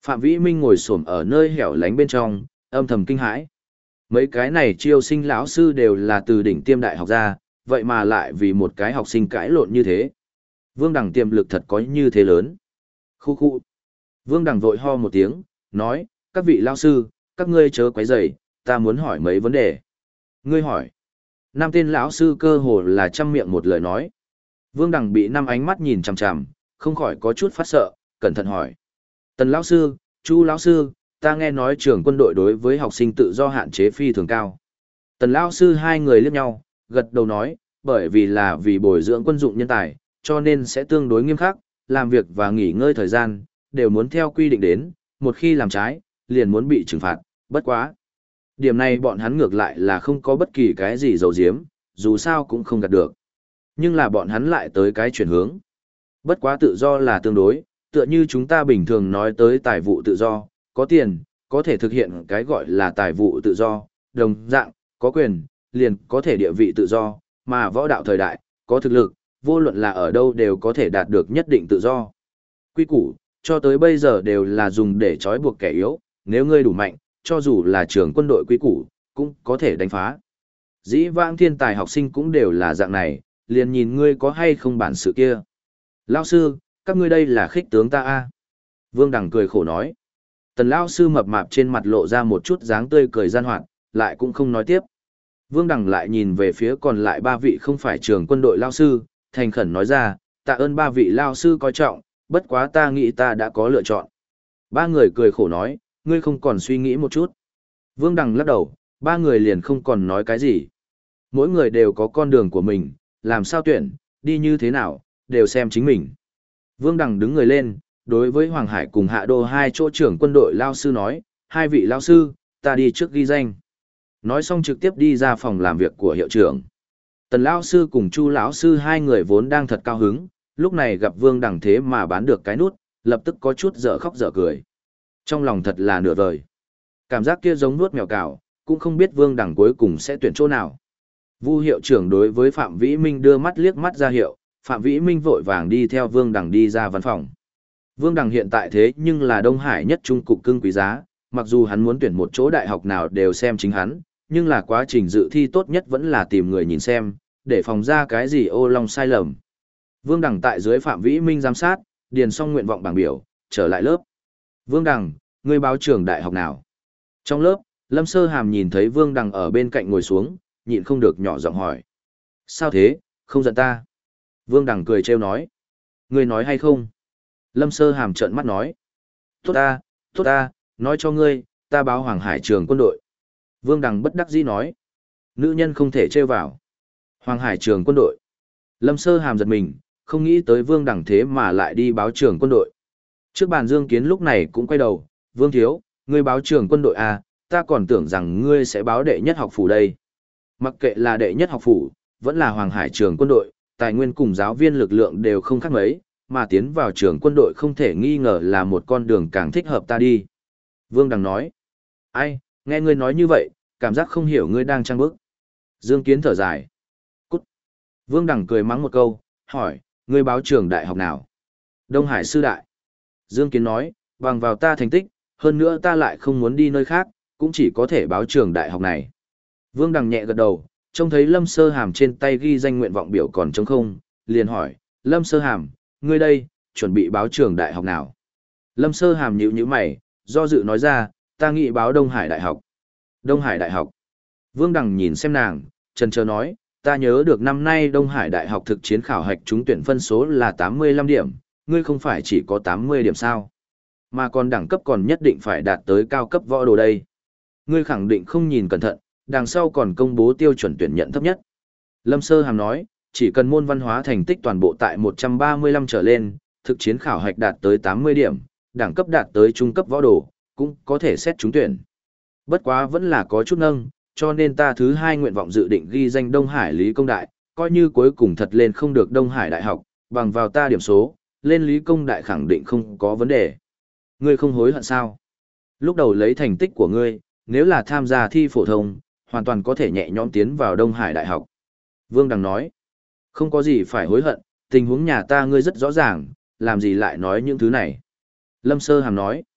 Phạm Vĩ Minh ngồi xổm ở nơi hẻo lánh bên trong, âm thầm kinh hãi. Mấy cái này chiêu sinh lão sư đều là từ đỉnh tiêm đại học ra, vậy mà lại vì một cái học sinh cãi lộn như thế. Vương Đằng tiềm lực thật có như thế lớn. Khu khu. Vương Đằng vội ho một tiếng, nói, các vị lão sư, các ngươi chớ quấy rầy, ta muốn hỏi mấy vấn đề. Ngươi hỏi. Năm tên lão sư cơ hồ là trăm miệng một lời nói. Vương Đằng bị năm ánh mắt nhìn chằm chằm, không khỏi có chút phát sợ, cẩn thận hỏi. Tần lão sư, Chu lão sư, ta nghe nói trường quân đội đối với học sinh tự do hạn chế phi thường cao. Tần lão sư hai người liếc nhau, gật đầu nói, bởi vì là vì bồi dưỡng quân dụng nhân tài, cho nên sẽ tương đối nghiêm khắc, làm việc và nghỉ ngơi thời gian, đều muốn theo quy định đến, một khi làm trái, liền muốn bị trừng phạt, bất quá. Điểm này bọn hắn ngược lại là không có bất kỳ cái gì giấu giếm, dù sao cũng không gạt được. Nhưng là bọn hắn lại tới cái chuyển hướng. Bất quá tự do là tương đối, tựa như chúng ta bình thường nói tới tài vụ tự do, có tiền, có thể thực hiện cái gọi là tài vụ tự do, đồng dạng, có quyền, liền có thể địa vị tự do, mà võ đạo thời đại, có thực lực, vô luận là ở đâu đều có thể đạt được nhất định tự do. Quy củ, cho tới bây giờ đều là dùng để trói buộc kẻ yếu, nếu ngươi đủ mạnh, cho dù là trường quân đội quy củ, cũng có thể đánh phá. Dĩ vãng thiên tài học sinh cũng đều là dạng này, liền nhìn ngươi có hay không bản sự kia. Lao sư, các ngươi đây là khích tướng ta a. Vương Đằng cười khổ nói. Tần Lao sư mập mạp trên mặt lộ ra một chút dáng tươi cười gian hoạt, lại cũng không nói tiếp. Vương Đằng lại nhìn về phía còn lại ba vị không phải trường quân đội Lao sư, thành khẩn nói ra, tạ ơn ba vị Lao sư coi trọng, bất quá ta nghĩ ta đã có lựa chọn. Ba người cười khổ nói, ngươi không còn suy nghĩ một chút. Vương Đằng lắc đầu, ba người liền không còn nói cái gì. Mỗi người đều có con đường của mình, làm sao tuyển, đi như thế nào, đều xem chính mình. Vương Đằng đứng người lên, đối với Hoàng Hải cùng Hạ Đô hai chỗ trưởng quân đội Lao sư nói, hai vị Lao sư, ta đi trước ghi danh. Nói xong trực tiếp đi ra phòng làm việc của hiệu trưởng. Tần Lao sư cùng Chu lão sư hai người vốn đang thật cao hứng, lúc này gặp Vương Đằng thế mà bán được cái nút, lập tức có chút dở khóc dở cười. Trong lòng thật là nửa vời. Cảm giác kia giống nuốt mèo cào, cũng không biết Vương Đằng cuối cùng sẽ tuyển chỗ nào. Vu hiệu trưởng đối với Phạm Vĩ Minh đưa mắt liếc mắt ra hiệu, Phạm Vĩ Minh vội vàng đi theo Vương Đằng đi ra văn phòng. Vương Đằng hiện tại thế nhưng là Đông Hải nhất trung cục cưng quý giá, mặc dù hắn muốn tuyển một chỗ đại học nào đều xem chính hắn, nhưng là quá trình dự thi tốt nhất vẫn là tìm người nhìn xem, để phòng ra cái gì ô long sai lầm. Vương Đằng tại dưới Phạm Vĩ Minh giám sát, điền xong nguyện vọng bảng biểu, trở lại lớp. Vương Đằng, ngươi báo trường đại học nào? Trong lớp, Lâm Sơ Hàm nhìn thấy Vương Đằng ở bên cạnh ngồi xuống, nhịn không được nhỏ giọng hỏi. Sao thế, không giận ta? Vương Đằng cười trêu nói. Ngươi nói hay không? Lâm Sơ Hàm trợn mắt nói. Tốt ta, nói cho ngươi, ta báo Hoàng Hải trường quân đội. Vương Đằng bất đắc dĩ nói. Nữ nhân không thể trêu vào. Hoàng Hải trường quân đội. Lâm Sơ Hàm giật mình, không nghĩ tới Vương Đằng thế mà lại đi báo trường quân đội. Trước bàn Dương Kiến lúc này cũng quay đầu, Vương Thiếu, ngươi báo trường quân đội à, ta còn tưởng rằng ngươi sẽ báo đệ nhất học phủ đây. Mặc kệ là đệ nhất học phủ, vẫn là Hoàng Hải trường quân đội, tài nguyên cùng giáo viên lực lượng đều không khác mấy, mà tiến vào trường quân đội không thể nghi ngờ là một con đường càng thích hợp ta đi. Vương Đằng nói, ai, nghe ngươi nói như vậy, cảm giác không hiểu ngươi đang trang bức. Dương Kiến thở dài. Cút. Vương Đằng cười mắng một câu, hỏi, ngươi báo trường đại học nào? Đông Hải sư đại. Dương Kiến nói, bằng vào ta thành tích, hơn nữa ta lại không muốn đi nơi khác, cũng chỉ có thể báo trường đại học này. Vương Đằng nhẹ gật đầu, trông thấy Lâm Sơ Hàm trên tay ghi danh nguyện vọng biểu còn trống không, liền hỏi, Lâm Sơ Hàm, ngươi đây, chuẩn bị báo trường đại học nào? Lâm Sơ Hàm nhíu mày, do dự nói ra, ta nghĩ báo Đông Hải Đại học. Đông Hải Đại học. Vương Đằng nhìn xem nàng, chần chờ nói, ta nhớ được năm nay Đông Hải Đại học thực chiến khảo hạch trúng tuyển phân số là 85 điểm, ngươi không phải chỉ có 80 điểm sao? Mà còn đẳng cấp còn nhất định phải đạt tới cao cấp võ đồ đây. Ngươi khẳng định không nhìn cẩn thận, đằng sau còn công bố tiêu chuẩn tuyển nhận thấp nhất. Lâm Sơ Hàm nói, chỉ cần môn văn hóa thành tích toàn bộ tại 135 trở lên, thực chiến khảo hạch đạt tới 80 điểm, đẳng cấp đạt tới trung cấp võ đồ, cũng có thể xét trúng tuyển. Bất quá vẫn là có chút nâng, cho nên ta thứ hai nguyện vọng dự định ghi danh Đông Hải Lý Công Đại, coi như cuối cùng thật lên không được Đông Hải Đại học, bằng vào ta điểm số, lên Lý Công Đại khẳng định không có vấn đề. Ngươi không hối hận sao? Lúc đầu lấy thành tích của ngươi, nếu là tham gia thi phổ thông, hoàn toàn có thể nhẹ nhõm tiến vào Đông Hải Đại học. Vương Đằng nói, không có gì phải hối hận, tình huống nhà ta ngươi rất rõ ràng, làm gì lại nói những thứ này. Lâm Sơ Hàm nói,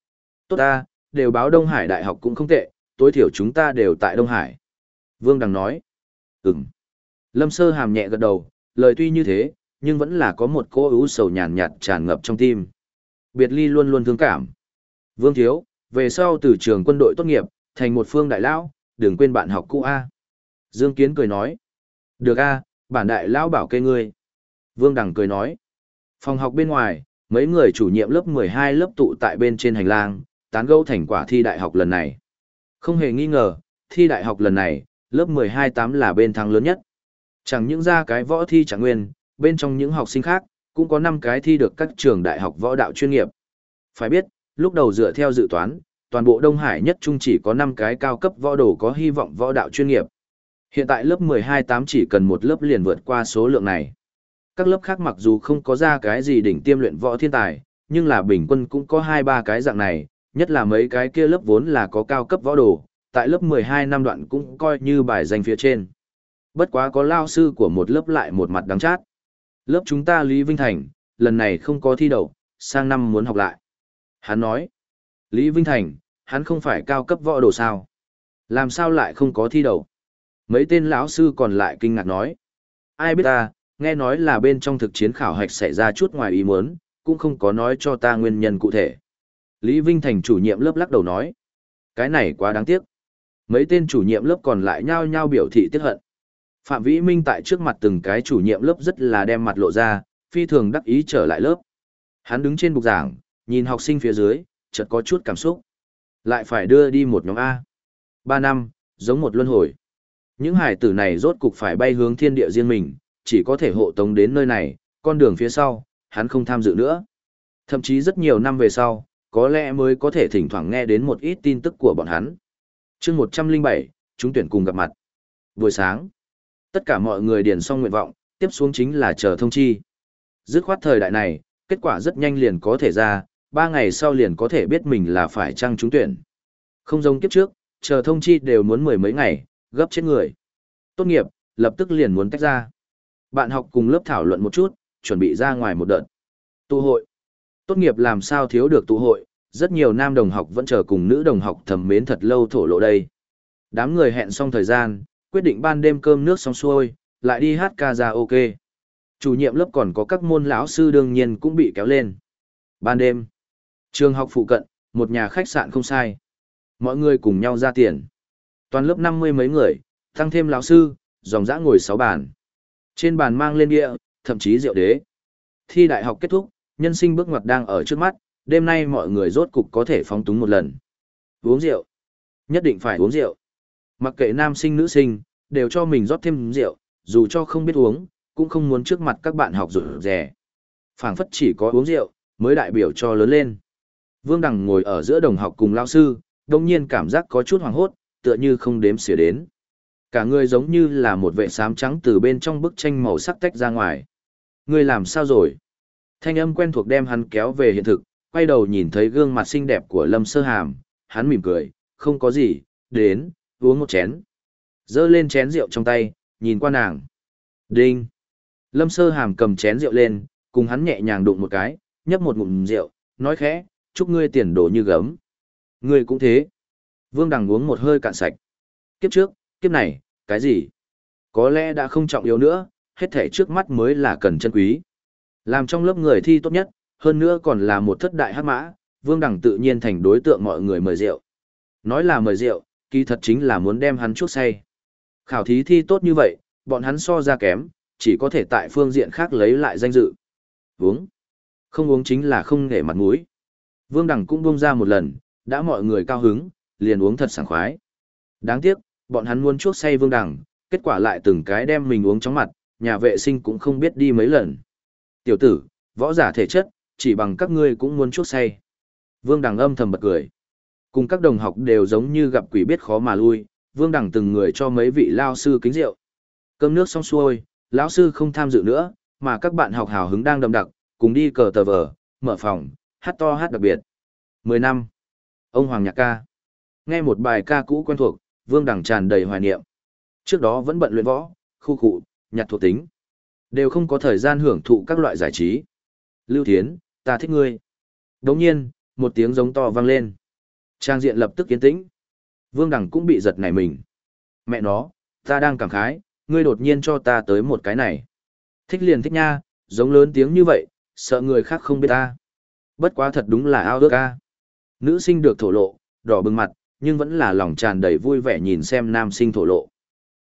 Tốt ta, đều báo Đông Hải Đại học cũng không tệ, tối thiểu chúng ta đều tại Đông Hải. Vương Đằng nói. Ừm. Lâm Sơ Hàm nhẹ gật đầu, lời tuy như thế, nhưng vẫn là có một cỗ ưu sầu nhàn nhạt tràn ngập trong tim. Biệt ly luôn luôn thương cảm. Vương Thiếu, về sau từ trường quân đội tốt nghiệp, thành một phương đại lão, đừng quên bạn học cũ A. Dương Kiến cười nói. Được A, bản đại lão bảo kê ngươi. Vương Đằng cười nói. Phòng học bên ngoài, mấy người chủ nhiệm lớp 12 lớp tụ tại bên trên hành lang, tán gẫu thành quả thi đại học lần này. Không hề nghi ngờ, thi đại học lần này, lớp 12 8 là bên thắng lớn nhất. Chẳng những ra cái võ thi trạng nguyên, bên trong những học sinh khác, cũng có 5 cái thi được các trường đại học võ đạo chuyên nghiệp. Phải biết, lúc đầu dựa theo dự toán, toàn bộ Đông Hải nhất trung chỉ có 5 cái cao cấp võ đồ có hy vọng võ đạo chuyên nghiệp. Hiện tại lớp 12 8 chỉ cần một lớp liền vượt qua số lượng này. Các lớp khác mặc dù không có ra cái gì đỉnh tiêm luyện võ thiên tài, nhưng là bình quân cũng có 2-3 cái dạng này, nhất là mấy cái kia lớp vốn là có cao cấp võ đồ, tại lớp 12 năm đoạn cũng coi như bài danh phía trên. Bất quá có lao sư của một lớp lại một mặt đắng chát. Lớp chúng ta Lý Vinh Thành, lần này không có thi đậu, sang năm muốn học lại. Hắn nói, Lý Vinh Thành, hắn không phải cao cấp võ đồ sao? Làm sao lại không có thi đậu? Mấy tên lão sư còn lại kinh ngạc nói, ai biết ta, nghe nói là bên trong thực chiến khảo hạch xảy ra chút ngoài ý muốn, cũng không có nói cho ta nguyên nhân cụ thể. Lý Vinh Thành chủ nhiệm lớp lắc đầu nói, cái này quá đáng tiếc. Mấy tên chủ nhiệm lớp còn lại nhao nhao biểu thị tiếc hận. Phạm Vĩ Minh tại trước mặt từng cái chủ nhiệm lớp rất là đem mặt lộ ra, phi thường đắc ý trở lại lớp. Hắn đứng trên bục giảng, nhìn học sinh phía dưới, chợt có chút cảm xúc. Lại phải đưa đi một nhóm A. 3 năm, giống một luân hồi. Những hải tử này rốt cục phải bay hướng thiên địa riêng mình, chỉ có thể hộ tống đến nơi này, con đường phía sau, hắn không tham dự nữa. Thậm chí rất nhiều năm về sau, có lẽ mới có thể thỉnh thoảng nghe đến một ít tin tức của bọn hắn. Chương 107, chúng tuyển cùng gặp mặt. Buổi sáng, tất cả mọi người điền xong nguyện vọng, tiếp xuống chính là chờ thông chi. Dứt khoát thời đại này, kết quả rất nhanh liền có thể ra, 3 ngày sau liền có thể biết mình là phải chăng trúng tuyển. Không giống kiếp trước, chờ thông chi đều muốn 10 mấy ngày, gấp chết người. Tốt nghiệp, lập tức liền muốn tách ra. Bạn học cùng lớp thảo luận một chút, chuẩn bị ra ngoài một đợt. Tụ hội. Tốt nghiệp làm sao thiếu được tụ hội, rất nhiều nam đồng học vẫn chờ cùng nữ đồng học thầm mến thật lâu thổ lộ đây. Đám người hẹn xong thời gian, quyết định ban đêm cơm nước xong xuôi, lại đi hát karaoke. Chủ nhiệm lớp còn có các môn lão sư đương nhiên cũng bị kéo lên. Ban đêm, trường học phụ cận, một nhà khách sạn không sai. Mọi người cùng nhau ra tiền. Toàn lớp 50 mấy người, tăng thêm lão sư, dòng dã ngồi 6 bàn. Trên bàn mang lên bia, thậm chí rượu đế. Thi đại học kết thúc, nhân sinh bước ngoặt đang ở trước mắt, đêm nay mọi người rốt cục có thể phóng túng một lần. Uống rượu. Nhất định phải uống rượu. Mặc kệ nam sinh nữ sinh, đều cho mình rót thêm rượu, dù cho không biết uống, cũng không muốn trước mặt các bạn học rụt rè. Phảng phất chỉ có uống rượu, mới đại biểu cho lớn lên. Vương Đằng ngồi ở giữa đồng học cùng lao sư, đồng nhiên cảm giác có chút hoảng hốt, tựa như không đếm xỉa đến. Cả người giống như là một vệ xám trắng từ bên trong bức tranh màu sắc tách ra ngoài. Ngươi làm sao rồi? Thanh âm quen thuộc đem hắn kéo về hiện thực, quay đầu nhìn thấy gương mặt xinh đẹp của Lâm Sơ Hàm, hắn mỉm cười, không có gì, đến, uống một chén. Dơ lên chén rượu trong tay, nhìn qua nàng. Đinh! Lâm Sơ Hàm cầm chén rượu lên, cùng hắn nhẹ nhàng đụng một cái, nhấp một ngụm rượu, nói khẽ, chúc ngươi tiền đồ như gấm. Ngươi cũng thế. Vương Đằng uống một hơi cạn sạch. Kiếp trước, kiếp này, cái gì? Có lẽ đã không trọng yếu nữa, hết thể trước mắt mới là cần chân quý. Làm trong lớp người thi tốt nhất, hơn nữa còn là một thất đại hắc mã, Vương Đằng tự nhiên thành đối tượng mọi người mời rượu. Nói là mời rượu, kỳ thật chính là muốn đem hắn chuốc say. Khảo thí thi tốt như vậy, bọn hắn so ra kém, chỉ có thể tại phương diện khác lấy lại danh dự. Uống. Không uống chính là không nể mặt mũi. Vương Đằng cũng buông ra một lần, đã mọi người cao hứng, liền uống thật sảng khoái. Đáng tiếc, bọn hắn muốn chuốc say Vương Đằng, kết quả lại từng cái đem mình uống chóng mặt, nhà vệ sinh cũng không biết đi mấy lần. Tiểu tử, võ giả thể chất, chỉ bằng các ngươi cũng muốn chuốc say. Vương Đằng âm thầm bật cười. Cùng các đồng học đều giống như gặp quỷ biết khó mà lui, Vương Đằng từng người cho mấy vị lao sư kính rượu. Cơm nước xong xuôi, lão sư không tham dự nữa, mà các bạn học hào hứng đang đậm đặc, cùng đi cờ tờ vờ, mở phòng, hát to hát đặc biệt. 10 năm. Ông Hoàng nhạc ca. Nghe một bài ca cũ quen thuộc, Vương Đằng tràn đầy hoài niệm. Trước đó vẫn bận luyện võ, khu cụ, nhặt thuộc tính. Đều không có thời gian hưởng thụ các loại giải trí. Lưu Thiến, ta thích ngươi. Đồng nhiên, một tiếng giống to vang lên. Trang diện lập tức yên tĩnh. Vương Đằng cũng bị giật nảy mình. Mẹ nó, ta đang cảm khái, ngươi đột nhiên cho ta tới một cái này. Thích liền thích nha, giống lớn tiếng như vậy, sợ người khác không biết ta. Bất quá thật đúng là ao ước ca. Nữ sinh được thổ lộ, đỏ bừng mặt, nhưng vẫn là lòng tràn đầy vui vẻ nhìn xem nam sinh thổ lộ.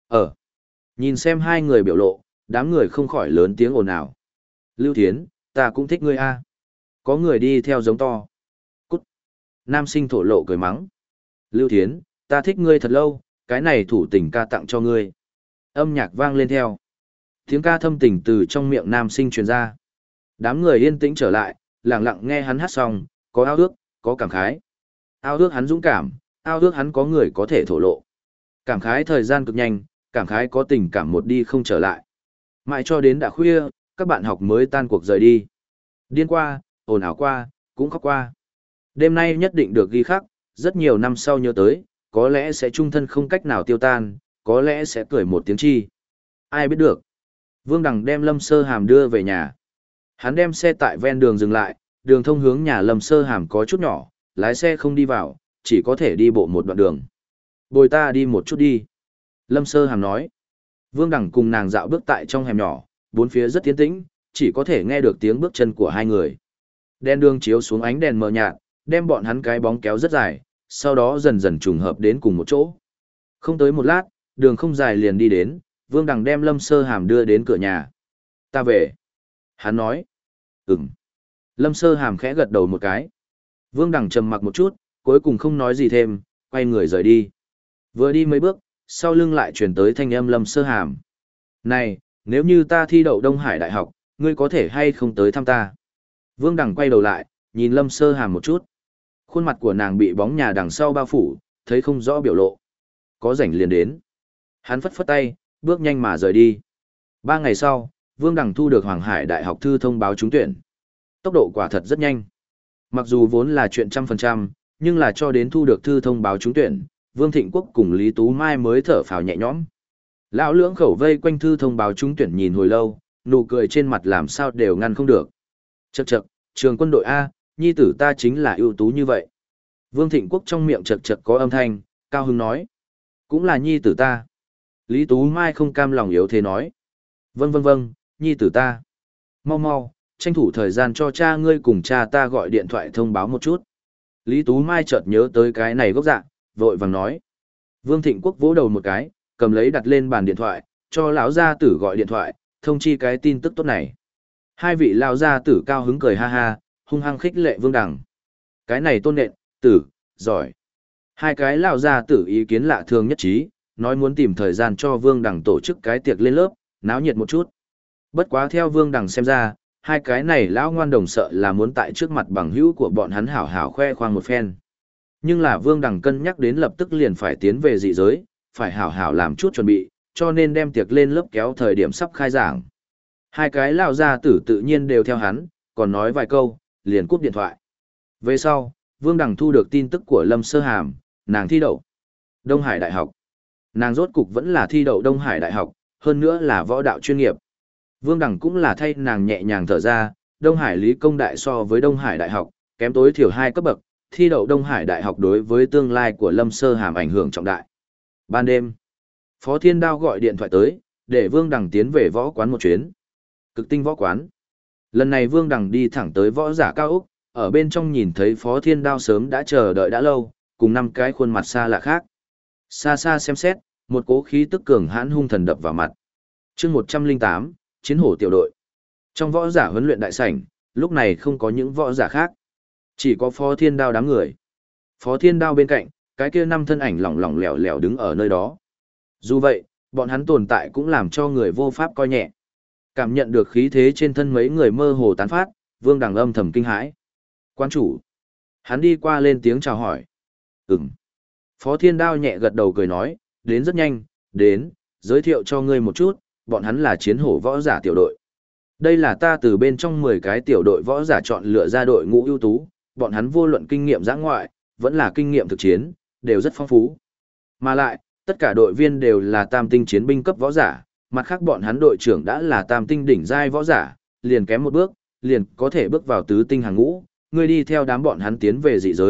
Nhìn xem hai người biểu lộ, đám người không khỏi lớn tiếng ồn ào. Lưu Thiến, ta cũng thích ngươi a. Có người đi theo giống to. Cút. Nam sinh thổ lộ cười mắng. Lưu Thiến, ta thích ngươi thật lâu, cái này thủ tình ca tặng cho ngươi. Âm nhạc vang lên theo. Tiếng ca thâm tình từ trong miệng nam sinh truyền ra. Đám người yên tĩnh trở lại, lặng lặng nghe hắn hát xong, có ao ước, có cảm khái. Ao ước hắn dũng cảm, ao ước hắn có người có thể thổ lộ. Cảm khái thời gian cực nhanh, cảm khái có tình cảm một đi không trở lại. Mãi cho đến đã khuya, các bạn học mới tan cuộc rời đi. Điên qua, ồn ào qua, cũng khóc qua. Đêm nay nhất định được ghi khắc, rất nhiều năm sau nhớ tới, có lẽ sẽ chung thân không cách nào tiêu tan, có lẽ sẽ cười một tiếng chi. Ai biết được. Vương Đằng đem Lâm Sơ Hàm đưa về nhà. Hắn đem xe tại ven đường dừng lại, đường thông hướng nhà Lâm Sơ Hàm có chút nhỏ, lái xe không đi vào, chỉ có thể đi bộ một đoạn đường. Bồi ta đi một chút đi. Lâm Sơ Hàm nói. Vương Đằng cùng nàng dạo bước tại trong hẻm nhỏ, bốn phía rất tiến tĩnh, chỉ có thể nghe được tiếng bước chân của hai người. Đèn đường chiếu xuống ánh đèn mờ nhạt, đem bọn hắn cái bóng kéo rất dài, sau đó dần dần trùng hợp đến cùng một chỗ. Không tới một lát, đường không dài liền đi đến, Vương Đằng đem Lâm Sơ Hàm đưa đến cửa nhà. Ta về. Hắn nói. Ừm. Lâm Sơ Hàm khẽ gật đầu một cái. Vương Đằng trầm mặc một chút, cuối cùng không nói gì thêm, quay người rời đi. Vừa đi mấy bước, sau lưng lại truyền tới thanh âm Lâm Sơ Hàm. Này, nếu như ta thi đậu Đông Hải Đại học, ngươi có thể hay không tới thăm ta? Vương Đằng quay đầu lại, nhìn Lâm Sơ Hàm một chút. Khuôn mặt của nàng bị bóng nhà đằng sau bao phủ, thấy không rõ biểu lộ. Có rảnh liền đến. Hắn phất phất tay, bước nhanh mà rời đi. 3 ngày sau, Vương Đằng thu được Hoàng Hải Đại học thư thông báo trúng tuyển. Tốc độ quả thật rất nhanh. Mặc dù vốn là chuyện 100%, nhưng là cho đến thu được thư thông báo trúng tuyển, Vương Thịnh Quốc cùng Lý Tú Mai mới thở phào nhẹ nhõm. Lão lưỡng khẩu vây quanh thư thông báo trúng tuyển nhìn hồi lâu, nụ cười trên mặt làm sao đều ngăn không được. Chậc chậc, trường quân đội A, nhi tử ta chính là ưu tú như vậy. Vương Thịnh Quốc trong miệng chậc chậc có âm thanh, cao hứng nói. Cũng là nhi tử ta. Lý Tú Mai không cam lòng yếu thế nói. Vâng, nhi tử ta. Mau mau, tranh thủ thời gian cho cha ngươi cùng cha ta gọi điện thoại thông báo một chút. Lý Tú Mai chợt nhớ tới cái này gốc dạng, vội vàng nói. Vương Thịnh Quốc vỗ đầu một cái, cầm lấy đặt lên bàn điện thoại, cho lão gia tử gọi điện thoại, thông chi cái tin tức tốt này. Hai vị lão gia tử cao hứng cười ha ha, hung hăng khích lệ Vương Đằng. Cái này tôn nện, tử, giỏi. Hai cái lão gia tử ý kiến lạ thường nhất trí, nói muốn tìm thời gian cho Vương Đằng tổ chức cái tiệc lên lớp, náo nhiệt một chút. Bất quá theo Vương Đằng xem ra, hai cái này lão ngoan đồng sợ là muốn tại trước mặt bằng hữu của bọn hắn hảo hảo khoe khoang một phen. Nhưng là Vương Đằng cân nhắc đến lập tức liền phải tiến về dị giới, phải hảo hảo làm chút chuẩn bị, cho nên đem tiệc lên lớp kéo thời điểm sắp khai giảng. Hai cái lão gia tử tự nhiên đều theo hắn, còn nói vài câu, liền cúp điện thoại. Về sau, Vương Đằng thu được tin tức của Lâm Sơ Hàm, nàng thi đậu Đông Hải Đại học. Nàng rốt cục vẫn là thi đậu Đông Hải Đại học, hơn nữa là võ đạo chuyên nghiệp. Vương Đằng cũng là thay nàng nhẹ nhàng thở ra, Đông Hải Lý Công Đại so với Đông Hải Đại học, kém tối thiểu 2 cấp bậc, thi đậu Đông Hải Đại học đối với tương lai của Lâm Sơ Hàm ảnh hưởng trọng đại. Ban đêm, Phó Thiên Đao gọi điện thoại tới, để Vương Đằng tiến về võ quán một chuyến. Cực tinh võ quán. Lần này Vương Đằng đi thẳng tới võ giả cao Úc, ở bên trong nhìn thấy Phó Thiên Đao sớm đã chờ đợi đã lâu, cùng 5 cái khuôn mặt xa lạ khác. Xa xa xem xét, một cỗ khí tức cường hãn hung thần đập vào mặt. Chương 108, Chiến hổ tiểu đội. Trong võ giả huấn luyện đại sảnh, lúc này không có những võ giả khác, chỉ có Phó Thiên Đao đám người. Phó Thiên Đao bên cạnh, cái kia 5 thân ảnh lỏng lỏng lẻo lẻo đứng ở nơi đó. Dù vậy, bọn hắn tồn tại cũng làm cho người vô pháp coi nhẹ. Cảm nhận được khí thế trên thân mấy người mơ hồ tán phát, Vương Đằng âm thầm kinh hãi. Quan chủ. Hắn đi qua lên tiếng chào hỏi. Ừm. Phó Thiên Đao nhẹ gật đầu cười nói, đến rất nhanh, đến, giới thiệu cho ngươi một chút, bọn hắn là chiến hổ võ giả tiểu đội. Đây là ta từ bên trong 10 cái tiểu đội võ giả chọn lựa ra đội ngũ ưu tú, bọn hắn vô luận kinh nghiệm giã ngoại, vẫn là kinh nghiệm thực chiến, đều rất phong phú. Mà lại, tất cả đội viên đều là tam tinh chiến binh cấp võ giả, mặt khác bọn hắn đội trưởng đã là tam tinh đỉnh giai võ giả, liền kém một bước, liền có thể bước vào tứ tinh hàng ngũ, ngươi đi theo đám bọn hắn tiến về dị giới,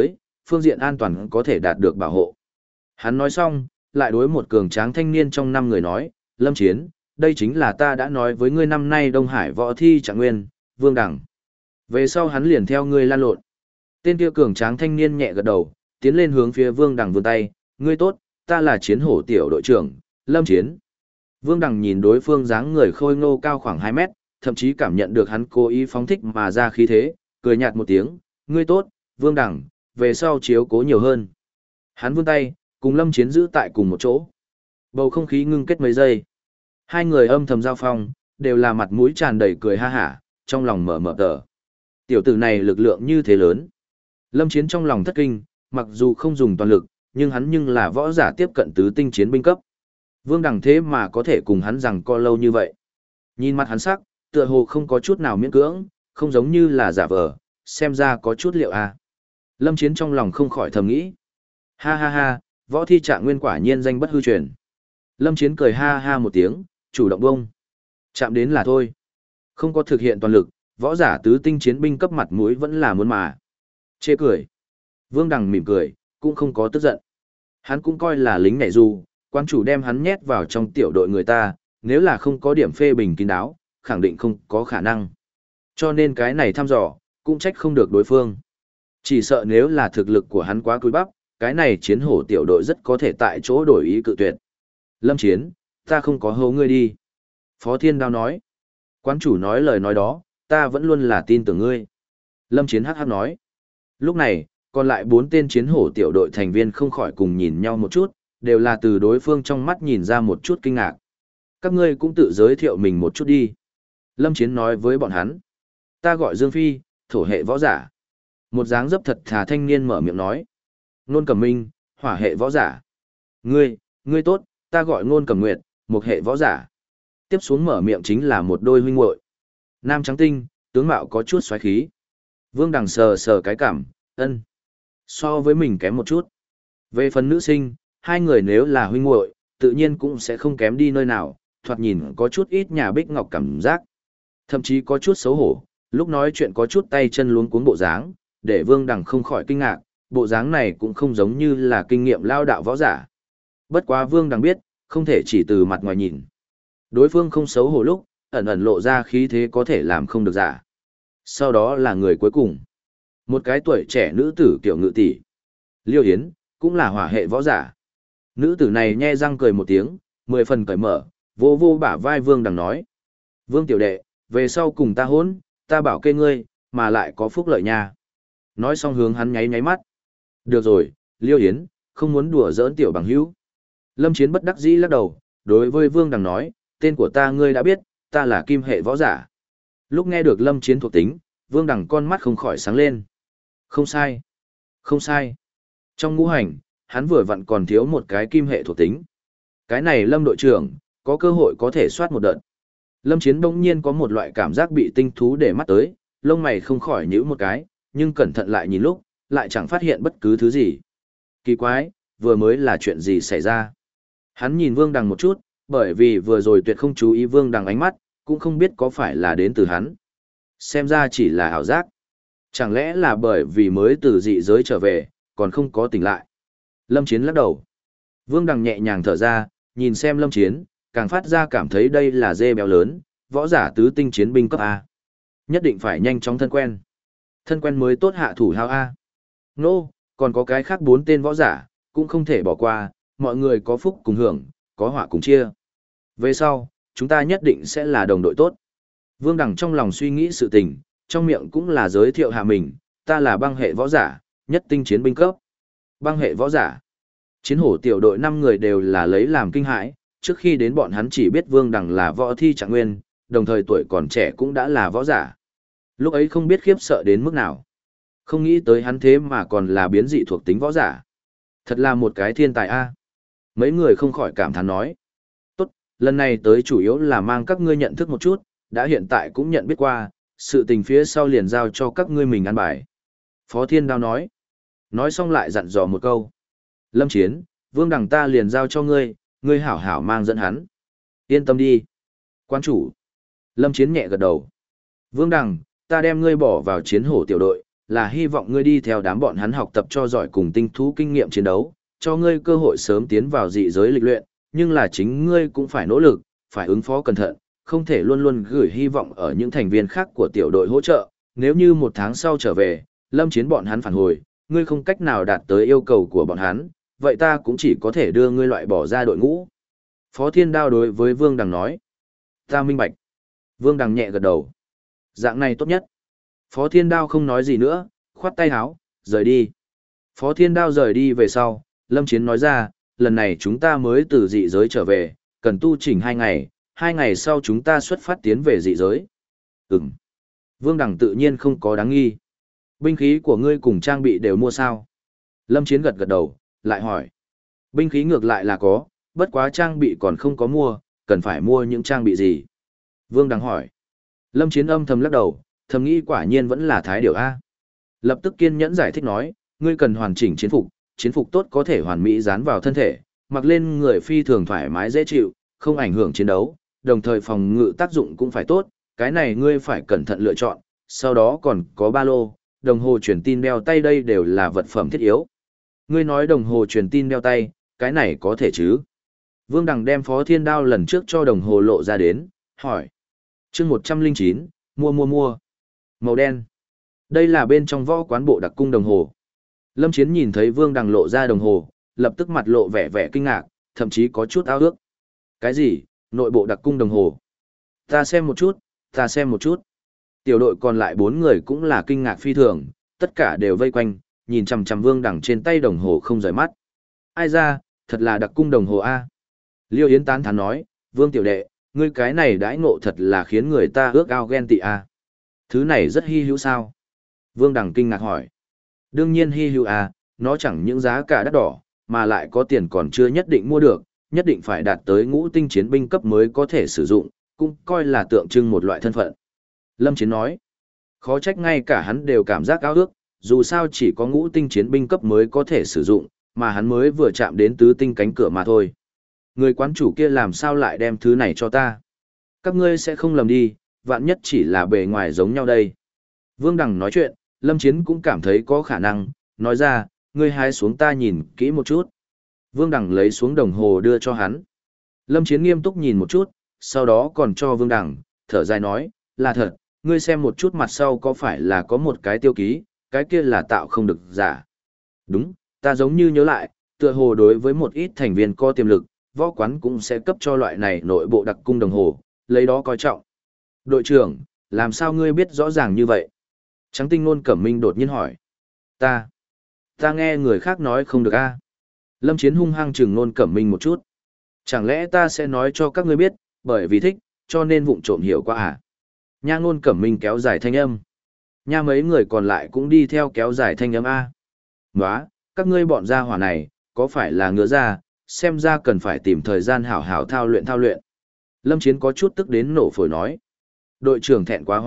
phương diện an toàn có thể đạt được bảo hộ. Hắn nói xong, lại đối một cường tráng thanh niên trong 5 người nói, Lâm Chiến, đây chính là ta đã nói với ngươi năm nay Đông Hải võ thi trạng nguyên, Vương Đằng. Về sau hắn liền theo ngươi lan lộn. Tên kia cường tráng thanh niên nhẹ gật đầu, tiến lên hướng phía Vương Đằng vươn tay, ngươi tốt, ta là chiến hổ tiểu đội trưởng, Lâm Chiến. Vương Đằng nhìn đối phương dáng người khôi ngô cao khoảng 2 mét, thậm chí cảm nhận được hắn cố ý phóng thích mà ra khí thế, cười nhạt một tiếng, ngươi tốt, Vương Đằng, về sau chiếu cố nhiều hơn. Hắn vươn tay, cùng Lâm Chiến giữ tại cùng một chỗ. Bầu không khí ngưng kết mấy giây. Hai người âm thầm giao phong, đều là mặt mũi tràn đầy cười ha hả, trong lòng mở mở tờ. Tiểu tử này lực lượng như thế lớn. Lâm Chiến trong lòng thất kinh, mặc dù không dùng toàn lực, nhưng là võ giả tiếp cận tứ tinh chiến binh cấp. Vương Đằng thế mà có thể cùng hắn rằng co lâu như vậy. Nhìn mặt hắn sắc, tựa hồ không có chút nào miễn cưỡng, không giống như là giả vờ, xem ra có chút liệu à. Lâm Chiến trong lòng không khỏi thầm nghĩ. Ha ha ha, võ thi trạng nguyên quả nhiên danh bất hư truyền. Lâm Chiến cười ha ha một tiếng, chủ động bông. Chạm đến là thôi. Không có thực hiện toàn lực, võ giả tứ tinh chiến binh cấp mặt mũi vẫn là muốn mà. Chê cười. Vương Đằng mỉm cười, cũng không có tức giận. Hắn cũng coi là lính nhảy dù, quan chủ đem hắn nhét vào trong tiểu đội người ta, nếu là không có điểm phê bình kín đáo, khẳng định không có khả năng. Cho nên cái này thăm dò, cũng trách không được đối phương. Chỉ sợ nếu là thực lực của hắn quá cúi bắp, cái này chiến hổ tiểu đội rất có thể tại chỗ đổi ý cự tuyệt. Lâm Chiến, ta không có hố ngươi đi. Phó Thiên Đao nói. Quán chủ nói lời nói đó, ta vẫn luôn là tin tưởng ngươi. Lâm Chiến hắc hắc nói. Lúc này, còn lại 4 tên chiến hổ tiểu đội thành viên không khỏi cùng nhìn nhau một chút, đều là từ đối phương trong mắt nhìn ra một chút kinh ngạc. Các ngươi cũng tự giới thiệu mình một chút đi. Lâm Chiến nói với bọn hắn. Ta gọi Dương Phi, thổ hệ võ giả. Một dáng dấp thật thà thanh niên mở miệng nói. Nôn Cẩm Minh, hỏa hệ võ giả. Ngươi tốt, ta gọi Nôn Cẩm Nguyệt, một hệ võ giả. Tiếp xuống mở miệng chính là một đôi huynh muội. Nam trắng tinh, tướng mạo có chút xoáy khí. Vương Đằng sờ sờ cái cảm, ân. So với mình kém một chút. Về phần nữ sinh, hai người nếu là huynh muội, tự nhiên cũng sẽ không kém đi nơi nào, thoạt nhìn có chút ít nhà bích ngọc cảm giác. Thậm chí có chút xấu hổ, lúc nói chuyện có chút tay chân luống cuống bộ dáng, để Vương Đằng không khỏi kinh ngạc, bộ dáng này cũng không giống như là kinh nghiệm lao đạo võ giả. Bất quá Vương Đằng biết, không thể chỉ từ mặt ngoài nhìn. Đối phương không xấu hổ lúc, ẩn ẩn lộ ra khí thế có thể làm không được giả. Sau đó là người cuối cùng. Một cái tuổi trẻ nữ tử kiểu ngự tỷ. Liêu Yến, cũng là hỏa hệ võ giả. Nữ tử này nhe răng cười một tiếng, 10 phần cởi mở, vô vô bả vai Vương Đằng nói. Vương tiểu đệ, về sau cùng ta hôn, ta bảo kê ngươi, mà lại có phúc lợi nha. Nói xong hướng hắn nháy nháy mắt. Được rồi, Liêu Yến, không muốn đùa giỡn tiểu bằng hữu. Lâm Chiến bất đắc dĩ lắc đầu, đối với Vương Đằng nói, tên của ta ngươi đã biết, ta là kim hệ võ giả. Lúc nghe được Lâm Chiến thuộc tính, Vương Đằng con mắt không khỏi sáng lên. Không sai. Không sai. Trong ngũ hành, hắn vừa vặn còn thiếu một cái kim hệ thuộc tính. Cái này Lâm đội trưởng, có cơ hội có thể soát một đợt. Lâm Chiến bỗng nhiên có một loại cảm giác bị tinh thú để mắt tới, lông mày không khỏi nhíu một cái, nhưng cẩn thận lại nhìn lúc, lại chẳng phát hiện bất cứ thứ gì. Kỳ quái, vừa mới là chuyện gì xảy ra? Hắn nhìn Vương Đằng một chút, bởi vì vừa rồi tuyệt không chú ý Vương Đằng ánh mắt, cũng không biết có phải là đến từ hắn. Xem ra chỉ là ảo giác. Chẳng lẽ là bởi vì mới từ dị giới trở về, còn không có tỉnh lại. Lâm Chiến lắc đầu. Vương Đằng nhẹ nhàng thở ra, nhìn xem Lâm Chiến, càng phát ra cảm thấy đây là dê béo lớn, võ giả tứ tinh chiến binh cấp A. Nhất định phải nhanh chóng thân quen. Thân quen mới tốt hạ thủ hao A. Nô, còn có cái khác 4 tên võ giả, cũng không thể bỏ qua, mọi người có phúc cùng hưởng, có họa cùng chia. Về sau, chúng ta nhất định sẽ là đồng đội tốt. Vương Đằng trong lòng suy nghĩ sự tình, trong miệng cũng là giới thiệu hạ mình, ta là băng hệ võ giả, nhất tinh chiến binh cấp. Băng hệ võ giả. Chiến hổ tiểu đội 5 người đều là lấy làm kinh hãi, trước khi đến bọn hắn chỉ biết Vương Đằng là võ thi trạng nguyên, đồng thời tuổi còn trẻ cũng đã là võ giả. Lúc ấy không biết khiếp sợ đến mức nào. Không nghĩ tới hắn thế mà còn là biến dị thuộc tính võ giả. Thật là một cái thiên tài a. Mấy người không khỏi cảm thán nói. Tốt, lần này tới chủ yếu là mang các ngươi nhận thức một chút, đã hiện tại cũng nhận biết qua, sự tình phía sau liền giao cho các ngươi mình ăn bài. Phó Thiên Đao nói. Nói xong lại dặn dò một câu. Lâm Chiến, Vương Đằng ta liền giao cho ngươi, ngươi hảo hảo mang dẫn hắn. Yên tâm đi. Quan chủ. Lâm Chiến nhẹ gật đầu. Vương Đằng, ta đem ngươi bỏ vào chiến hổ tiểu đội, là hy vọng ngươi đi theo đám bọn hắn học tập cho giỏi cùng tinh thú kinh nghiệm chiến đấu, cho ngươi cơ hội sớm tiến vào dị giới lịch luyện, nhưng là chính ngươi cũng phải nỗ lực, phải ứng phó cẩn thận, không thể luôn luôn gửi hy vọng ở những thành viên khác của tiểu đội hỗ trợ, nếu như 1 tháng sau trở về, Lâm Chiến bọn hắn phản hồi, ngươi không cách nào đạt tới yêu cầu của bọn hắn, vậy ta cũng chỉ có thể đưa ngươi loại bỏ ra đội ngũ. Phó Thiên Đao đối với Vương Đằng nói. Ta minh bạch. Vương Đằng nhẹ gật đầu. Dạng này tốt nhất. Phó Thiên Đao không nói gì nữa, khoát tay áo, rời đi. Phó Thiên Đao rời đi về sau, Lâm Chiến nói ra, lần này chúng ta mới từ dị giới trở về, cần tu chỉnh 2 ngày, 2 ngày sau chúng ta xuất phát tiến về dị giới. Ừm. Vương Đằng tự nhiên không có đáng nghi. Binh khí của ngươi cùng trang bị đều mua sao? Lâm Chiến gật gật đầu, lại hỏi. Binh khí ngược lại là có, bất quá trang bị còn không có mua, cần phải mua những trang bị gì? Vương Đằng hỏi. Lâm Chiến âm thầm lắc đầu, thầm nghĩ quả nhiên vẫn là thái điều A. Lập tức kiên nhẫn giải thích nói, ngươi cần hoàn chỉnh chiến phục tốt có thể hoàn mỹ dán vào thân thể, mặc lên người phi thường thoải mái dễ chịu, không ảnh hưởng chiến đấu, đồng thời phòng ngự tác dụng cũng phải tốt, cái này ngươi phải cẩn thận lựa chọn, sau đó còn có ba lô, đồng hồ truyền tin đeo tay đây đều là vật phẩm thiết yếu. Ngươi nói đồng hồ truyền tin đeo tay, cái này có thể chứ? Vương Đằng đem Phó Thiên Đao lần trước cho đồng hồ lộ ra đến, hỏi. Chương 109, mua. Màu đen. Đây là bên trong võ quán bộ đặc cung đồng hồ. Lâm Chiến nhìn thấy Vương Đằng lộ ra đồng hồ, lập tức mặt lộ vẻ vẻ kinh ngạc, thậm chí có chút ao ước. Cái gì? Nội bộ đặc cung đồng hồ? Ta xem một chút. Tiểu đội còn lại 4 người cũng là kinh ngạc phi thường, tất cả đều vây quanh, nhìn chằm chằm Vương Đằng trên tay đồng hồ không rời mắt. Ai ra, thật là đặc cung đồng hồ A. Liêu Yến tán thán nói, Vương tiểu đệ, ngươi cái này đãi ngộ thật là khiến người ta ước ao ghen tị A. Thứ này rất hy hữu sao? Vương Đằng kinh ngạc hỏi. Đương nhiên hy hữu A, nó chẳng những giá cả đắt đỏ, mà lại có tiền còn chưa nhất định mua được, nhất định phải đạt tới ngũ tinh chiến binh cấp mới có thể sử dụng, cũng coi là tượng trưng một loại thân phận. Lâm Chiến nói, khó trách ngay cả hắn đều cảm giác ao ước, dù sao chỉ có ngũ tinh chiến binh cấp mới có thể sử dụng, mà hắn mới vừa chạm đến tứ tinh cánh cửa mà thôi. Người quán chủ kia làm sao lại đem thứ này cho ta? Các ngươi sẽ không lầm đi, vạn nhất chỉ là bề ngoài giống nhau đây. Vương Đằng nói chuyện, Lâm Chiến cũng cảm thấy có khả năng, nói ra, ngươi hái xuống ta nhìn kỹ một chút. Vương Đằng lấy xuống đồng hồ đưa cho hắn. Lâm Chiến nghiêm túc nhìn một chút, sau đó còn cho Vương Đằng, thở dài nói, là thật, ngươi xem một chút mặt sau có phải là có một cái tiêu ký, cái kia là tạo không được giả. Đúng, ta giống như nhớ lại, tựa hồ đối với một ít thành viên có tiềm lực, võ quán cũng sẽ cấp cho loại này nội bộ đặc cung đồng hồ, lấy đó coi trọng. Đội trưởng, làm sao ngươi biết rõ ràng như vậy? Trắng Tinh Nôn Cẩm Minh đột nhiên hỏi. Ta nghe người khác nói không được a. Lâm Chiến hung hăng chừng Nôn Cẩm Minh một chút. Chẳng lẽ ta sẽ nói cho các ngươi biết, bởi vì thích, cho nên vụng trộm hiểu qua à? Nha Nôn Cẩm Minh kéo dài thanh âm. Nha mấy người còn lại cũng đi theo kéo dài thanh âm a. Nóa, các ngươi bọn gia hỏa này, có phải là ngứa ra, xem ra cần phải tìm thời gian hảo hảo thao luyện. Lâm Chiến có chút tức đến nổ phổi nói. Đội trưởng thẹn quá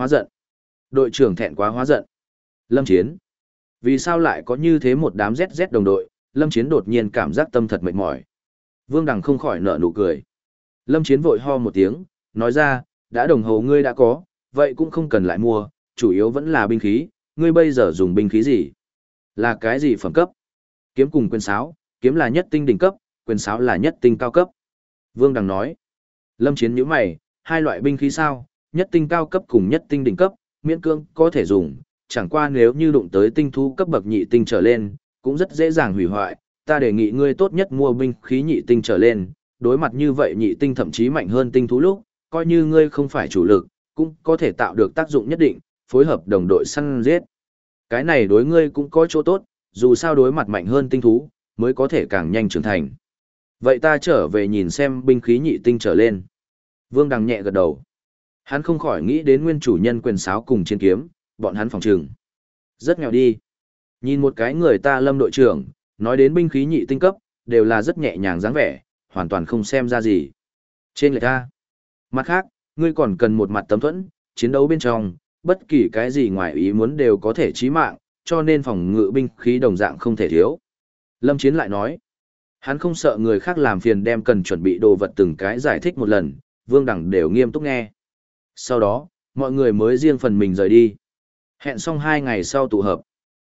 hóa giận. Lâm Chiến. Vì sao lại có như thế một đám ZZ đồng đội, Lâm Chiến đột nhiên cảm giác tâm thật mệt mỏi. Vương Đằng không khỏi nở nụ cười. Lâm Chiến vội ho một tiếng, nói ra, đã đồng hồ ngươi đã có, vậy cũng không cần lại mua, chủ yếu vẫn là binh khí, ngươi bây giờ dùng binh khí gì? Là cái gì phẩm cấp? Kiếm cùng quyền sáo, kiếm là nhất tinh đỉnh cấp, quyền sáo là nhất tinh cao cấp. Vương Đằng nói. Lâm Chiến nhíu mày, hai loại binh khí sao, nhất tinh cao cấp cùng nhất tinh đỉnh cấp, miễn cưỡng có thể dùng, chẳng qua nếu như đụng tới tinh thú cấp bậc nhị tinh trở lên, cũng rất dễ dàng hủy hoại, ta đề nghị ngươi tốt nhất mua binh khí nhị tinh trở lên, đối mặt như vậy nhị tinh thậm chí mạnh hơn tinh thú lúc, coi như ngươi không phải chủ lực, cũng có thể tạo được tác dụng nhất định, phối hợp đồng đội săn giết. Cái này đối ngươi cũng có chỗ tốt, dù sao đối mặt mạnh hơn tinh thú, mới có thể càng nhanh trưởng thành. Vậy ta trở về nhìn xem binh khí nhị tinh trở lên. Vương Đằng nhẹ gật đầu. Hắn không khỏi nghĩ đến nguyên chủ nhân quyền sáo cùng chiến kiếm, bọn hắn phòng trừng. Rất nghèo đi. Nhìn một cái người ta Lâm đội trưởng, nói đến binh khí nhị tinh cấp, đều là rất nhẹ nhàng dáng vẻ, hoàn toàn không xem ra gì. Trên lệch ta. Mặt khác, ngươi còn cần một mặt tấm thuẫn, chiến đấu bên trong, bất kỳ cái gì ngoài ý muốn đều có thể chí mạng, cho nên phòng ngự binh khí đồng dạng không thể thiếu. Lâm Chiến lại nói, hắn không sợ người khác làm phiền đem cần chuẩn bị đồ vật từng cái giải thích một lần, Vương Đằng đều nghiêm túc nghe. Sau đó, mọi người mới riêng phần mình rời đi. Hẹn xong 2 ngày sau tụ hợp.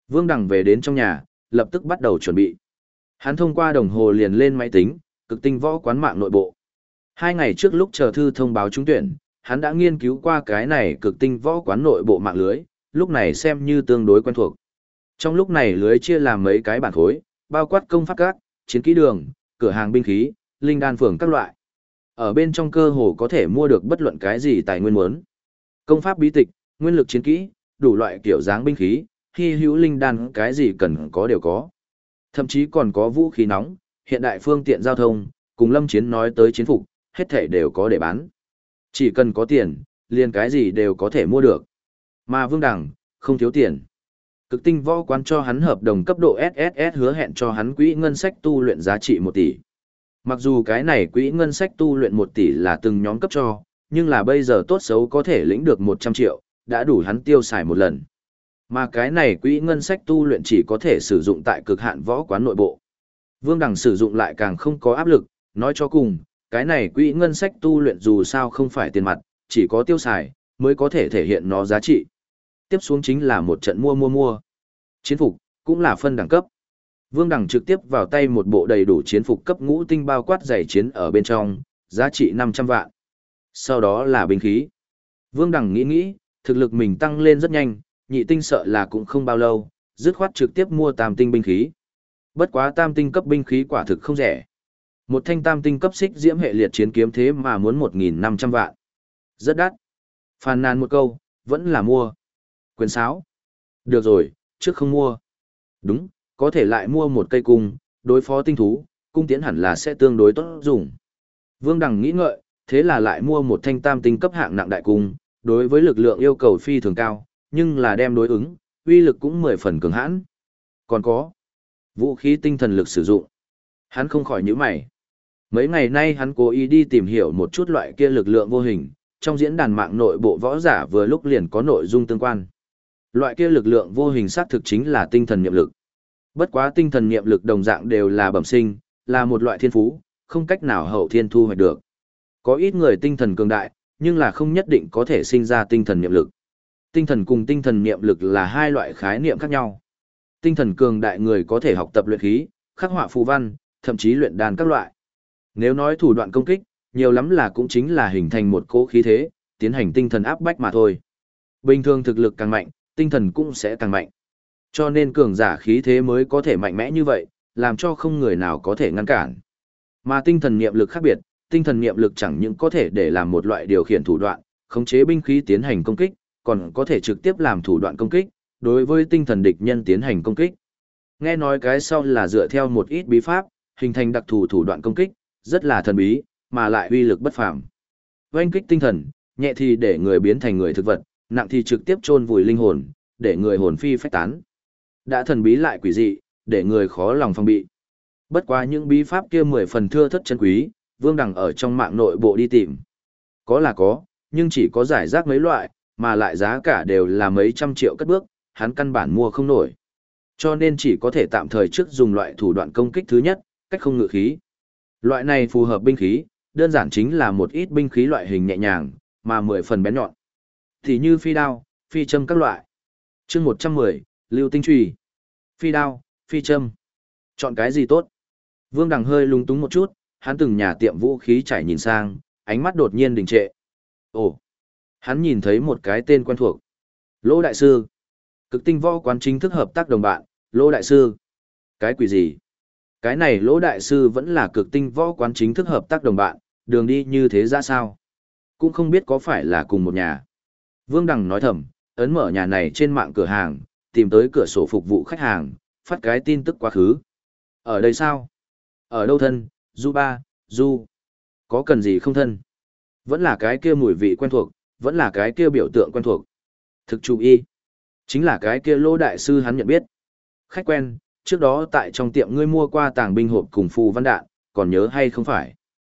Vương Đằng về đến trong nhà, lập tức bắt đầu chuẩn bị. Hắn thông qua đồng hồ liền lên máy tính, cực tinh võ quán mạng nội bộ. 2 ngày trước lúc chờ thư thông báo trúng tuyển, hắn đã nghiên cứu qua cái này cực tinh võ quán nội bộ mạng lưới, lúc này xem như tương đối quen thuộc. Trong lúc này lưới chia làm mấy cái bản khối, bao quát công pháp các, chiến kỹ đường, cửa hàng binh khí, linh đan phường các loại. Ở bên trong cơ hồ có thể mua được bất luận cái gì tài nguyên muốn. Công pháp bí tịch, nguyên lực chiến kỹ, đủ loại kiểu dáng binh khí, hy hữu linh đan cái gì cần có đều có. Thậm chí còn có vũ khí nóng, hiện đại phương tiện giao thông, cùng Lâm Chiến nói tới chiến phục, hết thể đều có để bán. Chỉ cần có tiền, liền cái gì đều có thể mua được. Mà Vương Đằng, không thiếu tiền. Cực tinh võ quán cho hắn hợp đồng cấp độ SSS hứa hẹn cho hắn quỹ ngân sách tu luyện giá trị 1 tỷ. Mặc dù cái này quỹ ngân sách tu luyện 1 tỷ là từng nhóm cấp cho, nhưng là bây giờ tốt xấu có thể lĩnh được 100 triệu, đã đủ hắn tiêu xài một lần. Mà cái này quỹ ngân sách tu luyện chỉ có thể sử dụng tại cực hạn võ quán nội bộ. Vương Đằng sử dụng lại càng không có áp lực, nói cho cùng, cái này quỹ ngân sách tu luyện dù sao không phải tiền mặt, chỉ có tiêu xài, mới có thể thể hiện nó giá trị. Tiếp xuống chính là một trận mua. Chiến phục, cũng là phân đẳng cấp. Vương Đằng trực tiếp vào tay một bộ đầy đủ chiến phục cấp ngũ tinh bao quát giày chiến ở bên trong, giá trị 500 vạn. Sau đó là binh khí. Vương Đằng nghĩ, thực lực mình tăng lên rất nhanh, nhị tinh sợ là cũng không bao lâu, dứt khoát trực tiếp mua tam tinh binh khí. Bất quá tam tinh cấp binh khí quả thực không rẻ. Một thanh tam tinh cấp xích diễm hệ liệt chiến kiếm thế mà muốn 1.500 vạn. Rất đắt. Phàn nàn một câu, vẫn là mua. Quyền sáo. Được rồi, trước không mua. Đúng, có thể lại mua một cây cung, đối phó tinh thú, cung tiễn hẳn là sẽ tương đối tốt dùng. Vương Đằng nghĩ ngợi, thế là lại mua một thanh tam tinh cấp hạng nặng đại cung, đối với lực lượng yêu cầu phi thường cao, nhưng là đem đối ứng, uy lực cũng 10 phần cường hãn. Còn có vũ khí tinh thần lực sử dụng. Hắn không khỏi nhíu mày. Mấy ngày nay hắn cố ý đi tìm hiểu một chút loại kia lực lượng vô hình, trong diễn đàn mạng nội bộ võ giả vừa lúc liền có nội dung tương quan. Loại kia lực lượng vô hình xác thực chính là tinh thần niệm lực. Bất quá tinh thần niệm lực đồng dạng đều là bẩm sinh, là một loại thiên phú, không cách nào hậu thiên thu hoạch được. Có ít người tinh thần cường đại, nhưng là không nhất định có thể sinh ra tinh thần niệm lực. Tinh thần cùng tinh thần niệm lực là hai loại khái niệm khác nhau. Tinh thần cường đại người có thể học tập luyện khí, khắc họa phù văn, thậm chí luyện đan các loại. Nếu nói thủ đoạn công kích, nhiều lắm là cũng chính là hình thành một cỗ khí thế, tiến hành tinh thần áp bách mà thôi. Bình thường thực lực càng mạnh, tinh thần cũng sẽ càng mạnh. Cho nên cường giả khí thế mới có thể mạnh mẽ như vậy, làm cho không người nào có thể ngăn cản. Mà tinh thần niệm lực khác biệt, tinh thần niệm lực chẳng những có thể để làm một loại điều khiển thủ đoạn, khống chế binh khí tiến hành công kích, còn có thể trực tiếp làm thủ đoạn công kích, đối với tinh thần địch nhân tiến hành công kích. Nghe nói cái sau là dựa theo một ít bí pháp, hình thành đặc thù thủ đoạn công kích, rất là thần bí, mà lại uy lực bất phàm. Oanh kích tinh thần, nhẹ thì để người biến thành người thực vật, nặng thì trực tiếp chôn vùi linh hồn, để người hồn phi phách tán. Đã thần bí lại quỷ dị, để người khó lòng phòng bị. Bất quá những bí pháp kia 10 phần thưa thất chân quý, Vương Đằng ở trong mạng nội bộ đi tìm. Có là có, nhưng chỉ có giải rác mấy loại, mà lại giá cả đều là mấy trăm triệu cất bước, hắn căn bản mua không nổi. Cho nên chỉ có thể tạm thời trước dùng loại thủ đoạn công kích thứ nhất, cách không ngự khí. Loại này phù hợp binh khí, đơn giản chính là một ít binh khí loại hình nhẹ nhàng, mà 10 phần bén nhọn. Thì như phi đao, phi châm các loại. Chương 110, Lưu Tinh Chùy. Phi đao, phi châm. Chọn cái gì tốt? Vương Đằng hơi lung túng một chút, hắn từng nhà tiệm vũ khí trải nhìn sang, ánh mắt đột nhiên đình trệ. Ồ! Hắn nhìn thấy một cái tên quen thuộc. Lỗ Đại Sư. Cực tinh võ quán chính thức hợp tác đồng bạn, Lỗ Đại Sư. Cái quỷ gì? Cái này Lỗ Đại Sư vẫn là cực tinh võ quán chính thức hợp tác đồng bạn, đường đi như thế ra sao? Cũng không biết có phải là cùng một nhà. Vương Đằng nói thầm, ấn mở nhà này trên mạng cửa hàng, tìm tới cửa sổ phục vụ khách hàng, phát cái tin tức quá khứ. Ở đây sao? Ở đâu thân? Du ba, Du. Có cần gì không thân? Vẫn là cái kia mùi vị quen thuộc, vẫn là cái kia biểu tượng quen thuộc. Thực chú y. Chính là cái kia Lỗ Đại Sư hắn nhận biết. Khách quen, trước đó tại trong tiệm ngươi mua qua tàng binh hộp cùng phù văn đạn, còn nhớ hay không phải?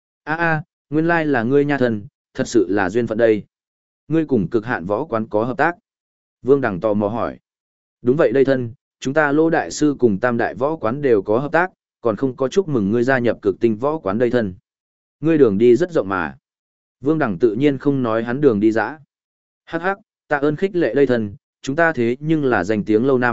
Nguyên lai là ngươi nha thân, thật sự là duyên phận đây. Ngươi cùng cực hạn võ quán có hợp tác. Vương Đằng tò mò hỏi. Đúng vậy đây thân, chúng ta Lỗ Đại Sư cùng Tam Đại võ quán đều có hợp tác, còn không có chúc mừng ngươi gia nhập cực tinh võ quán đây thân. Ngươi đường đi rất rộng mà. Vương Đằng tự nhiên không nói hắn đường đi dã. Hắc hắc, tạ ơn khích lệ đây thân, chúng ta thế nhưng là danh tiếng lâu năm,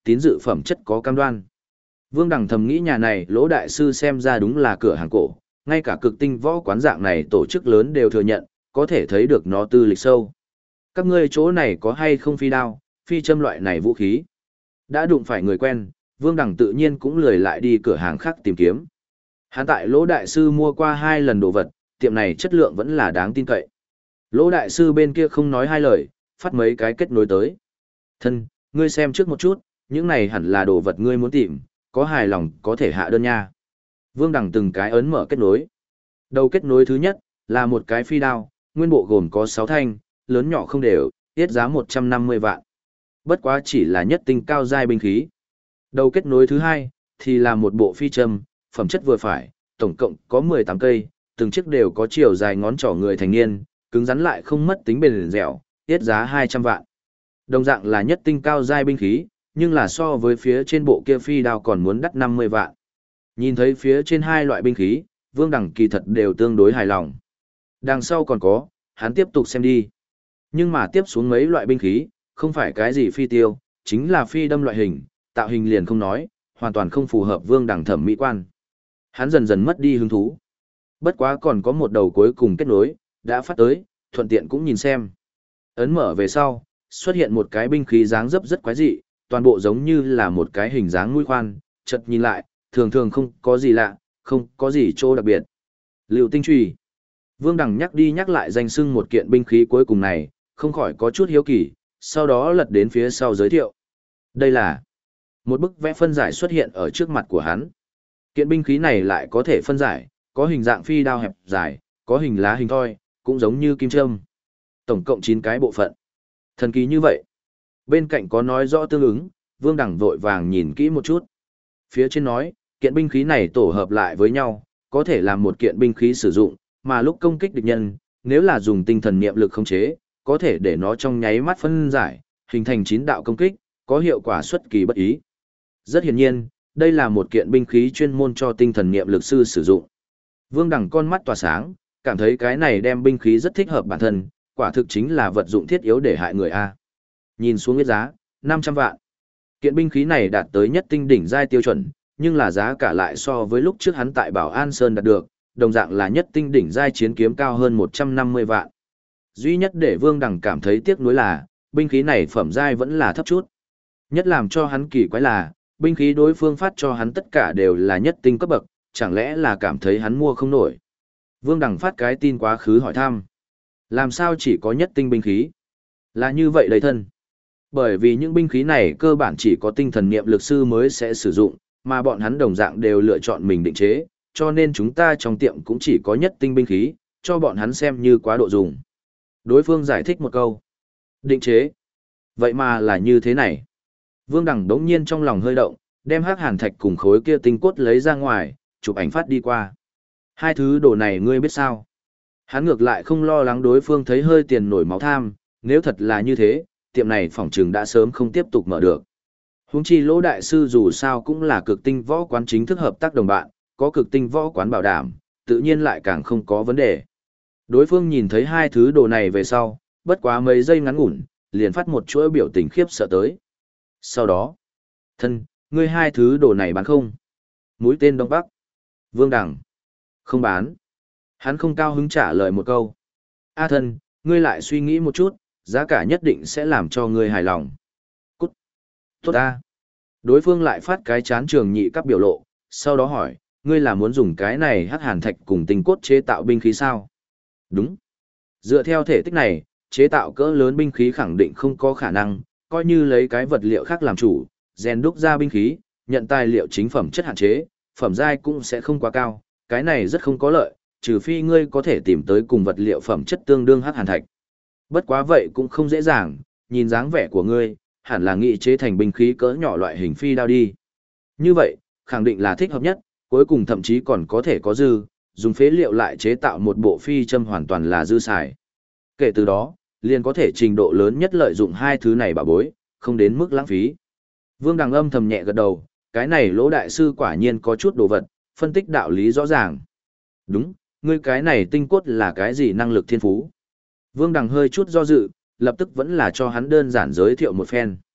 tín dự phẩm chất có cam đoan. Vương Đằng thầm nghĩ nhà này Lỗ đại sư xem ra đúng là cửa hàng cổ, ngay cả cực tinh võ quán dạng này tổ chức lớn đều thừa nhận, có thể thấy được nó tư lịch sâu. Các ngươi chỗ này có hay không phi đao, phi châm loại này vũ khí? Đã đụng phải người quen, Vương Đằng tự nhiên cũng lười lại đi cửa hàng khác tìm kiếm. Hắn tại Lỗ đại sư mua qua 2 lần đồ vật, tiệm này chất lượng vẫn là đáng tin cậy. Lỗ đại sư bên kia không nói hai lời, phát mấy cái kết nối tới. Thân, ngươi xem trước một chút, những này hẳn là đồ vật ngươi muốn tìm, có hài lòng có thể hạ đơn nha. Vương Đằng từng cái ấn mở kết nối. Đầu kết nối thứ nhất là một cái phi đao, nguyên bộ gồm có 6 thanh, lớn nhỏ không đều, tiết giá 150 vạn. Bất quá chỉ là nhất tinh cao giai binh khí. Đầu kết nối thứ hai thì là một bộ phi châm, phẩm chất vừa phải, tổng cộng có 18 cây, từng chiếc đều có chiều dài ngón trỏ người thành niên, cứng rắn lại không mất tính bền dẻo, tiết giá 200 vạn. Đồng dạng là nhất tinh cao giai binh khí, nhưng là so với phía trên bộ kia phi đao còn muốn đắt 50 vạn. Nhìn thấy phía trên 2 loại binh khí, Vương Đằng kỳ thật đều tương đối hài lòng. Đằng sau còn có, hắn tiếp tục xem đi. Nhưng mà tiếp xuống mấy loại binh khí, không phải cái gì phi tiêu, chính là phi đâm loại hình, tạo hình liền không nói, hoàn toàn không phù hợp Vương Đằng thẩm mỹ quan. Hắn dần dần mất đi hứng thú. Bất quá còn có một đầu cuối cùng kết nối, đã phát tới, thuận tiện cũng nhìn xem. Ấn mở về sau, xuất hiện một cái binh khí dáng dấp rất quái dị, toàn bộ giống như là một cái hình dáng mũi khoan, chợt nhìn lại, thường thường không có gì lạ, không có gì chỗ đặc biệt. Lưu tinh chùy. Vương Đằng nhắc đi nhắc lại danh xưng một kiện binh khí cuối cùng này, không khỏi có chút hiếu kỳ, sau đó lật đến phía sau giới thiệu. Đây là một bức vẽ phân giải xuất hiện ở trước mặt của hắn. Kiện binh khí này lại có thể phân giải, có hình dạng phi đao hẹp dài, có hình lá hình thoi, cũng giống như kim châm. Tổng cộng 9 cái bộ phận. Thần kỳ như vậy. Bên cạnh có nói rõ tương ứng, Vương Đằng vội vàng nhìn kỹ một chút. Phía trên nói, kiện binh khí này tổ hợp lại với nhau, có thể làm một kiện binh khí sử dụng, mà lúc công kích địch nhân, nếu là dùng tinh thần niệm lực khống chế, có thể để nó trong nháy mắt phân giải, hình thành 9 đạo công kích, có hiệu quả xuất kỳ bất ý. Rất hiển nhiên, đây là một kiện binh khí chuyên môn cho tinh thần niệm lực sư sử dụng. Vương Đằng con mắt tỏa sáng, cảm thấy cái này đem binh khí rất thích hợp bản thân, quả thực chính là vật dụng thiết yếu để hại người A. Nhìn xuống cái giá, 500 vạn. Kiện binh khí này đạt tới nhất tinh đỉnh giai tiêu chuẩn, nhưng là giá cả lại so với lúc trước hắn tại Bảo An Sơn đạt được, đồng dạng là nhất tinh đỉnh giai chiến kiếm cao hơn 150 vạn. Duy nhất để Vương Đằng cảm thấy tiếc nuối là, binh khí này phẩm giai vẫn là thấp chút. Nhất làm cho hắn kỳ quái là, binh khí đối phương phát cho hắn tất cả đều là nhất tinh cấp bậc, chẳng lẽ là cảm thấy hắn mua không nổi. Vương Đằng phát cái tin quá khứ hỏi thăm. Làm sao chỉ có nhất tinh binh khí? Là như vậy đấy thân. Bởi vì những binh khí này cơ bản chỉ có tinh thần niệm lực sư mới sẽ sử dụng, mà bọn hắn đồng dạng đều lựa chọn mình định chế, cho nên chúng ta trong tiệm cũng chỉ có nhất tinh binh khí, cho bọn hắn xem như quá độ dùng. Đối phương giải thích một câu. Định chế. Vậy mà là như thế này. Vương Đằng đống nhiên trong lòng hơi động, đem hắc hàn thạch cùng khối kia tinh cốt lấy ra ngoài, chụp ảnh phát đi qua. 2 thứ đồ này ngươi biết sao? Hắn ngược lại không lo lắng đối phương thấy hơi tiền nổi máu tham, nếu thật là như thế, tiệm này phỏng chừng đã sớm không tiếp tục mở được. Huống chi Lỗ đại sư dù sao cũng là cực tinh võ quán chính thức hợp tác đồng bạn, có cực tinh võ quán bảo đảm, tự nhiên lại càng không có vấn đề. Đối phương nhìn thấy 2 thứ đồ này về sau, bất quá mấy giây ngắn ngủn, liền phát một chuỗi biểu tình khiếp sợ tới. Sau đó, thân, ngươi 2 thứ đồ này bán không? Mũi tên Đông Bắc. Vương Đằng. Không bán. Hắn không cao hứng trả lời một câu. A thân, ngươi lại suy nghĩ một chút, giá cả nhất định sẽ làm cho ngươi hài lòng. Cút. Tốt a. Đối phương lại phát cái chán trường nhị cấp biểu lộ, sau đó hỏi, ngươi là muốn dùng cái này hắc hàn thạch cùng tinh cốt chế tạo binh khí sao? Đúng. Dựa theo thể tích này, chế tạo cỡ lớn binh khí khẳng định không có khả năng, coi như lấy cái vật liệu khác làm chủ, rèn đúc ra binh khí, nhận tài liệu chính phẩm chất hạn chế, phẩm giai cũng sẽ không quá cao, cái này rất không có lợi, trừ phi ngươi có thể tìm tới cùng vật liệu phẩm chất tương đương hắc hàn thạch. Bất quá vậy cũng không dễ dàng, nhìn dáng vẻ của ngươi, hẳn là nghị chế thành binh khí cỡ nhỏ loại hình phi đao đi. Như vậy, khẳng định là thích hợp nhất, cuối cùng thậm chí còn có thể có dư, dùng phế liệu lại chế tạo một bộ phi châm hoàn toàn là dư xài. Kể từ đó, liền có thể trình độ lớn nhất lợi dụng 2 thứ này bảo bối, không đến mức lãng phí. Vương Đằng âm thầm nhẹ gật đầu, cái này Lỗ đại sư quả nhiên có chút đồ vật, phân tích đạo lý rõ ràng. Đúng, ngươi cái này tinh cốt là cái gì năng lực thiên phú? Vương Đằng hơi chút do dự, lập tức vẫn là cho hắn đơn giản giới thiệu một phen.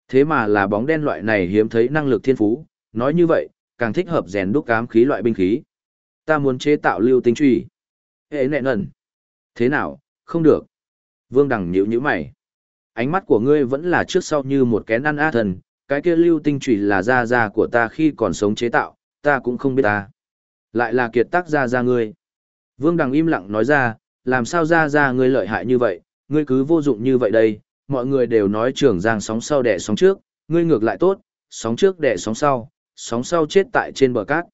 Thế mà là bóng đen loại này hiếm thấy năng lực thiên phú, nói như vậy, càng thích hợp rèn đúc ám khí loại binh khí. Ta muốn chế tạo lưu tinh truy. Hệ nệ nần. Thế nào, không được. Vương Đằng nhíu nhíu mày. Ánh mắt của ngươi vẫn là trước sau như một kén ăn a thần, cái kia lưu tinh truy là gia gia của ta khi còn sống chế tạo, ta cũng không biết ta. Lại là kiệt tác gia gia ngươi. Vương Đằng im lặng nói ra, làm sao gia gia ngươi lợi hại như vậy, ngươi cứ vô dụng như vậy đây, mọi người đều nói Trường Giang sóng sau đẻ sóng trước, ngươi ngược lại tốt, sóng trước đẻ sóng sau chết tại trên bờ cát.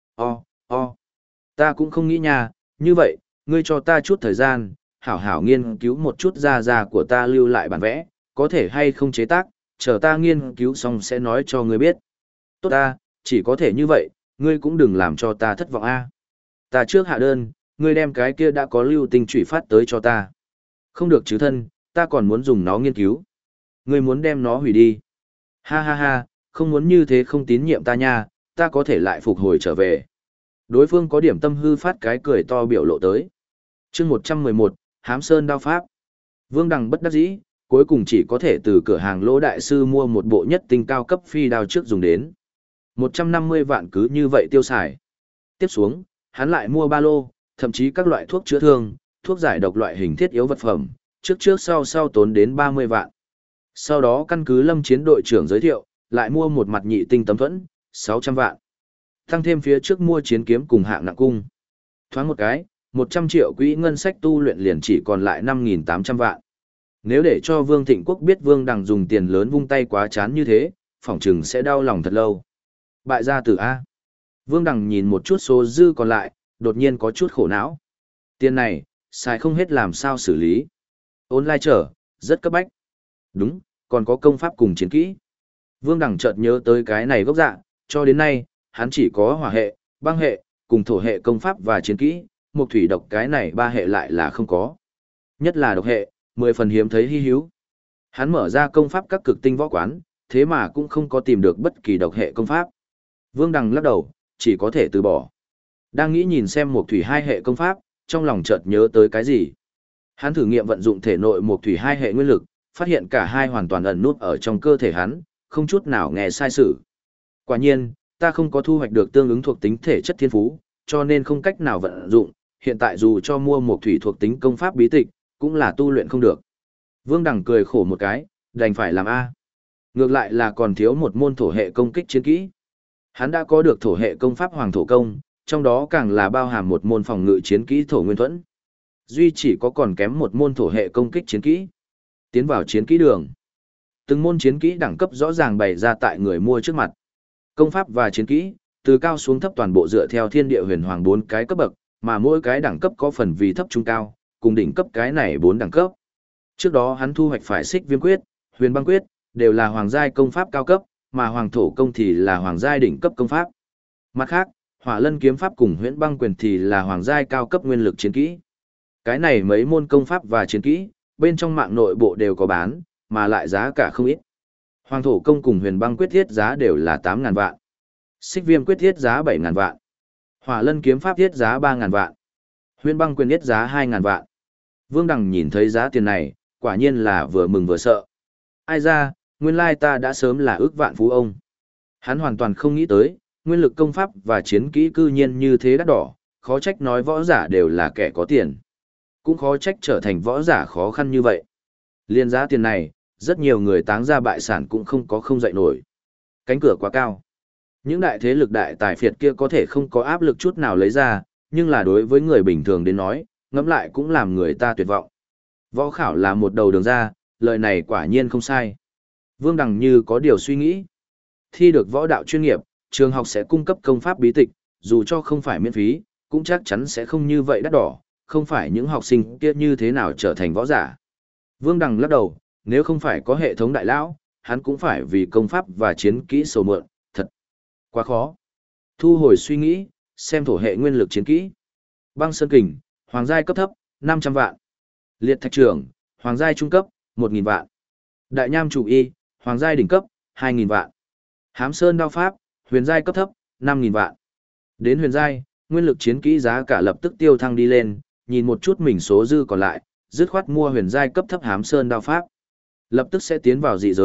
Ta cũng không nghĩ nha, như vậy, ngươi cho ta chút thời gian, hảo hảo nghiên cứu một chút gia gia của ta lưu lại bản vẽ, có thể hay không chế tác, chờ ta nghiên cứu xong sẽ nói cho ngươi biết. Tốt ta, chỉ có thể như vậy, ngươi cũng đừng làm cho ta thất vọng a. Ta trước hạ đơn, ngươi đem cái kia đã có lưu tinh chủy phát tới cho ta. Không được chứ thân, ta còn muốn dùng nó nghiên cứu. Ngươi muốn đem nó hủy đi. Ha ha ha, không muốn như thế không tín nhiệm ta nha, ta có thể lại phục hồi trở về. Đối phương có điểm tâm hư phát cái cười to biểu lộ tới. chương 111, Hám Sơn đao pháp. Vương Đằng bất đắc dĩ, cuối cùng chỉ có thể từ cửa hàng Lỗ đại sư mua một bộ nhất tinh cao cấp phi đao trước dùng đến. 150 vạn cứ như vậy tiêu xài. Tiếp xuống, hắn lại mua ba lô, thậm chí các loại thuốc chữa thương, thuốc giải độc loại hình thiết yếu vật phẩm, trước sau tốn đến 30 vạn. Sau đó căn cứ Lâm Chiến đội trưởng giới thiệu, lại mua một mặt nhị tinh tấm thuẫn, 600 vạn. Tăng thêm phía trước mua chiến kiếm cùng hạng nặng cung. Thoáng một cái, 100 triệu quỹ ngân sách tu luyện liền chỉ còn lại 5.800 vạn. Nếu để cho Vương Thịnh Quốc biết Vương Đằng dùng tiền lớn vung tay quá chán như thế, phỏng chừng sẽ đau lòng thật lâu. Bại gia tử A. Vương Đằng nhìn một chút số dư còn lại, đột nhiên có chút khổ não. Tiền này, xài không hết làm sao xử lý. Online trở, rất cấp bách. Đúng, còn có công pháp cùng chiến kỹ. Vương Đằng chợt nhớ tới cái này gốc dạ, cho đến nay, hắn chỉ có hỏa hệ, băng hệ, cùng thổ hệ công pháp và chiến kỹ, một thủy độc cái này ba hệ lại là không có. Nhất là độc hệ, 10 phần hiếm thấy hy hữu. Hắn mở ra công pháp các cực tinh võ quán, thế mà cũng không có tìm được bất kỳ độc hệ công pháp. Vương Đằng lắc đầu, chỉ có thể từ bỏ. Đang nghĩ nhìn xem một thủy hai hệ công pháp, trong lòng chợt nhớ tới cái gì. Hắn thử nghiệm vận dụng thể nội một thủy hai hệ nguyên lực, phát hiện cả hai hoàn toàn ẩn nút ở trong cơ thể hắn, không chút nào nghe sai sự. Quả nhiên, ta không có thu hoạch được tương ứng thuộc tính thể chất thiên phú, cho nên không cách nào vận dụng, hiện tại dù cho mua một thủy thuộc tính công pháp bí tịch, cũng là tu luyện không được. Vương Đằng cười khổ một cái, đành phải làm A. Ngược lại là còn thiếu một môn thổ hệ công kích chiến kỹ. Hắn đã có được thổ hệ công pháp Hoàng Thổ Công, trong đó càng là bao hàm một môn phòng ngự chiến kỹ Thổ Nguyên Thuẫn. Duy chỉ có còn kém một môn thổ hệ công kích chiến kỹ. Tiến vào chiến kỹ đường. Từng môn chiến kỹ đẳng cấp rõ ràng bày ra tại người mua trước mặt. Công pháp và chiến kỹ, từ cao xuống thấp toàn bộ dựa theo thiên địa huyền hoàng 4 cái cấp bậc, mà mỗi cái đẳng cấp có phần vì thấp trung cao, cùng đỉnh cấp cái này 4 đẳng cấp. Trước đó hắn thu hoạch phải Xích Viêm Quyết, Huyền Băng Quyết, đều là hoàng giai công pháp cao cấp, mà Hoàng Thổ Công thì là hoàng giai đỉnh cấp công pháp. Mặt khác, Hỏa Lân Kiếm Pháp cùng Huyễn Băng Quyền thì là hoàng giai cao cấp nguyên lực chiến kỹ. Cái này mấy môn công pháp và chiến kỹ, bên trong mạng nội bộ đều có bán, mà lại giá cả không ít. Hoàng Thổ Công cùng Huyền Băng Quyết thiết giá đều là 8.000 vạn. Xích Viêm Quyết thiết giá 7.000 vạn. Hỏa Lân Kiếm Pháp thiết giá 3.000 vạn. Huyền Băng Quyền thiết giá 2.000 vạn. Vương Đằng nhìn thấy giá tiền này, quả nhiên là vừa mừng vừa sợ. Ai ra, nguyên lai ta đã sớm là ước vạn phú ông. Hắn hoàn toàn không nghĩ tới, nguyên lực công pháp và chiến kỹ cư nhiên như thế đắt đỏ, khó trách nói võ giả đều là kẻ có tiền. Cũng khó trách trở thành võ giả khó khăn như vậy. Liên giá tiền này, rất nhiều người táng ra bại sản cũng không dậy nổi. Cánh cửa quá cao. Những đại thế lực đại tài phiệt kia có thể không có áp lực chút nào lấy ra, nhưng là đối với người bình thường đến nói, ngẫm lại cũng làm người ta tuyệt vọng. Võ khảo là một đầu đường ra, lời này quả nhiên không sai. Vương Đằng như có điều suy nghĩ. Thi được võ đạo chuyên nghiệp, trường học sẽ cung cấp công pháp bí tịch, dù cho không phải miễn phí, cũng chắc chắn sẽ không như vậy đắt đỏ, không phải những học sinh kia như thế nào trở thành võ giả. Vương Đằng lắc đầu, nếu không phải có hệ thống đại lão, hắn cũng phải vì công pháp và chiến kỹ sầu mượn, thật quá khó. Thu hồi suy nghĩ, xem thổ hệ nguyên lực chiến kỹ. Băng Sơn Kình, hoàng giai cấp thấp, 500 vạn. Liệt Thạch Trưởng, hoàng giai trung cấp, 1.000 vạn. Đại Nham Chủ Y, hoàng giai đỉnh cấp, 2.000 vạn. Hám Sơn Đao Pháp, huyền giai cấp thấp, 5.000 vạn. Đến huyền giai, nguyên lực chiến kỹ giá cả lập tức tiêu thăng đi lên, nhìn một chút mình số dư còn lại, dứt khoát mua huyền giai cấp thấp Hám Sơn Đao Pháp. Lập tức sẽ tiến vào dị giới,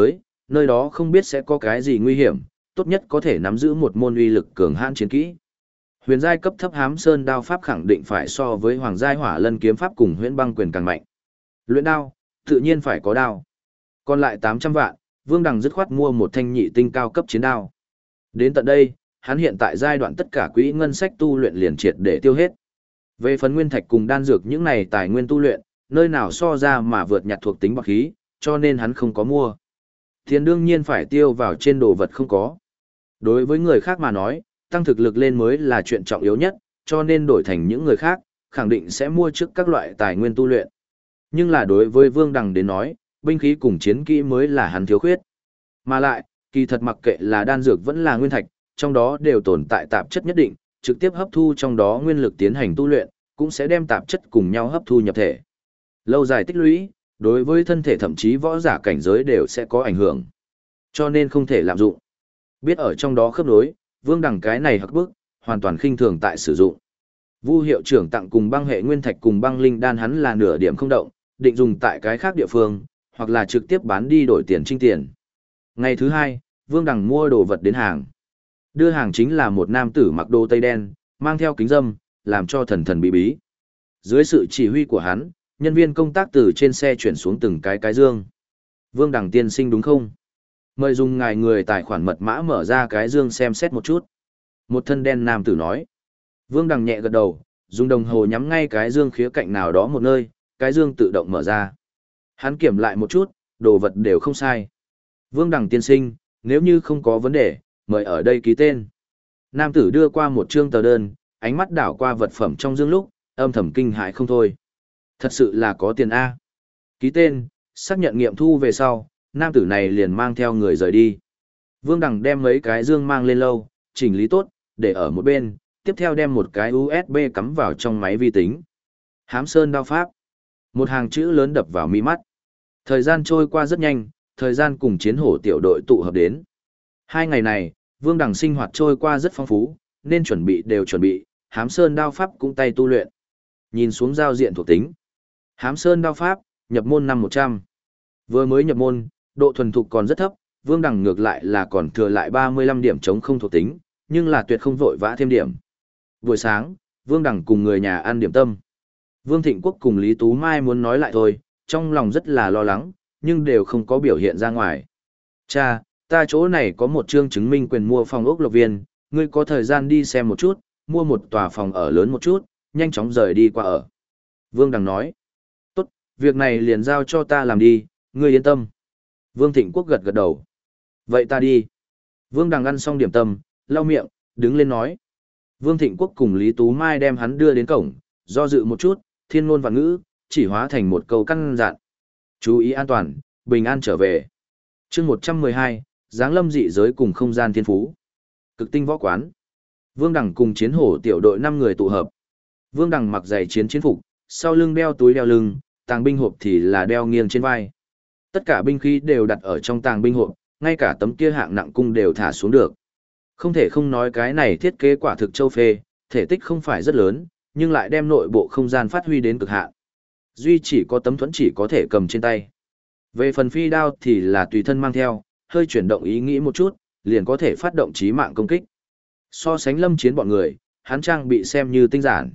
nơi đó không biết sẽ có cái gì nguy hiểm, tốt nhất có thể nắm giữ một môn uy lực cường hãn chiến kỹ. Huyền giai cấp thấp Hám Sơn đao pháp khẳng định phải so với hoàng giai Hỏa Lân kiếm pháp cùng Huyễn Băng quyền càng mạnh. Luyện đao, tự nhiên phải có đao. Còn lại 800 vạn, Vương Đằng dứt khoát mua một thanh nhị tinh cao cấp chiến đao. Đến tận đây, hắn hiện tại giai đoạn tất cả quỹ ngân sách tu luyện liền triệt để tiêu hết. Về phần nguyên thạch cùng đan dược những này tài nguyên tu luyện, nơi nào so ra mà vượt nhặt thuộc tính bạc khí, cho nên hắn không có mua. Tiền đương nhiên phải tiêu vào trên đồ vật không có. Đối với người khác mà nói, tăng thực lực lên mới là chuyện trọng yếu nhất, cho nên đổi thành những người khác, khẳng định sẽ mua trước các loại tài nguyên tu luyện. Nhưng là đối với Vương Đằng đến nói, binh khí cùng chiến kỹ mới là hắn thiếu khuyết. Mà lại, kỳ thật mặc kệ là đan dược vẫn là nguyên thạch, trong đó đều tồn tại tạp chất nhất định, trực tiếp hấp thu trong đó nguyên lực tiến hành tu luyện, cũng sẽ đem tạp chất cùng nhau hấp thu nhập thể. Lâu dài tích lũy, đối với thân thể thậm chí võ giả cảnh giới đều sẽ có ảnh hưởng. Cho nên không thể lạm dụng. Biết ở trong đó khớp nối, Vương Đằng cái này hắc bức, hoàn toàn khinh thường tại sử dụng. Vu hiệu trưởng tặng cùng băng hệ nguyên thạch cùng băng linh đan hắn là nửa điểm không động, định dùng tại cái khác địa phương, hoặc là trực tiếp bán đi đổi tiền trinh tiền. Ngày thứ hai, Vương Đằng mua đồ vật đến hàng. Đưa hàng chính là một nam tử mặc đồ tây đen, mang theo kính râm, làm cho thần thần bí bí. Dưới sự chỉ huy của hắn, nhân viên công tác từ trên xe chuyển xuống từng cái dương. Vương Đằng tiên sinh đúng không? Mời dùng ngài người tài khoản mật mã mở ra cái dương xem xét một chút. Một thân đen nam tử nói. Vương Đằng nhẹ gật đầu, dùng đồng hồ nhắm ngay cái dương khía cạnh nào đó một nơi, cái dương tự động mở ra. Hắn kiểm lại một chút, đồ vật đều không sai. Vương Đằng tiên sinh, nếu như không có vấn đề, mời ở đây ký tên. Nam tử đưa qua một trương tờ đơn, ánh mắt đảo qua vật phẩm trong dương lúc, âm thầm kinh hãi không thôi. Thật sự là có tiền A. Ký tên, xác nhận nghiệm thu về sau, nam tử này liền mang theo người rời đi. Vương Đằng đem mấy cái dương mang lên lâu, chỉnh lý tốt, để ở một bên, tiếp theo đem một cái USB cắm vào trong máy vi tính. Hám Sơn đao pháp. Một hàng chữ lớn đập vào mi mắt. Thời gian trôi qua rất nhanh, thời gian cùng chiến hổ tiểu đội tụ hợp đến. 2 ngày này, Vương Đằng sinh hoạt trôi qua rất phong phú, nên chuẩn bị đều chuẩn bị, Hám Sơn đao pháp cũng tay tu luyện. Nhìn xuống giao diện thuộc tính. Hám Sơn đao pháp, nhập môn năm 100. Vừa mới nhập môn, độ thuần thục còn rất thấp, Vương Đằng ngược lại là còn thừa lại 35 điểm chống không thuộc tính, nhưng là tuyệt không vội vã thêm điểm. Buổi sáng, Vương Đằng cùng người nhà ăn điểm tâm. Vương Thịnh Quốc cùng Lý Tú Mai muốn nói lại thôi, trong lòng rất là lo lắng, nhưng đều không có biểu hiện ra ngoài. Cha, ta chỗ này có một chương chứng minh quyền mua phòng ốc Lộc Viên, ngươi có thời gian đi xem một chút, mua một tòa phòng ở lớn một chút, nhanh chóng rời đi qua ở. Vương Đằng nói, tốt, việc này liền giao cho ta làm đi, ngươi yên tâm. Vương Thịnh Quốc gật gật đầu. Vậy ta đi. Vương Đằng ăn xong điểm tâm, lau miệng, đứng lên nói. Vương Thịnh Quốc cùng Lý Tú Mai đem hắn đưa đến cổng, do dự một chút, thiên ngôn và ngữ, chỉ hóa thành một câu căn dặn. Chú ý an toàn, bình an trở về. chương 112, Giáng lâm dị giới cùng không gian thiên phú. Cực tinh võ quán. Vương Đằng cùng chiến hổ tiểu đội 5 người tụ hợp. Vương Đằng mặc giày chiến phục, sau lưng đeo túi đeo lưng, tàng binh hộp thì là đeo nghiêng trên vai. Tất cả binh khí đều đặt ở trong tàng binh hộp, ngay cả tấm kia hạng nặng cung đều thả xuống được. Không thể không nói cái này thiết kế quả thực châu phê, thể tích không phải rất lớn, nhưng lại đem nội bộ không gian phát huy đến cực hạn. Duy chỉ có tấm thuẫn chỉ có thể cầm trên tay. Về phần phi đao thì là tùy thân mang theo, hơi chuyển động ý nghĩ một chút, liền có thể phát động chí mạng công kích. So sánh lâm chiến bọn người, hắn trang bị xem như tinh giản.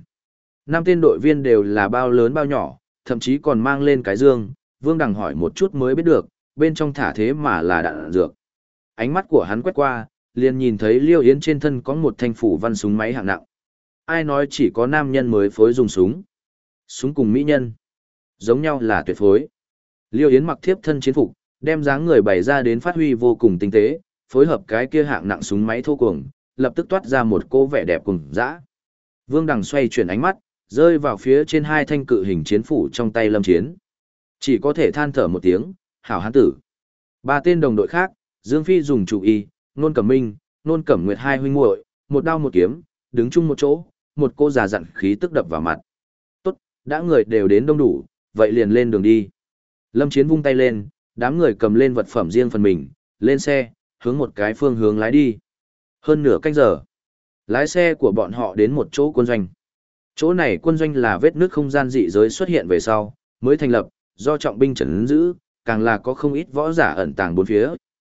5 tên đội viên đều là bao lớn bao nhỏ, thậm chí còn mang lên cái dương, Vương Đằng hỏi một chút mới biết được, bên trong thả thế mà là đạn dược. Ánh mắt của hắn quét qua, liền nhìn thấy Liêu Yến trên thân có một thanh phủ văn súng máy hạng nặng. Ai nói chỉ có nam nhân mới phối dùng súng? Súng cùng mỹ nhân. Giống nhau là tuyệt phối. Liêu Yến mặc thiếp thân chiến phục, đem dáng người bày ra đến phát huy vô cùng tinh tế, phối hợp cái kia hạng nặng súng máy thô cuồng, lập tức toát ra một cô vẻ đẹp cùng dã. Vương Đằng xoay chuyển ánh mắt, rơi vào phía trên 2 thanh cự hình chiến phủ trong tay Lâm Chiến. Chỉ có thể than thở một tiếng, hảo hán tử. 3 tên đồng đội khác, Dương Phi dùng chủ y, Nôn Cẩm Minh, Nôn Cẩm Nguyệt 2 huynh muội, một đao một kiếm, đứng chung một chỗ, một cô già dặn khí tức đập vào mặt. Tốt, đã người đều đến đông đủ, vậy liền lên đường đi. Lâm Chiến vung tay lên, đám người cầm lên vật phẩm riêng phần mình, lên xe, hướng một cái phương hướng lái đi. Hơn nửa canh giờ, lái xe của bọn họ đến một chỗ quân doanh. Chỗ này quân doanh là vết nước không gian dị giới xuất hiện về sau, mới thành lập, do trọng binh trấn giữ, càng là có không ít võ giả ẩn tàng bốn phía,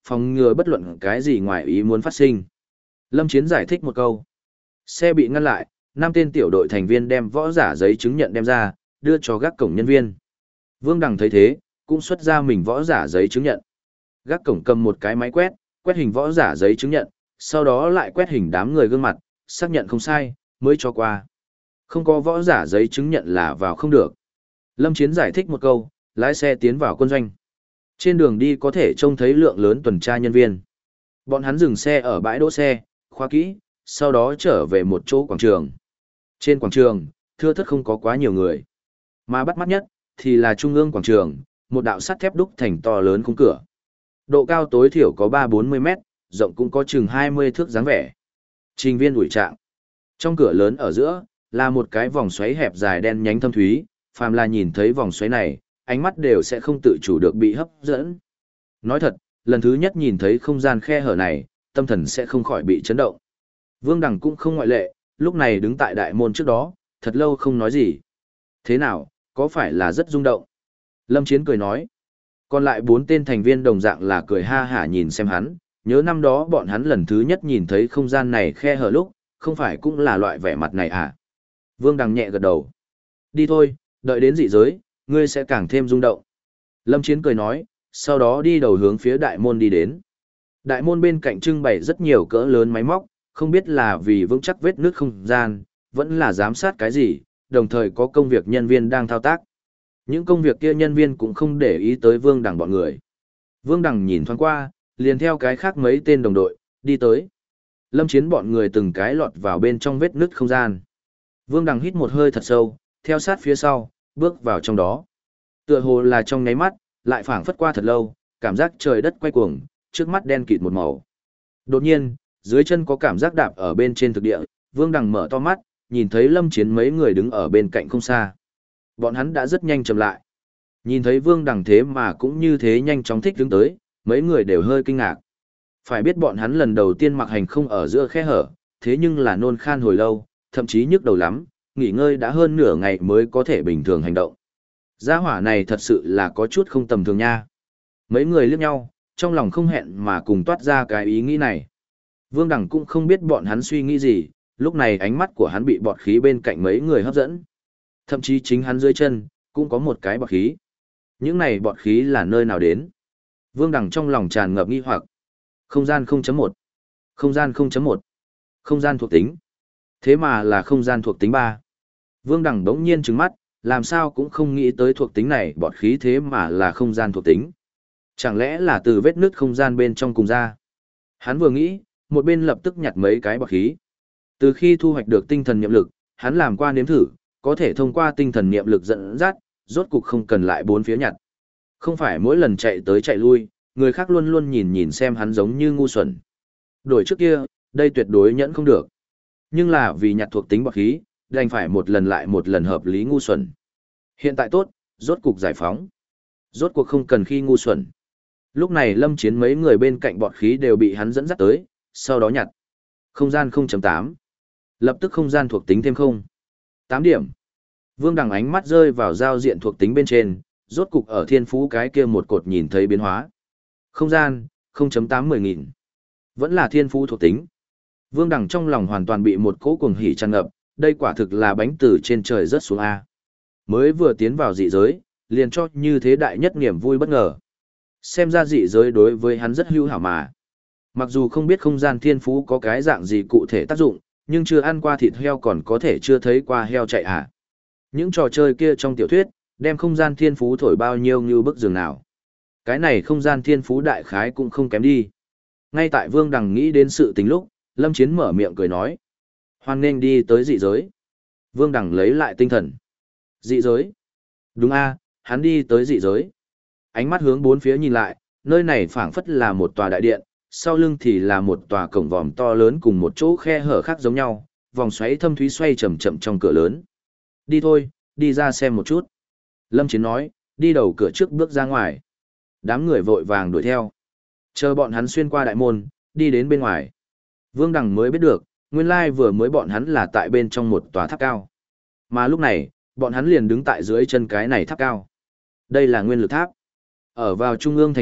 phòng ngừa bất luận cái gì ngoài ý muốn phát sinh. Lâm Chiến giải thích một câu. Xe bị ngăn lại, 5 tên tiểu đội thành viên đem võ giả giấy chứng nhận đem ra, đưa cho gác cổng nhân viên. Vương Đằng thấy thế, cũng xuất ra mình võ giả giấy chứng nhận. Gác cổng cầm một cái máy quét, quét hình võ giả giấy chứng nhận, sau đó lại quét hình đám người gương mặt, xác nhận không sai, mới cho qua. Không có võ giả giấy chứng nhận là vào không được. Lâm Chiến giải thích một câu, lái xe tiến vào quân doanh. Trên đường đi có thể trông thấy lượng lớn tuần tra nhân viên. Bọn hắn dừng xe ở bãi đỗ xe, khóa kỹ, sau đó trở về một chỗ quảng trường. Trên quảng trường, thưa thớt không có quá nhiều người. Mà bắt mắt nhất, thì là trung ương quảng trường, một đạo sắt thép đúc thành to lớn khung cửa. Độ cao tối thiểu có 3-40 mét, rộng cũng có chừng 20 thước dáng vẻ. Trình viên ủi trạng. Trong cửa lớn ở giữa, là một cái vòng xoáy hẹp dài đen nhánh thâm thúy, phàm là nhìn thấy vòng xoáy này, ánh mắt đều sẽ không tự chủ được bị hấp dẫn. Nói thật, lần thứ nhất nhìn thấy không gian khe hở này, tâm thần sẽ không khỏi bị chấn động. Vương Đằng cũng không ngoại lệ, lúc này đứng tại đại môn trước đó, thật lâu không nói gì. Thế nào, có phải là rất rung động? Lâm Chiến cười nói. Còn lại 4 tên thành viên đồng dạng là cười ha hả nhìn xem hắn, nhớ năm đó bọn hắn lần thứ nhất nhìn thấy không gian này khe hở lúc, không phải cũng là loại vẻ mặt này à? Vương Đằng nhẹ gật đầu. Đi thôi, đợi đến dị giới, ngươi sẽ càng thêm rung động. Lâm Chiến cười nói, sau đó đi đầu hướng phía đại môn đi đến. Đại môn bên cạnh trưng bày rất nhiều cỡ lớn máy móc, không biết là vì vững chắc vết nước không gian, vẫn là giám sát cái gì, đồng thời có công việc nhân viên đang thao tác. Những công việc kia nhân viên cũng không để ý tới Vương Đằng bọn người. Vương Đằng nhìn thoáng qua, liền theo cái khác mấy tên đồng đội, đi tới. Lâm Chiến bọn người từng cái lọt vào bên trong vết nứt không gian. Vương Đằng hít một hơi thật sâu, theo sát phía sau, bước vào trong đó. Tựa hồ là trong nháy mắt, lại phảng phất qua thật lâu, cảm giác trời đất quay cuồng, trước mắt đen kịt một màu. Đột nhiên, dưới chân có cảm giác đạp ở bên trên thực địa, Vương Đằng mở to mắt, nhìn thấy Lâm Chiến mấy người đứng ở bên cạnh không xa. Bọn hắn đã rất nhanh chậm lại. Nhìn thấy Vương Đằng thế mà cũng như thế nhanh chóng thích đứng tới, mấy người đều hơi kinh ngạc. Phải biết bọn hắn lần đầu tiên mặc hành không ở giữa khe hở, thế nhưng là nôn khan hồi lâu, thậm chí nhức đầu lắm, nghỉ ngơi đã hơn nửa ngày mới có thể bình thường hành động. Gia hỏa này thật sự là có chút không tầm thường nha. Mấy người liếc nhau, trong lòng không hẹn mà cùng toát ra cái ý nghĩ này. Vương Đằng cũng không biết bọn hắn suy nghĩ gì, lúc này ánh mắt của hắn bị bọt khí bên cạnh mấy người hấp dẫn. Thậm chí chính hắn dưới chân, cũng có một cái bọt khí. Những này bọt khí là nơi nào đến? Vương Đằng trong lòng tràn ngập nghi hoặc. Không gian 0.1. Không gian 0.1. Không gian thuộc tính. Thế mà là không gian thuộc tính 3. Vương Đằng đống nhiên trừng mắt, làm sao cũng không nghĩ tới thuộc tính này bọt khí thế mà là không gian thuộc tính. Chẳng lẽ là từ vết nứt không gian bên trong cùng ra? Hắn vừa nghĩ, một bên lập tức nhặt mấy cái bọt khí. Từ khi thu hoạch được tinh thần niệm lực, hắn làm qua nếm thử, có thể thông qua tinh thần niệm lực dẫn dắt, rốt cục không cần lại bốn phía nhặt. Không phải mỗi lần chạy tới chạy lui, người khác luôn luôn nhìn nhìn xem hắn giống như ngu xuẩn. Đổi trước kia, đây tuyệt đối nhẫn không được. Nhưng là vì nhặt thuộc tính bọt khí, đành phải một lần lại một lần hợp lý ngu xuẩn. Hiện tại tốt, rốt cục giải phóng. Rốt cuộc không cần khi ngu xuẩn. Lúc này Lâm Chiến mấy người bên cạnh bọt khí đều bị hắn dẫn dắt tới, sau đó nhặt. Không gian 0.8. Lập tức không gian thuộc tính thêm 0.8 điểm. Vương Đằng ánh mắt rơi vào giao diện thuộc tính bên trên, rốt cục ở thiên phú cái kia một cột nhìn thấy biến hóa. Không gian, 0.8 10.000. Vẫn là thiên phú thuộc tính. Vương Đằng trong lòng hoàn toàn bị một cỗ cuồng hỉ tràn ngập, đây quả thực là bánh từ trên trời rớt xuống A. Mới vừa tiến vào dị giới, liền cho như thế đại nhất niềm vui bất ngờ. Xem ra dị giới đối với hắn rất hữu hảo mà. Mặc dù không biết không gian thiên phú có cái dạng gì cụ thể tác dụng, nhưng chưa ăn qua thịt heo còn có thể chưa thấy qua heo chạy à. Những trò chơi kia trong tiểu thuyết, đem không gian thiên phú thổi bao nhiêu như bức giường nào. Cái này không gian thiên phú đại khái cũng không kém đi. Ngay tại Vương Đằng nghĩ đến sự tình lúc, Lâm Chiến mở miệng cười nói. Hoan nghênh đi tới dị giới. Vương Đằng lấy lại tinh thần. Dị giới? Đúng a, hắn đi tới dị giới. Ánh mắt hướng bốn phía nhìn lại, nơi này phảng phất là một tòa đại điện, sau lưng thì là một tòa cổng vòm to lớn cùng một chỗ khe hở khác giống nhau, vòng xoáy thâm thúy xoay chậm chậm trong cửa lớn. Đi thôi, đi ra xem một chút. Lâm Chiến nói, đi đầu cửa trước bước ra ngoài. Đám người vội vàng đuổi theo. Chờ bọn hắn xuyên qua đại môn, đi đến bên ngoài. Vương Đằng mới biết được, nguyên lai vừa mới bọn hắn là tại bên trong một tòa tháp cao. Mà lúc này, bọn hắn liền đứng tại dưới chân cái này tháp cao. Đây là nguyên lực tháp. Ở vào trung ương thành thị,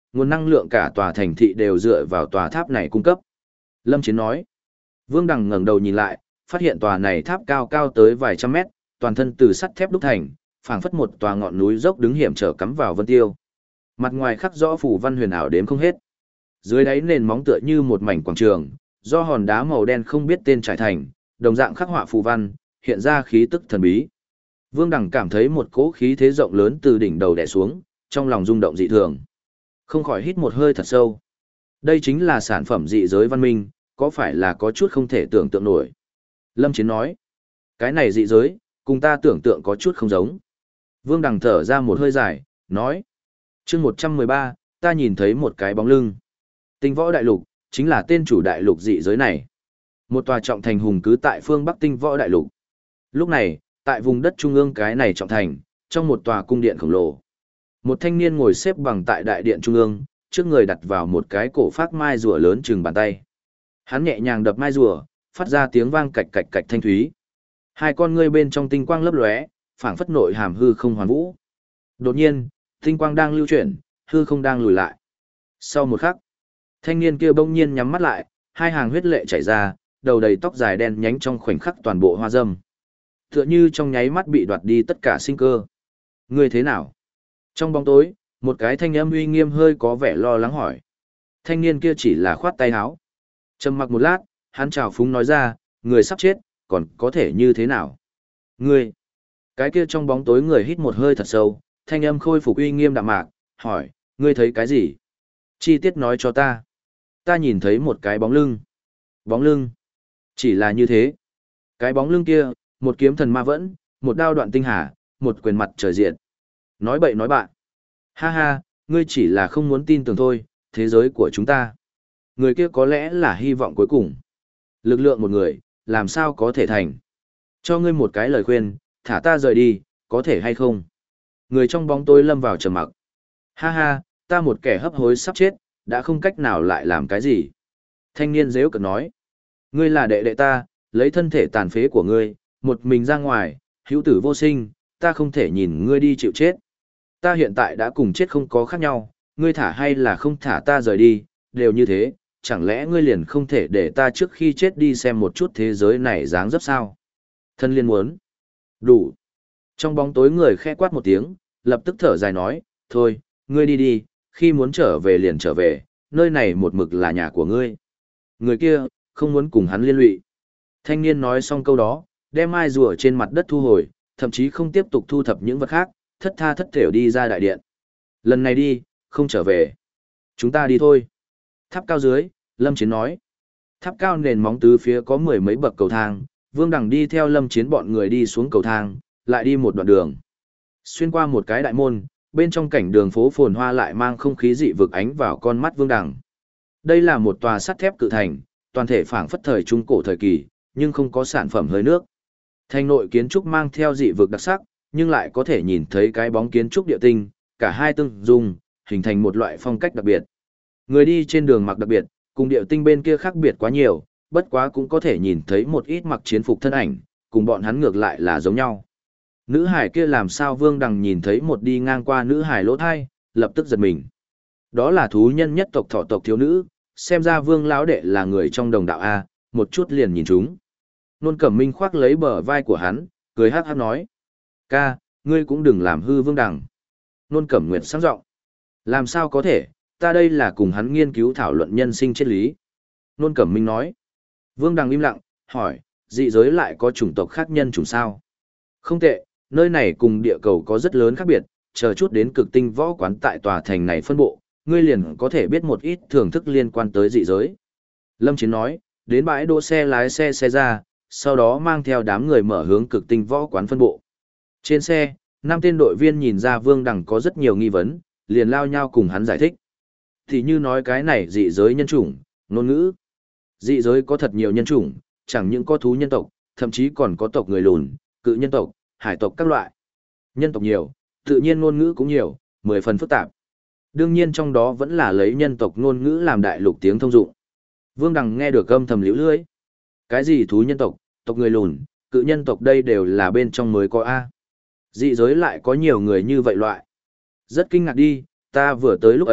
nguồn năng lượng cả tòa thành thị đều dựa vào tòa tháp này cung cấp. Lâm Chiến nói. Vương Đằng ngẩng đầu nhìn lại, phát hiện tòa này tháp cao cao tới vài trăm mét, toàn thân từ sắt thép đúc thành, phảng phất một tòa ngọn núi dốc đứng hiểm trở cắm vào vân tiêu. Mặt ngoài khắc rõ phù văn huyền ảo đếm không hết. Dưới đáy nền móng tựa như một mảnh quảng trường, do hòn đá màu đen không biết tên trải thành, đồng dạng khắc họa phù văn, hiện ra khí tức thần bí. Vương Đằng cảm thấy một cỗ khí thế rộng lớn từ đỉnh đầu đè xuống, trong lòng rung động dị thường. Không khỏi hít một hơi thật sâu. Đây chính là sản phẩm dị giới văn minh, có phải là có chút không thể tưởng tượng nổi. Lâm Chiến nói, cái này dị giới, cùng ta tưởng tượng có chút không giống. Vương Đằng thở ra một hơi dài, nói, chương 113, ta nhìn thấy một cái bóng lưng. Tinh võ đại lục, chính là tên chủ đại lục dị giới này. Một tòa trọng thành hùng cứ tại phương Bắc tinh võ đại lục. Lúc này, tại vùng đất trung ương cái này trọng thành, trong một tòa cung điện khổng lồ. Một thanh niên ngồi xếp bằng tại đại điện trung ương, trước người đặt vào một cái cổ phát mai rùa lớn chừng bàn tay. Hắn nhẹ nhàng đập mai rùa, phát ra tiếng vang cạch cạch cạch thanh thúy. Hai con ngươi bên trong tinh quang lấp lóe, phảng phất nội hàm hư không hoàn vũ. Đột nhiên, tinh quang đang lưu chuyển, hư không đang lùi lại. Sau một khắc, thanh niên kia bỗng nhiên nhắm mắt lại, hai hàng huyết lệ chảy ra, đầu đầy tóc dài đen nhánh trong khoảnh khắc toàn bộ hoa râm. Tựa như trong nháy mắt bị đoạt đi tất cả sinh cơ. Ngươi thế nào? Trong bóng tối, một cái thanh âm uy nghiêm hơi có vẻ lo lắng hỏi. Thanh niên kia chỉ là khoát tay áo. Trầm mặc một lát, hắn chào phúng nói ra, người sắp chết, còn có thể như thế nào? Ngươi! Cái kia trong bóng tối người hít một hơi thật sâu, thanh âm khôi phục uy nghiêm đạm mạc, hỏi, ngươi thấy cái gì? Chi tiết nói cho ta. Ta nhìn thấy một cái bóng lưng. Bóng lưng? Chỉ là như thế. Cái bóng lưng kia, một kiếm thần ma vẫn, một đao đoạn tinh hà, một quyền mặt trời diện. Nói bậy nói bạn. Ha ha, ngươi chỉ là không muốn tin tưởng thôi, thế giới của chúng ta. Người kia có lẽ là hy vọng cuối cùng. Lực lượng một người, làm sao có thể thành. Cho ngươi một cái lời khuyên, thả ta rời đi, có thể hay không? Người trong bóng tối lâm vào trầm mặc. Ha ha, ta một kẻ hấp hối sắp chết, đã không cách nào lại làm cái gì. Thanh niên dễu cợt nói. Ngươi là đệ đệ ta, lấy thân thể tàn phế của ngươi, một mình ra ngoài, hữu tử vô sinh, ta không thể nhìn ngươi đi chịu chết. Ta hiện tại đã cùng chết không có khác nhau, ngươi thả hay là không thả ta rời đi, đều như thế, chẳng lẽ ngươi liền không thể để ta trước khi chết đi xem một chút thế giới này dáng dấp sao? Thân liên muốn. Đủ. Trong bóng tối người khẽ quát một tiếng, lập tức thở dài nói, thôi, ngươi đi đi, khi muốn trở về liền trở về, nơi này một mực là nhà của ngươi. Người kia, không muốn cùng hắn liên lụy. Thanh niên nói xong câu đó, đem mai rùa trên mặt đất thu hồi, thậm chí không tiếp tục thu thập những vật khác, thất tha thất thểu đi ra đại điện. Lần này đi, không trở về. Chúng ta đi thôi. Tháp cao dưới, Lâm Chiến nói. Tháp cao nền móng tứ phía có mười mấy bậc cầu thang, Vương Đằng đi theo Lâm Chiến bọn người đi xuống cầu thang, lại đi một đoạn đường. Xuyên qua một cái đại môn, bên trong cảnh đường phố phồn hoa lại mang không khí dị vực ánh vào con mắt Vương Đằng. Đây là một tòa sắt thép cự thành, toàn thể phảng phất thời trung cổ thời kỳ, nhưng không có sản phẩm hơi nước. Thành nội kiến trúc mang theo dị vực đặc sắc, nhưng lại có thể nhìn thấy cái bóng kiến trúc địa tinh, cả hai tương dung, hình thành một loại phong cách đặc biệt. Người đi trên đường mặc đặc biệt, cùng địa tinh bên kia khác biệt quá nhiều, bất quá cũng có thể nhìn thấy một ít mặc chiến phục thân ảnh, cùng bọn hắn ngược lại là giống nhau. Nữ hải kia làm sao Vương Đằng nhìn thấy một đi ngang qua nữ hải lỗ thai, lập tức giật mình. Đó là thú nhân nhất tộc thọ tộc thiếu nữ, xem ra Vương lão đệ là người trong đồng đạo A, một chút liền nhìn chúng. Nôn Cẩm Minh khoác lấy bờ vai của hắn, cười hát hát nói. Ca, ngươi cũng đừng làm hư Vương Đằng. Nôn Cẩm Nguyệt sáng giọng. Làm sao có thể, ta đây là cùng hắn nghiên cứu thảo luận nhân sinh triết lý. Nôn Cẩm Minh nói. Vương Đằng im lặng, hỏi, dị giới lại có chủng tộc khác nhân chủng sao? Không tệ, nơi này cùng địa cầu có rất lớn khác biệt, chờ chút đến cực tinh võ quán tại tòa thành này phân bộ, ngươi liền có thể biết một ít thưởng thức liên quan tới dị giới. Lâm Chiến nói, đến bãi đỗ xe lái xe ra, sau đó mang theo đám người mở hướng cực tinh võ quán phân bộ. Trên xe, 5 tên đội viên nhìn ra Vương Đằng có rất nhiều nghi vấn, liền lao nhau cùng hắn giải thích. Thì như nói cái này dị giới nhân chủng, ngôn ngữ. Dị giới có thật nhiều nhân chủng, chẳng những có thú nhân tộc, thậm chí còn có tộc người lùn, cự nhân tộc, hải tộc các loại. Nhân tộc nhiều, tự nhiên ngôn ngữ cũng nhiều, 10 phần phức tạp. Đương nhiên trong đó vẫn là lấy nhân tộc ngôn ngữ làm đại lục tiếng thông dụng. Vương Đằng nghe được âm thầm liễu lưỡi. Cái gì thú nhân tộc, tộc người lùn, cự nhân tộc đây đều là bên trong mới có A. Dị giới lại có nhiều người như vậy loại. Rất kinh ngạc đi, ta vừa tới lúc ấy,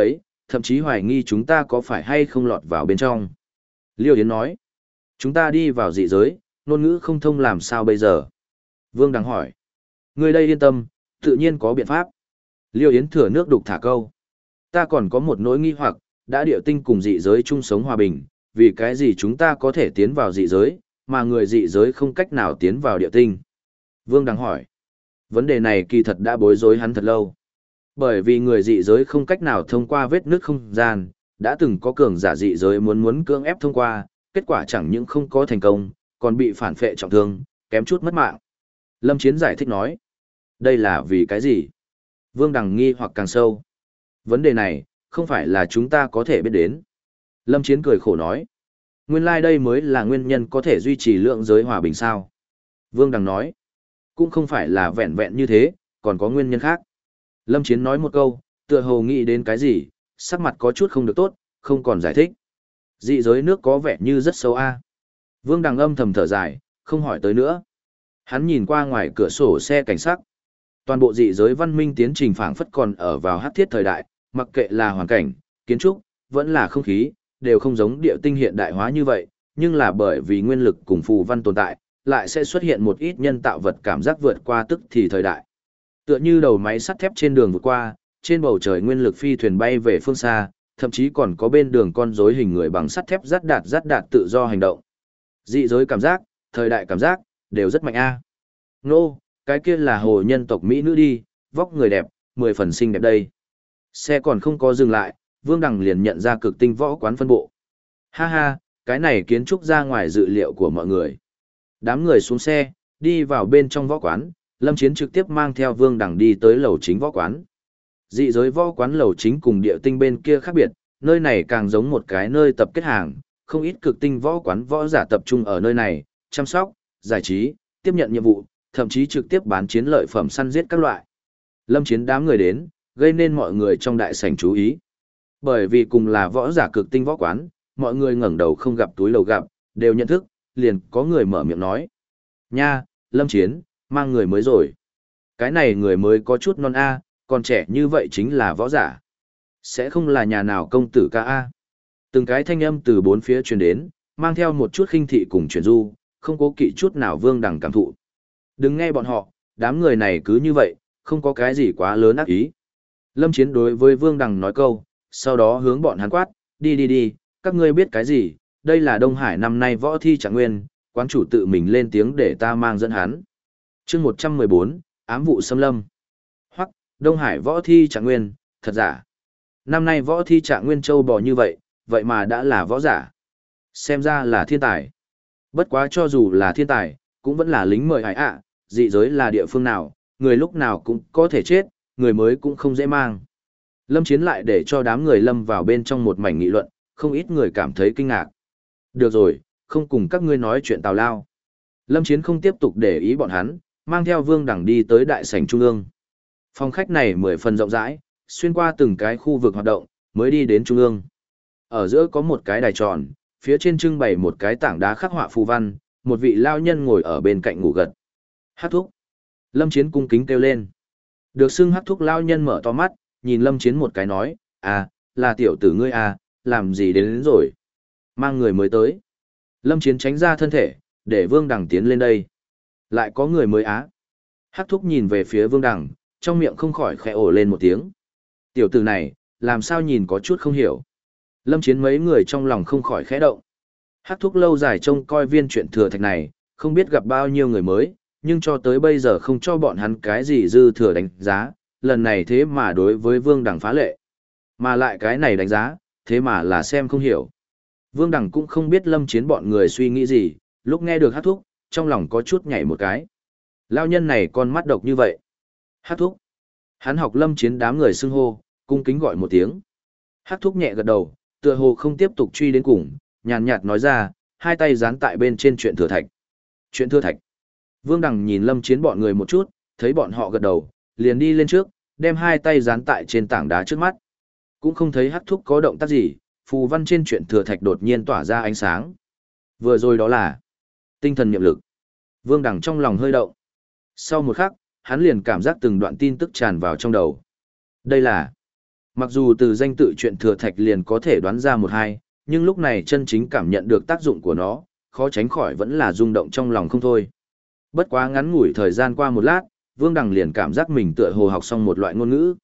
thậm chí hoài nghi chúng ta có phải hay không lọt vào bên trong. Liêu Yến nói, chúng ta đi vào dị giới, ngôn ngữ không thông làm sao bây giờ? Vương Đằng hỏi, người đây yên tâm, tự nhiên có biện pháp. Liêu Yến thừa nước đục thả câu. Ta còn có một nỗi nghi hoặc, đã địa tinh cùng dị giới chung sống hòa bình, vì cái gì chúng ta có thể tiến vào dị giới, mà người dị giới không cách nào tiến vào địa tinh? Vương Đằng hỏi, vấn đề này kỳ thật đã bối rối hắn thật lâu. Bởi vì người dị giới không cách nào thông qua vết nứt không gian, đã từng có cường giả dị giới muốn cưỡng ép thông qua, kết quả chẳng những không có thành công, còn bị phản phệ trọng thương, kém chút mất mạng. Lâm Chiến giải thích nói, đây là vì cái gì? Vương Đằng nghi hoặc càng sâu. Vấn đề này, không phải là chúng ta có thể biết đến. Lâm Chiến cười khổ nói, nguyên lai đây mới là nguyên nhân có thể duy trì lượng giới hòa bình sao. Vương Đằng nói, cũng không phải là vẹn vẹn như thế, còn có nguyên nhân khác. Lâm Chiến nói một câu, tựa hồ nghĩ đến cái gì, sắc mặt có chút không được tốt, không còn giải thích. Dị giới nước có vẻ như rất xấu a. Vương Đằng âm thầm thở dài, không hỏi tới nữa. Hắn nhìn qua ngoài cửa sổ xe cảnh sát. Toàn bộ dị giới văn minh tiến trình phảng phất còn ở vào hắc thiết thời đại, mặc kệ là hoàn cảnh, kiến trúc, vẫn là không khí, đều không giống địa tinh hiện đại hóa như vậy, nhưng là bởi vì nguyên lực cùng phù văn tồn tại, lại sẽ xuất hiện một ít nhân tạo vật cảm giác vượt qua tức thì thời đại. Tựa như đầu máy sắt thép trên đường vượt qua, trên bầu trời nguyên lực phi thuyền bay về phương xa, thậm chí còn có bên đường con rối hình người bằng sắt thép rát đạt tự do hành động. Dị giới cảm giác, thời đại cảm giác, đều rất mạnh a. Nô, cái kia là hồ nhân tộc Mỹ nữ đi, vóc người đẹp, 10 phần xinh đẹp đây. Xe còn không có dừng lại, Vương Đằng liền nhận ra cực tinh võ quán phân bộ. Ha ha, cái này kiến trúc ra ngoài dự liệu của mọi người. Đám người xuống xe, đi vào bên trong võ quán, Lâm Chiến trực tiếp mang theo Vương Đằng đi tới lầu chính võ quán. Dị giới võ quán lầu chính cùng địa tinh bên kia khác biệt, nơi này càng giống một cái nơi tập kết hàng, không ít cực tinh võ quán võ giả tập trung ở nơi này, chăm sóc, giải trí, tiếp nhận nhiệm vụ, thậm chí trực tiếp bán chiến lợi phẩm săn giết các loại. Lâm Chiến đám người đến, gây nên mọi người trong đại sảnh chú ý. Bởi vì cùng là võ giả cực tinh võ quán, mọi người ngẩng đầu không gặp túi lầu gặp, đều nhận thức, liền có người mở miệng nói. Nha, Lâm Chiến, mang người mới rồi. Cái này người mới có chút non a, còn trẻ như vậy chính là võ giả. Sẽ không là nhà nào công tử ca a. Từng cái thanh âm từ bốn phía truyền đến, mang theo một chút khinh thị cùng truyền du, không cố kỵ chút nào Vương Đằng cảm thụ. Đừng nghe bọn họ, đám người này cứ như vậy, không có cái gì quá lớn ác ý. Lâm Chiến đối với Vương Đằng nói câu, sau đó hướng bọn hắn quát, đi, các ngươi biết cái gì, đây là Đông Hải năm nay võ thi trạng nguyên, quán chủ tự mình lên tiếng để ta mang dẫn hắn. Chương 114, ám vụ xâm lâm. Hoặc, Đông Hải võ thi trạng nguyên, thật giả. Năm nay võ thi trạng nguyên châu bò như vậy, vậy mà đã là võ giả. Xem ra là thiên tài. Bất quá cho dù là thiên tài, cũng vẫn là lính mời hải ạ, dị giới là địa phương nào, người lúc nào cũng có thể chết, người mới cũng không dễ mang. Lâm Chiến lại để cho đám người lâm vào bên trong một mảnh nghị luận, không ít người cảm thấy kinh ngạc. Được rồi, không cùng các ngươi nói chuyện tào lao. Lâm Chiến không tiếp tục để ý bọn hắn, mang theo Vương Đằng đi tới đại sảnh trung ương. Phòng khách này 10 phần rộng rãi, xuyên qua từng cái khu vực hoạt động, mới đi đến trung ương. Ở giữa có một cái đài tròn, phía trên trưng bày một cái tảng đá khắc họa phù văn, một vị lao nhân ngồi ở bên cạnh ngủ gật. Hắc thúc. Lâm Chiến cung kính kêu lên. Được xưng Hắc thúc lao nhân mở to mắt, nhìn Lâm Chiến một cái nói, à, là tiểu tử ngươi à, làm gì đến rồi. Mang người mới tới. Lâm Chiến tránh ra thân thể, để Vương Đằng tiến lên đây. Lại có người mới á. Hắc thúc nhìn về phía Vương Đằng, trong miệng không khỏi khẽ ồ lên một tiếng. Tiểu tử này, làm sao nhìn có chút không hiểu. Lâm Chiến mấy người trong lòng không khỏi khẽ động. Hắc thúc lâu dài trông coi viên chuyện thừa thạch này, không biết gặp bao nhiêu người mới, nhưng cho tới bây giờ không cho bọn hắn cái gì dư thừa đánh giá, lần này thế mà đối với Vương Đằng phá lệ. Mà lại cái này đánh giá, thế mà là xem không hiểu. Vương Đằng cũng không biết Lâm Chiến bọn người suy nghĩ gì, lúc nghe được Hắc thúc, trong lòng có chút nhảy một cái. Lao nhân này con mắt độc như vậy. Hắc thúc. Hắn học Lâm Chiến đám người xưng hô, cung kính gọi một tiếng. Hắc thúc nhẹ gật đầu, tựa hồ không tiếp tục truy đến cùng, nhàn nhạt nói ra, hai tay dán tại bên trên chuyện thừa thạch. Chuyện thừa thạch. Vương Đằng nhìn Lâm Chiến bọn người một chút, thấy bọn họ gật đầu, liền đi lên trước, đem hai tay dán tại trên tảng đá trước mắt. Cũng không thấy Hắc thúc có động tác gì, phù văn trên chuyện thừa thạch đột nhiên tỏa ra ánh sáng. Vừa rồi đó là tinh thần niệm lực. Vương Đằng trong lòng hơi động. Sau một khắc, hắn liền cảm giác từng đoạn tin tức tràn vào trong đầu. Đây là Mặc dù từ danh tự chuyện thừa thạch liền có thể đoán ra một hai, nhưng lúc này chân chính cảm nhận được tác dụng của nó, khó tránh khỏi vẫn là rung động trong lòng không thôi. Bất quá ngắn ngủi thời gian qua một lát, Vương Đằng liền cảm giác mình tựa hồ học xong một loại ngôn ngữ.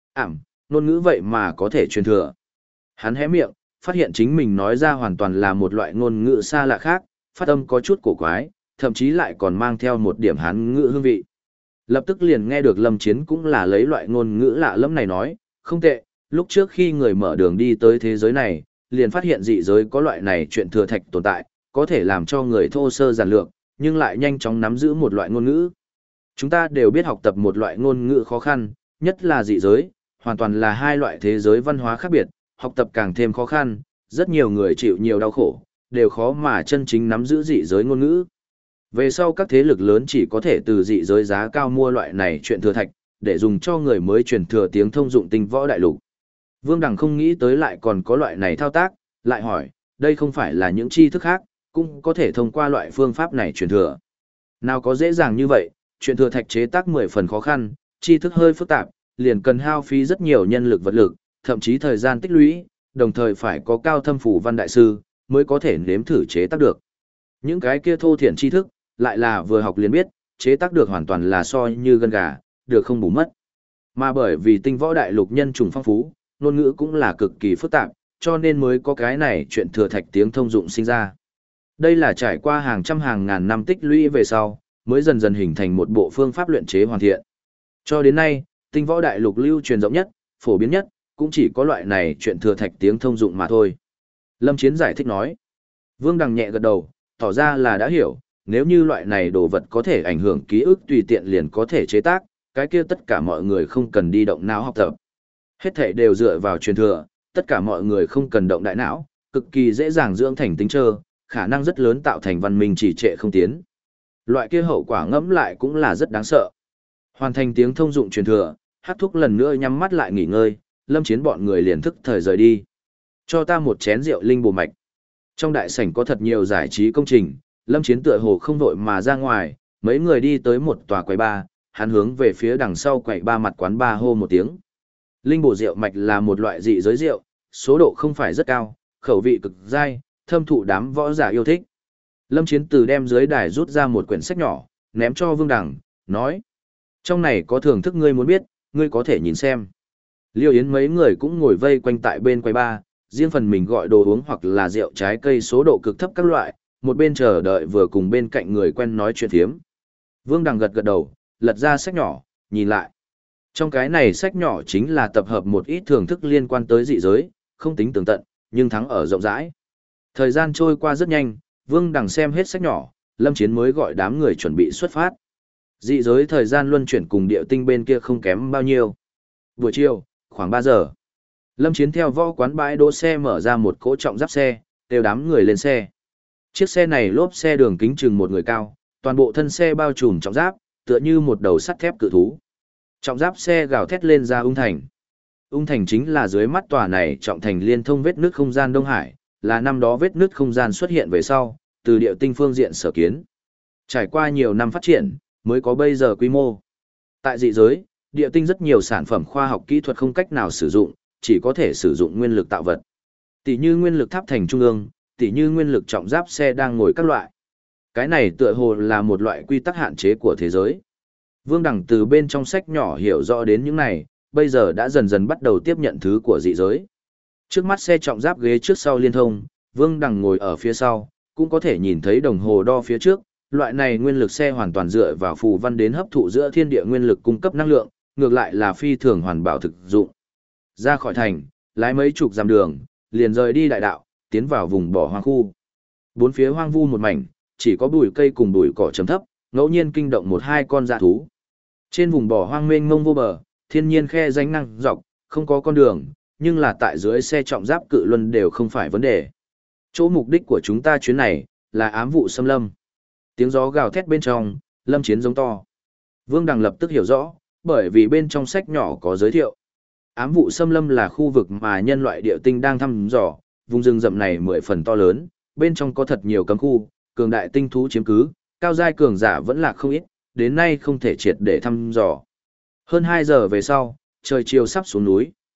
Ngôn ngữ vậy mà có thể truyền thừa. Hắn hé miệng, phát hiện chính mình nói ra hoàn toàn là một loại ngôn ngữ xa lạ khác, phát âm có chút cổ quái, thậm chí lại còn mang theo một điểm Hán ngữ hương vị. Lập tức liền nghe được Lâm Chiến cũng là lấy loại ngôn ngữ lạ lẫm này nói, không tệ, lúc trước khi người mở đường đi tới thế giới này, liền phát hiện dị giới có loại này chuyện thừa thạch tồn tại, có thể làm cho người thô sơ giản lược, nhưng lại nhanh chóng nắm giữ một loại ngôn ngữ. Chúng ta đều biết học tập một loại ngôn ngữ khó khăn, nhất là dị giới, hoàn toàn là hai loại thế giới văn hóa khác biệt, học tập càng thêm khó khăn, rất nhiều người chịu nhiều đau khổ, đều khó mà chân chính nắm giữ dị giới ngôn ngữ. Về sau các thế lực lớn chỉ có thể từ dị giới giá cao mua loại này chuyện thừa thạch, để dùng cho người mới truyền thừa tiếng thông dụng tinh võ đại lục. Vương Đằng không nghĩ tới lại còn có loại này thao tác, lại hỏi, đây không phải là những tri thức khác, cũng có thể thông qua loại phương pháp này truyền thừa. Nào có dễ dàng như vậy, chuyện thừa thạch chế tác 10 phần khó khăn, tri thức hơi phức tạp, liền cần hao phí rất nhiều nhân lực vật lực, thậm chí thời gian tích lũy, đồng thời phải có cao thâm phủ văn đại sư, mới có thể nếm thử chế tác được. Những cái kia thô thiển tri thức, lại là vừa học liền biết, chế tác được hoàn toàn là so như gân gà, được không bù mất. Mà bởi vì tinh võ đại lục nhân trùng phong phú, ngôn ngữ cũng là cực kỳ phức tạp, cho nên mới có cái này chuyện thừa thạch tiếng thông dụng sinh ra. Đây là trải qua hàng trăm hàng ngàn năm tích lũy về sau, mới dần dần hình thành một bộ phương pháp luyện chế hoàn thiện. Cho đến nay, tinh võ đại lục lưu truyền rộng nhất, phổ biến nhất, cũng chỉ có loại này chuyện thừa thạch tiếng thông dụng mà thôi. Lâm Chiến giải thích nói. Vương Đằng nhẹ gật đầu, tỏ ra là đã hiểu, nếu như loại này đồ vật có thể ảnh hưởng ký ức tùy tiện liền có thể chế tác, cái kia tất cả mọi người không cần đi động não học tập. Hết thể đều dựa vào truyền thừa, tất cả mọi người không cần động đại não, cực kỳ dễ dàng dưỡng thành tính trơ, khả năng rất lớn tạo thành văn minh trì trệ không tiến. Loại kia hậu quả ngẫm lại cũng là rất đáng sợ. Hoàn thành tiếng thông dụng truyền thừa, Hắc Thúc lần nữa nhắm mắt lại nghỉ ngơi, Lâm Chiến bọn người liền thức thời rời đi. Cho ta một chén rượu linh bổ mạch. Trong đại sảnh có thật nhiều giải trí công trình, Lâm Chiến tựa hồ không vội mà ra ngoài, mấy người đi tới một tòa quầy bar, hắn hướng về phía đằng sau quầy bar mặt quán bar hô một tiếng. Linh bổ rượu mạch là một loại dị giới rượu, số độ không phải rất cao, khẩu vị cực dai, thâm thụ đám võ giả yêu thích. Lâm Chiến từ đem dưới đài rút ra một quyển sách nhỏ, ném cho Vương Đằng, nói: "Trong này có thưởng thức ngươi muốn biết, ngươi có thể nhìn xem." Liêu Yến mấy người cũng ngồi vây quanh tại bên quầy bar, riêng phần mình gọi đồ uống hoặc là rượu trái cây số độ cực thấp các loại, một bên chờ đợi vừa cùng bên cạnh người quen nói chuyện thiếm. Vương Đằng gật gật đầu, lật ra sách nhỏ, nhìn lại. Trong cái này sách nhỏ chính là tập hợp một ít thưởng thức liên quan tới dị giới, không tính tường tận, nhưng thắng ở rộng rãi. Thời gian trôi qua rất nhanh, Vương Đằng xem hết sách nhỏ, Lâm Chiến mới gọi đám người chuẩn bị xuất phát. Dị giới thời gian luân chuyển cùng địa tinh bên kia không kém bao nhiêu. Buổi chiều, khoảng 3 giờ. Lâm Chiến theo võ quán bãi đỗ xe mở ra một cỗ trọng giáp xe, đều đám người lên xe. Chiếc xe này lốp xe đường kính chừng một người cao, toàn bộ thân xe bao trùm trọng giáp, tựa như một đầu sắt thép cự thú. Trọng giáp xe gào thét lên ra Ung Thành. Ung Thành chính là dưới mắt tòa này trọng thành liên thông vết nứt không gian Đông Hải, là năm đó vết nứt không gian xuất hiện về sau, từ địa tinh phương diện sở kiến. Trải qua nhiều năm phát triển, mới có bây giờ quy mô. Tại dị giới, địa tinh rất nhiều sản phẩm khoa học kỹ thuật không cách nào sử dụng, chỉ có thể sử dụng nguyên lực tạo vật. Tỷ như nguyên lực tháp thành trung ương, tỷ như nguyên lực trọng giáp xe đang ngồi các loại. Cái này tựa hồ là một loại quy tắc hạn chế của thế giới. Vương Đằng từ bên trong sách nhỏ hiểu rõ đến những này, bây giờ đã dần dần bắt đầu tiếp nhận thứ của dị giới. Trước mắt xe trọng giáp ghế trước sau liên thông, Vương Đằng ngồi ở phía sau, cũng có thể nhìn thấy đồng hồ đo phía trước. Loại này nguyên lực xe hoàn toàn dựa vào phù văn đến hấp thụ giữa thiên địa nguyên lực cung cấp năng lượng, ngược lại là phi thường hoàn bảo thực dụng. Ra khỏi thành, lái mấy chục dặm đường, liền rời đi đại đạo, tiến vào vùng bỏ hoang khu. Bốn phía hoang vu một mảnh, chỉ có bụi cây cùng bụi cỏ trầm thấp, ngẫu nhiên kinh động một hai con dã thú. Trên vùng bỏ hoang mênh mông vô bờ, thiên nhiên khe rãnh năng dọc, không có con đường, nhưng là tại dưới xe trọng giáp cự luân đều không phải vấn đề. Chỗ mục đích của chúng ta chuyến này là ám vụ xâm lâm. Tiếng gió gào thét bên trong, Lâm Chiến giống to. Vương Đằng lập tức hiểu rõ, bởi vì bên trong sách nhỏ có giới thiệu. Ám vụ xâm lâm là khu vực mà nhân loại địa tinh đang thăm dò, vùng rừng rậm này 10 phần to lớn, bên trong có thật nhiều cấm khu, cường đại tinh thú chiếm cứ, cao giai cường giả vẫn là không ít, đến nay không thể triệt để thăm dò. Hơn 2 giờ về sau, trời chiều sắp xuống núi,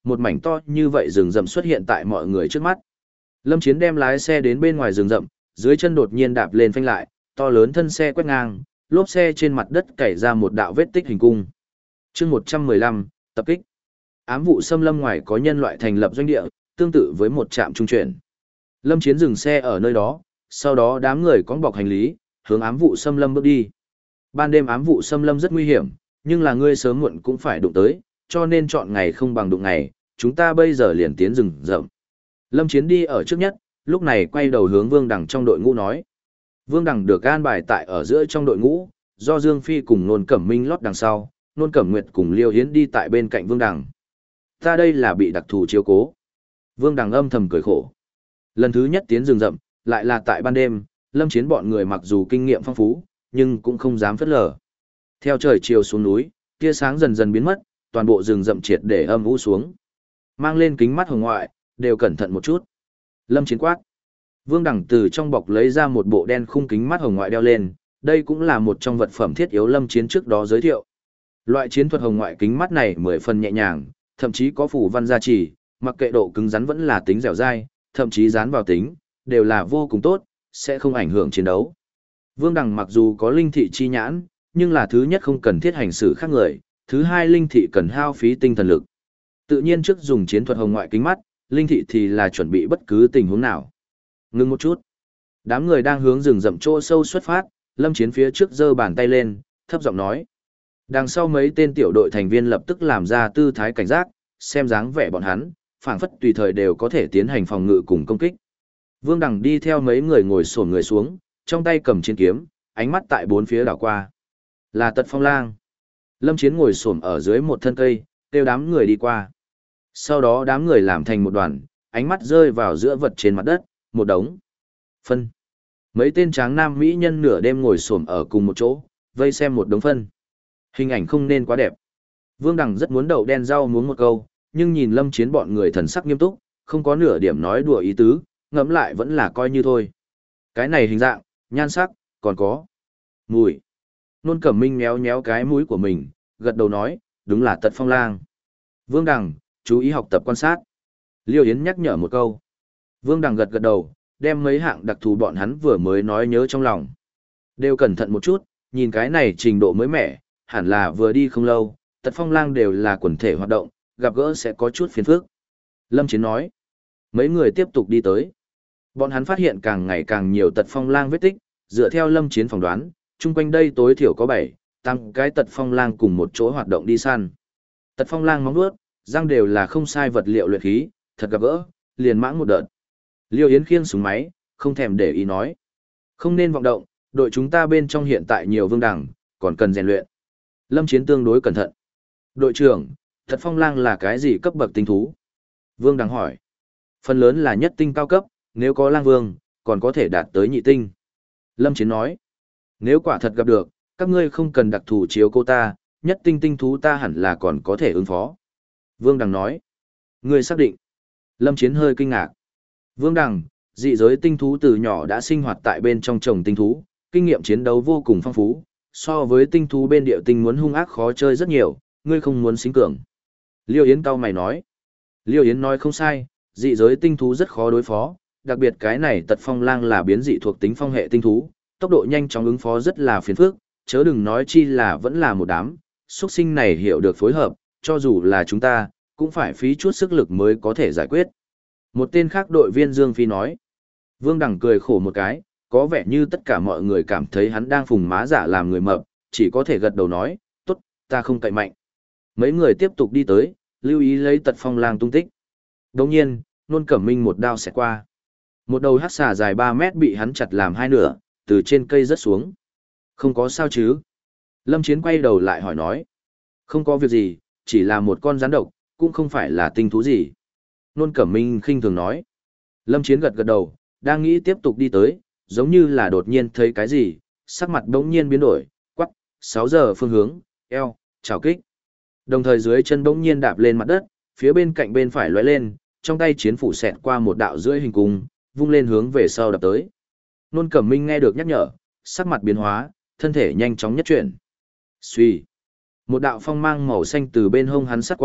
một mảnh to như vậy rừng rậm xuất hiện tại mọi người trước mắt. Lâm Chiến đem lái xe đến bên ngoài rừng rậm, dưới chân đột nhiên đạp lên phanh lại, to lớn thân xe quét ngang, lốp xe trên mặt đất cày ra một đạo vết tích hình cung. Chương 115, tập kích. Ám vụ xâm lâm ngoài có nhân loại thành lập doanh địa, tương tự với một trạm trung chuyển. Lâm Chiến dừng xe ở nơi đó, sau đó đám người cõng bọc hành lý, hướng ám vụ xâm lâm bước đi. Ban đêm ám vụ xâm lâm rất nguy hiểm, nhưng là ngươi sớm muộn cũng phải đụng tới, cho nên chọn ngày không bằng đụng ngày, chúng ta bây giờ liền tiến rừng rậm. Lâm Chiến đi ở trước nhất, lúc này quay đầu hướng Vương Đằng trong đội ngũ nói. Vương Đằng được an bài tại ở giữa trong đội ngũ, do Dương Phi cùng Nôn Cẩm Minh lót đằng sau, Nôn Cẩm Nguyệt cùng Liêu Hiến đi tại bên cạnh Vương Đằng. Ta đây là bị đặc thù chiếu cố. Vương Đằng âm thầm cười khổ. Lần thứ nhất tiến rừng rậm, lại là tại ban đêm, Lâm Chiến bọn người mặc dù kinh nghiệm phong phú, nhưng cũng không dám phớt lờ. Theo trời chiều xuống núi, tia sáng dần dần biến mất, toàn bộ rừng rậm triệt để âm u xuống. Mang lên kính mắt hồng ngoại, đều cẩn thận một chút. Lâm Chiến quát. Vương Đằng từ trong bọc lấy ra một bộ đen khung kính mắt hồng ngoại đeo lên, đây cũng là một trong vật phẩm thiết yếu Lâm Chiến trước đó giới thiệu. Loại chiến thuật hồng ngoại kính mắt này 10 phần nhẹ nhàng, thậm chí có phủ văn gia trì, mặc kệ độ cứng rắn vẫn là tính dẻo dai, thậm chí dán vào tính, đều là vô cùng tốt, sẽ không ảnh hưởng chiến đấu. Vương Đằng mặc dù có linh thị chi nhãn, nhưng là thứ nhất không cần thiết hành xử khác người, thứ hai linh thị cần hao phí tinh thần lực. Tự nhiên trước dùng chiến thuật hồng ngoại kính mắt, linh thị thì là chuẩn bị bất cứ tình huống nào. Ngưng một chút. Đám người đang hướng rừng rậm chỗ sâu xuất phát, Lâm Chiến phía trước giơ bàn tay lên, thấp giọng nói. Đằng sau mấy tên tiểu đội thành viên lập tức làm ra tư thái cảnh giác, xem dáng vẻ bọn hắn, phảng phất tùy thời đều có thể tiến hành phòng ngự cùng công kích. Vương Đằng đi theo mấy người ngồi xổm người xuống, trong tay cầm chiến kiếm, ánh mắt tại bốn phía đảo qua. Là Tật Phong Lang. Lâm Chiến ngồi xổm ở dưới một thân cây, kêu đám người đi qua. Sau đó đám người làm thành một đoàn, ánh mắt rơi vào giữa vật trên mặt đất, một đống phân. Mấy tên tráng nam mỹ nhân nửa đêm ngồi xổm ở cùng một chỗ, vây xem một đống phân. Hình ảnh không nên quá đẹp. Vương Đằng rất muốn đậu đen rau muống một câu, nhưng nhìn Lâm Chiến bọn người thần sắc nghiêm túc, không có nửa điểm nói đùa ý tứ, ngẫm lại vẫn là coi như thôi. Cái này hình dạng, nhan sắc, còn có mùi. Nôn Cẩm Minh méo méo cái mũi của mình, gật đầu nói, đúng là Tật Phong Lang. Vương Đằng, chú ý học tập quan sát. Liêu Yến nhắc nhở một câu. Vương Đằng gật gật đầu, đem mấy hạng đặc thù bọn hắn vừa mới nói nhớ trong lòng. Đều cẩn thận một chút, nhìn cái này trình độ mới mẻ, hẳn là vừa đi không lâu, Tật Phong Lang đều là quần thể hoạt động, gặp gỡ sẽ có chút phiền phức. Lâm Chiến nói. Mấy người tiếp tục đi tới. Bọn hắn phát hiện càng ngày càng nhiều Tật Phong Lang vết tích, dựa theo Lâm Chiến phỏng đoán, chung quanh đây tối thiểu có 7, tăng cái Tật Phong Lang cùng một chỗ hoạt động đi săn. Tật Phong Lang móng vuốt, răng đều là không sai vật liệu luyện khí, thật gặp gỡ, liền mãng một đợt. Liêu Yến khiêng súng máy, không thèm để ý nói. Không nên vọng động, đội chúng ta bên trong hiện tại nhiều Vương Đằng, còn cần rèn luyện. Lâm Chiến tương đối cẩn thận. Đội trưởng, Tật Phong Lang là cái gì cấp bậc tinh thú? Vương Đằng hỏi. Phần lớn là nhất tinh cao cấp, nếu có lang vương, còn có thể đạt tới nhị tinh. Lâm Chiến nói. Nếu quả thật gặp được, các ngươi không cần đặc thù chiếu cô ta, nhất tinh tinh thú ta hẳn là còn có thể ứng phó. Vương Đằng nói. Ngươi xác định. Lâm Chiến hơi kinh ngạc. Vương Đằng, dị giới tinh thú từ nhỏ đã sinh hoạt tại bên trong chồng tinh thú, kinh nghiệm chiến đấu vô cùng phong phú, so với tinh thú bên địa tinh muốn hung ác khó chơi rất nhiều, ngươi không muốn xính cường. Liêu Yến cau mày nói. Liêu Yến nói không sai, dị giới tinh thú rất khó đối phó, đặc biệt cái này Tật Phong Lang là biến dị thuộc tính phong hệ tinh thú, tốc độ nhanh chóng ứng phó rất là phiền phức, chớ đừng nói chi là vẫn là một đám, xuất sinh này hiểu được phối hợp, cho dù là chúng ta, cũng phải phí chút sức lực mới có thể giải quyết. Một tên khác đội viên Dương Phi nói. Vương Đằng cười khổ một cái, có vẻ như tất cả mọi người cảm thấy hắn đang phùng má giả làm người mập, chỉ có thể gật đầu nói, tốt, ta không cậy mạnh. Mấy người tiếp tục đi tới, lưu ý lấy Tật Phong Lang tung tích. Đồng nhiên, Nôn Cẩm Minh một đao xẹt qua. Một đầu hắc xà dài 3 mét bị hắn chặt làm hai nửa, từ trên cây rớt xuống. Không có sao chứ? Lâm Chiến quay đầu lại hỏi nói. Không có việc gì, chỉ là một con rắn độc, cũng không phải là tinh thú gì. Nôn Cẩm Minh khinh thường nói. Lâm Chiến gật gật đầu, đang nghĩ tiếp tục đi tới, giống như là đột nhiên thấy cái gì, sắc mặt đống nhiên biến đổi, quắc, 6 giờ phương hướng, eo, chào kích. Đồng thời dưới chân bỗng nhiên đạp lên mặt đất, phía bên cạnh bên phải lóe lên, trong tay chiến phủ xẹt qua một đạo rưỡi hình cung, vung lên hướng về sau đập tới. Nôn Cẩm Minh nghe được nhắc nhở, sắc mặt biến hóa, thân thể nhanh chóng nhất chuyển. Xuy. Một đạo phong mang màu xanh từ bên hông hắn sát qua,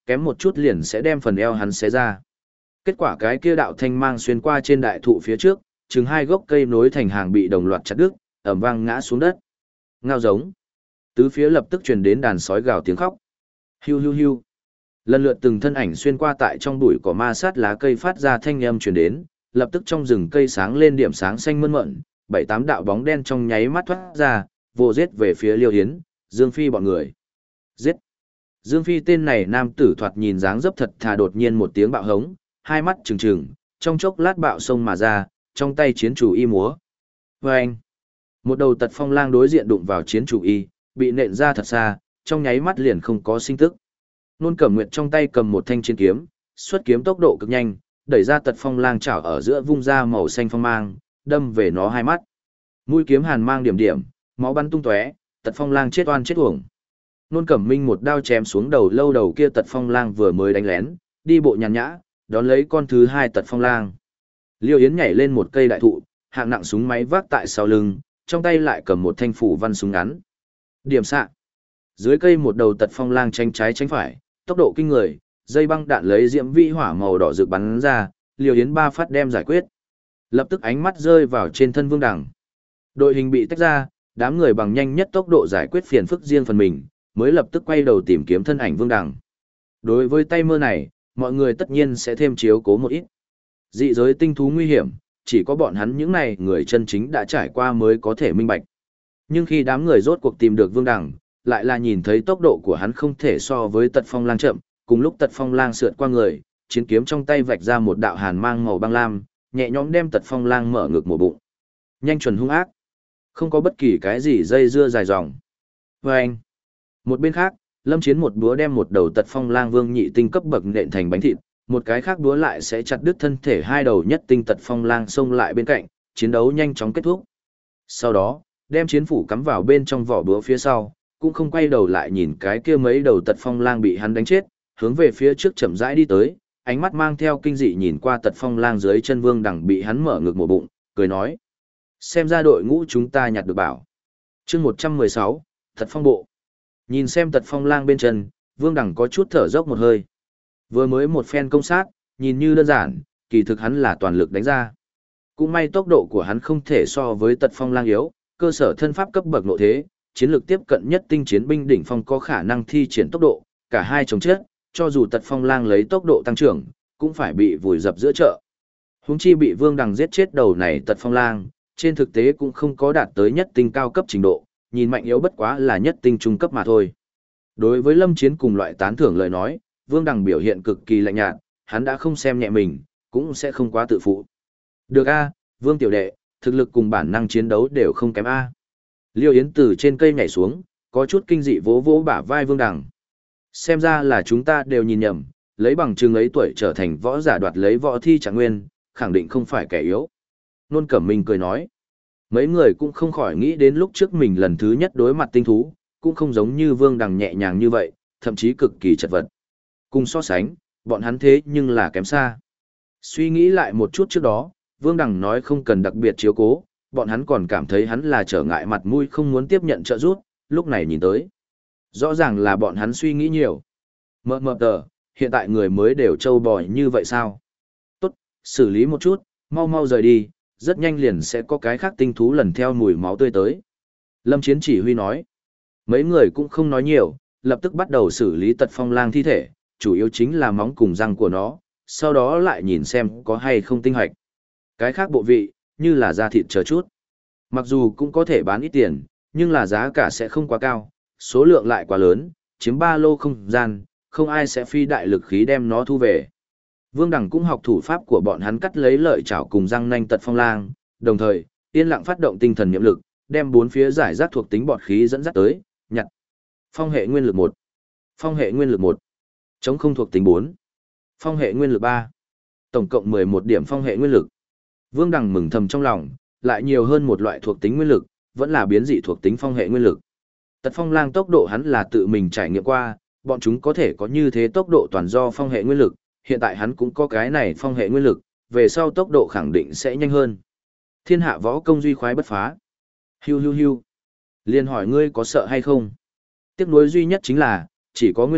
kém một chút liền sẽ đem phần eo hắn xé ra. Kết quả cái kia đạo thanh mang xuyên qua trên đại thụ phía trước, chừng hai gốc cây nối thành hàng bị đồng loạt chặt đứt, ầm vang ngã xuống đất. Ngao giống. Tứ phía lập tức truyền đến đàn sói gào tiếng khóc. Hiu hiu hiu. Lần lượt từng thân ảnh xuyên qua tại trong bụi cỏ ma sát lá cây phát ra thanh âm truyền đến, lập tức trong rừng cây sáng lên điểm sáng xanh mơn mởn, bảy tám đạo bóng đen trong nháy mắt thoát ra, vồ giết về phía Liêu Hiến, Dương Phi bọn người. Giết. Dương Phi tên này nam tử thoạt nhìn dáng dấp thật thà, đột nhiên một tiếng bạo hống, hai mắt trừng trừng, trong chốc lát bạo sông mà ra, trong tay chiến chủ y múa. Vâng! Một đầu tật phong lang đối diện đụng vào chiến chủ y, bị nện ra thật xa, trong nháy mắt liền không có sinh tức. Nôn Cẩm Nguyệt trong tay cầm một thanh chiến kiếm, xuất kiếm tốc độ cực nhanh, đẩy ra tật phong lang chảo ở giữa vung ra màu xanh phong mang, đâm về nó hai mắt. Mũi kiếm hàn mang điểm điểm, máu bắn tung tóe, tật phong lang chết oan chết uổng. Nôn Cẩm Minh một đao chém xuống đầu lâu đầu kia tật phong lang vừa mới đánh lén, đi bộ nhàn nhã, đón lấy con thứ hai tật phong lang. Liêu Yến nhảy lên một cây đại thụ, hạng nặng súng máy vác tại sau lưng, trong tay lại cầm một thanh phủ văn súng ngắn. Điểm xạ. Dưới cây một đầu tật phong lang tránh trái tránh phải, tốc độ kinh người, dây băng đạn lấy diễm vi hỏa màu đỏ rực bắn ra, Liêu Yến ba phát đem giải quyết. Lập tức ánh mắt rơi vào trên thân Vương Đằng. Đội hình bị tách ra, đám người bằng nhanh nhất tốc độ giải quyết phiền phức riêng phần mình, mới lập tức quay đầu tìm kiếm thân ảnh Vương Đằng. Đối với tay mơ này, mọi người tất nhiên sẽ thêm chiếu cố một ít. Dị giới tinh thú nguy hiểm, chỉ có bọn hắn những này người chân chính đã trải qua mới có thể minh bạch. Nhưng khi đám người rốt cuộc tìm được Vương Đằng, lại là nhìn thấy tốc độ của hắn không thể so với Tật Phong Lang chậm, cùng lúc Tật Phong Lang sượt qua người, chiến kiếm trong tay vạch ra một đạo hàn mang màu băng lam, nhẹ nhõm đem Tật Phong Lang mở ngực một bụng. Nhanh chuẩn hung ác, không có bất kỳ cái gì dây dưa dài dòng. Vâng! Một bên khác, Lâm Chiến một búa đem một đầu Tật Phong Lang vương nhị tinh cấp bậc nện thành bánh thịt, một cái khác búa lại sẽ chặt đứt thân thể hai đầu nhất tinh Tật Phong Lang xông lại bên cạnh, chiến đấu nhanh chóng kết thúc. Sau đó, đem chiến phủ cắm vào bên trong vỏ búa phía sau, cũng không quay đầu lại nhìn cái kia mấy đầu Tật Phong Lang bị hắn đánh chết, hướng về phía trước chậm rãi đi tới, ánh mắt mang theo kinh dị nhìn qua Tật Phong Lang dưới chân Vương Đằng bị hắn mở ngực một bụng, cười nói: "Xem ra đội ngũ chúng ta nhặt được bảo." Chương 116, Tật Phong bộ. Nhìn xem Tật Phong Lang bên chân, Vương Đằng có chút thở dốc một hơi. Vừa mới một phen công sát, nhìn như đơn giản, kỳ thực hắn là toàn lực đánh ra. Cũng may tốc độ của hắn không thể so với Tật Phong Lang yếu, cơ sở thân pháp cấp bậc nội thế, chiến lược tiếp cận nhất tinh chiến binh đỉnh phong có khả năng thi triển tốc độ, cả hai chống chết, cho dù Tật Phong Lang lấy tốc độ tăng trưởng, cũng phải bị vùi dập giữa chợ. Huống chi bị Vương Đằng giết chết đầu này Tật Phong Lang, trên thực tế cũng không có đạt tới nhất tinh cao cấp trình độ, nhìn mạnh yếu bất quá là nhất tinh trung cấp mà thôi. Đối với Lâm Chiến cùng loại tán thưởng lời nói, Vương Đằng biểu hiện cực kỳ lạnh nhạt, hắn đã không xem nhẹ mình, cũng sẽ không quá tự phụ. Được a, Vương tiểu đệ, thực lực cùng bản năng chiến đấu đều không kém a. Liêu Yến từ trên cây nhảy xuống, có chút kinh dị vỗ vỗ bả vai Vương Đằng. Xem ra là chúng ta đều nhìn nhầm, lấy bằng chứng ấy tuổi trở thành võ giả đoạt lấy võ thi trạng nguyên, khẳng định không phải kẻ yếu. Nôn Cẩm Minh cười nói. Mấy người cũng không khỏi nghĩ đến lúc trước mình lần thứ nhất đối mặt tinh thú, cũng không giống như Vương Đằng nhẹ nhàng như vậy, thậm chí cực kỳ chật vật. Cùng so sánh, bọn hắn thế nhưng là kém xa. Suy nghĩ lại một chút trước đó, Vương Đằng nói không cần đặc biệt chiếu cố, bọn hắn còn cảm thấy hắn là trở ngại mặt mũi không muốn tiếp nhận trợ giúp, lúc này nhìn tới. Rõ ràng là bọn hắn suy nghĩ nhiều. Mờ tờ, hiện tại người mới đều trâu bò như vậy sao? Tốt, xử lý một chút, mau mau rời đi, rất nhanh liền sẽ có cái khác tinh thú lần theo mùi máu tươi tới. Lâm Chiến chỉ huy nói. Mấy người cũng không nói nhiều, lập tức bắt đầu xử lý Tật Phong Lang thi thể, chủ yếu chính là móng cùng răng của nó, sau đó lại nhìn xem có hay không tinh hoạch. Cái khác bộ vị, như là da thịt chờ chút. Mặc dù cũng có thể bán ít tiền, nhưng là giá cả sẽ không quá cao, số lượng lại quá lớn, chiếm ba lô không gian, không ai sẽ phi đại lực khí đem nó thu về. Vương Đằng cũng học thủ pháp của bọn hắn cắt lấy lợi chảo cùng răng nanh Tật Phong Lang, đồng thời, yên lặng phát động tinh thần niệm lực, đem bốn phía giải rác thuộc tính bọt khí dẫn dắt tới, nhặt. Phong hệ nguyên lực 1, phong hệ nguyên lực 1, chống không thuộc tính 4, phong hệ nguyên lực 3, tổng cộng 11 điểm phong hệ nguyên lực. Vương Đằng mừng thầm trong lòng, lại nhiều hơn một loại thuộc tính nguyên lực, vẫn là biến dị thuộc tính phong hệ nguyên lực. Tật Phong Lang tốc độ hắn là tự mình trải nghiệm qua, bọn chúng có thể có như thế tốc độ toàn do phong hệ nguyên lực, hiện tại hắn cũng có cái này phong hệ nguyên lực, về sau tốc độ khẳng định sẽ nhanh hơn. Thiên hạ võ công duy khoái bất phá. Hiu hiu hiu. Liên hỏi ngươi có sợ hay không? Tiếc nuối duy nhất chính là, chỉ có nguyên lực,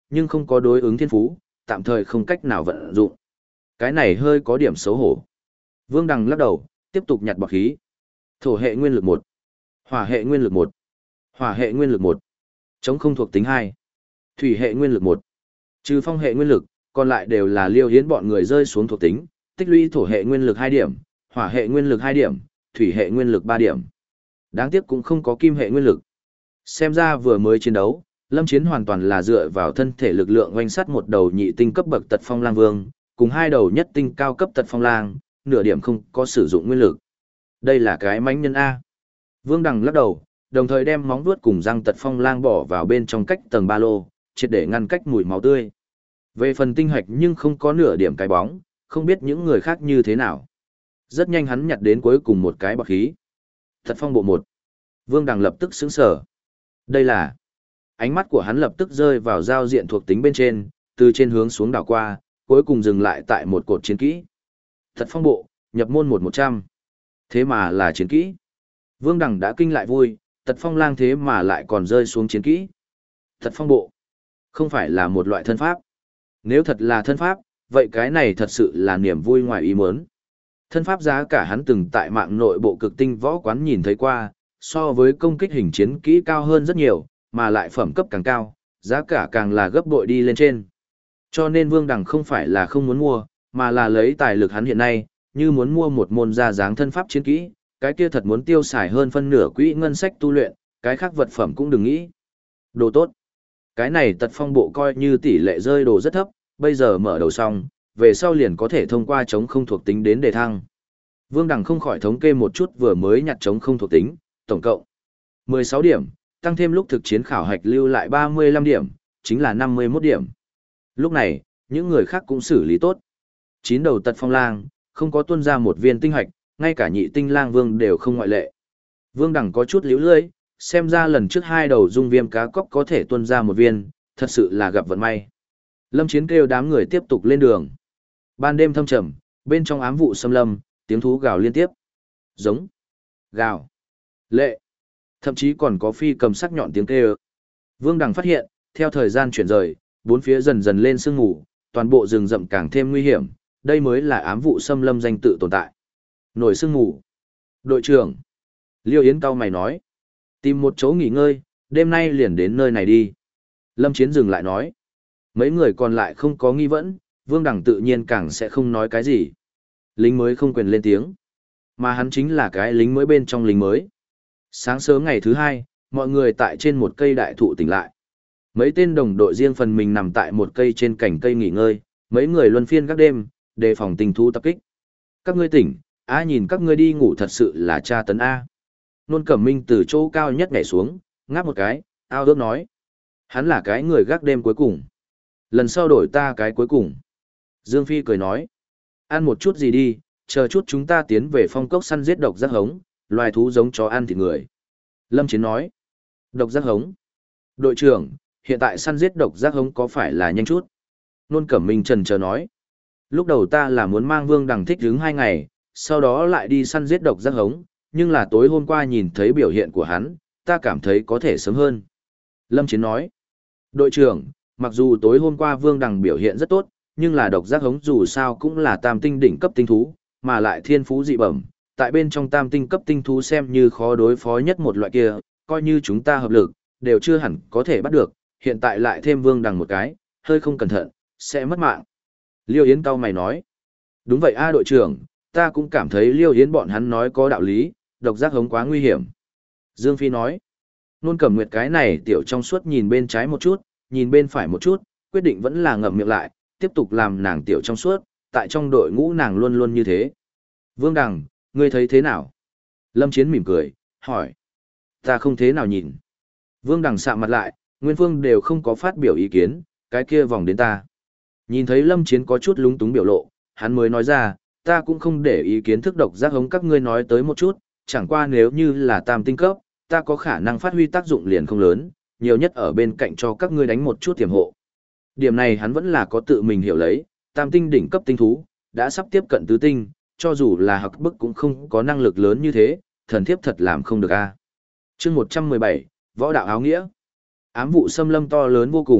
nhưng không có đối ứng thiên phú, tạm thời không cách nào vận dụng. Cái này hơi có điểm xấu hổ. Vương Đằng lắc đầu, tiếp tục nhặt bọt khí. Thổ hệ nguyên lực 1, hỏa hệ nguyên lực 1, hỏa hệ nguyên lực 1, chống không thuộc tính 2, thủy hệ nguyên lực 1. Trừ phong hệ nguyên lực, còn lại đều là Liêu Hiến bọn người rơi xuống thuộc tính, tích lũy thổ hệ nguyên lực 2 điểm, hỏa hệ nguyên lực 2 điểm, thủy hệ nguyên lực 3 điểm. Đáng tiếc cũng không có kim hệ nguyên lực. Xem ra vừa mới chiến đấu, Lâm Chiến hoàn toàn là dựa vào thân thể lực lượng oanh sắt một đầu nhị tinh cấp bậc Tật Phong Lang Vương, cùng 2 đầu nhất tinh cao cấp Tật Phong Lang, nửa điểm không có sử dụng nguyên lực. Đây là cái mãnh nhân A. Vương Đằng lắc đầu, đồng thời đem móng vuốt cùng răng Tật Phong Lang bỏ vào bên trong cách tầng ba lô, triệt để ngăn cách mùi máu tươi. Về phần tinh hạch nhưng không có nửa điểm cái bóng, không biết những người khác như thế nào. Rất nhanh hắn nhặt đến cuối cùng một cái bọt khí. Tật Phong bộ 1. Vương Đằng lập tức sững sờ. Đây là... Ánh mắt của hắn lập tức rơi vào giao diện thuộc tính bên trên, từ trên hướng xuống đảo qua, cuối cùng dừng lại tại một cột chiến kỹ. Tật Phong bộ, nhập môn 1-100. Thế mà là chiến kỹ. Vương Đằng đã kinh lại vui, Tật Phong Lang thế mà lại còn rơi xuống chiến kỹ. Tật Phong bộ, không phải là một loại thân pháp. Nếu thật là thân pháp, vậy cái này thật sự là niềm vui ngoài ý muốn. Thân pháp giá cả hắn từng tại mạng nội bộ cực tinh võ quán nhìn thấy qua, so với công kích hình chiến kỹ cao hơn rất nhiều, mà lại phẩm cấp càng cao, giá cả càng là gấp bội đi lên trên. Cho nên Vương Đằng không phải là không muốn mua, mà là lấy tài lực hắn hiện nay, như muốn mua một môn ra dáng thân pháp chiến kỹ, cái kia thật muốn tiêu xài hơn phân nửa quỹ ngân sách tu luyện, cái khác vật phẩm cũng đừng nghĩ. Đồ tốt. Cái này Tật Phong bộ coi như tỷ lệ rơi đồ rất thấp, bây giờ mở đầu xong, về sau liền có thể thông qua chống không thuộc tính đến đề thăng. Vương Đằng không khỏi thống kê một chút vừa mới nhặt chống không thuộc tính, tổng cộng 16 điểm, tăng thêm lúc thực chiến khảo hạch lưu lại 35 điểm, chính là 51 điểm. Lúc này, những người khác cũng xử lý tốt. 9 đầu Tật Phong Lang, không có tuôn ra một viên tinh hạch, ngay cả nhị tinh lang vương đều không ngoại lệ. Vương Đằng có chút liễu lưỡi, xem ra lần trước 2 đầu dung viêm cá cóc có thể tuôn ra một viên, thật sự là gặp vận may. Lâm Chiến kêu đám người tiếp tục lên đường. Ban đêm thâm trầm, bên trong ám vụ xâm lâm, tiếng thú gào liên tiếp. Giống, gào, lệ, thậm chí còn có phi cầm sắc nhọn tiếng kêu. Vương Đằng phát hiện, theo thời gian chuyển rời, bốn phía dần dần lên sương mù, toàn bộ rừng rậm càng thêm nguy hiểm, đây mới là ám vụ xâm lâm danh tự tồn tại. Nổi sương mù. Đội trưởng. Liêu Yến cau mày nói. Tìm một chỗ nghỉ ngơi, đêm nay liền đến nơi này đi. Lâm Chiến dừng lại nói. Mấy người còn lại không có nghi vấn, Vương Đằng tự nhiên càng sẽ không nói cái gì. Lính mới không quyền lên tiếng. Mà hắn chính là cái lính mới bên trong lính mới. Sáng sớm ngày thứ 2, mọi người tại trên một cây đại thụ tỉnh lại. Mấy tên đồng đội riêng phần mình nằm tại một cây trên cành cây nghỉ ngơi, mấy người luân phiên các đêm, đề phòng tình thú tập kích. Các ngươi tỉnh, nhìn các ngươi đi ngủ thật sự là tra tấn A. Nôn Cẩm Minh từ chỗ cao nhất nhảy xuống, ngáp một cái, ao ước nói. Hắn là cái người gác đêm cuối cùng. Lần sau đổi ta cái cuối cùng. Dương Phi cười nói. Ăn một chút gì đi, chờ chút chúng ta tiến về phong cốc săn giết độc giác hống, loài thú giống chó ăn thịt người. Lâm Chiến nói. Độc giác hống. Đội trưởng, hiện tại săn giết độc giác hống có phải là nhanh chút? Nôn Cẩm Minh trần chờ nói. Lúc đầu ta là muốn mang Vương Đằng thích đứng 2 ngày, sau đó lại đi săn giết độc giác hống, nhưng là tối hôm qua nhìn thấy biểu hiện của hắn, ta cảm thấy có thể sớm hơn. Lâm Chiến nói. Đội trưởng, mặc dù tối hôm qua Vương Đằng biểu hiện rất tốt, nhưng là độc giác hống dù sao cũng là tam tinh đỉnh cấp tinh thú, mà lại thiên phú dị bẩm, tại bên trong tam tinh cấp tinh thú xem như khó đối phó nhất một loại kia, coi như chúng ta hợp lực, đều chưa hẳn có thể bắt được, hiện tại lại thêm Vương Đằng một cái, hơi không cẩn thận, sẽ mất mạng. Liêu Yến cau mày nói. Đúng vậy đội trưởng, ta cũng cảm thấy Liêu Yến bọn hắn nói có đạo lý, độc giác hống quá nguy hiểm. Dương Phi nói. Nôn Cẩm Nguyệt cái này tiểu trong suốt nhìn bên trái một chút, nhìn bên phải một chút, quyết định vẫn là ngậm miệng lại, tiếp tục làm nàng tiểu trong suốt, tại trong đội ngũ nàng luôn luôn như thế. Vương Đằng, ngươi thấy thế nào? Lâm Chiến mỉm cười, hỏi. Ta không thế nào nhìn. Vương Đằng sạm mặt lại, Nguyên Phương đều không có phát biểu ý kiến, cái kia vòng đến ta. Nhìn thấy Lâm Chiến có chút lúng túng biểu lộ, hắn mới nói ra, ta cũng không để ý kiến thức độc giác hống các ngươi nói tới một chút, chẳng qua nếu như là tam tinh cấp, ta có khả năng phát huy tác dụng liền không lớn, nhiều nhất ở bên cạnh cho các ngươi đánh một chút tiềm hộ. Điểm này hắn vẫn là có tự mình hiểu lấy, tam tinh đỉnh cấp tinh thú, đã sắp tiếp cận tứ tinh, cho dù là học bức cũng không có năng lực lớn như thế, thần thiếp thật làm không được a. Chương 117, Võ đạo áo nghĩa. Ám vụ xâm lâm to lớn vô cùng,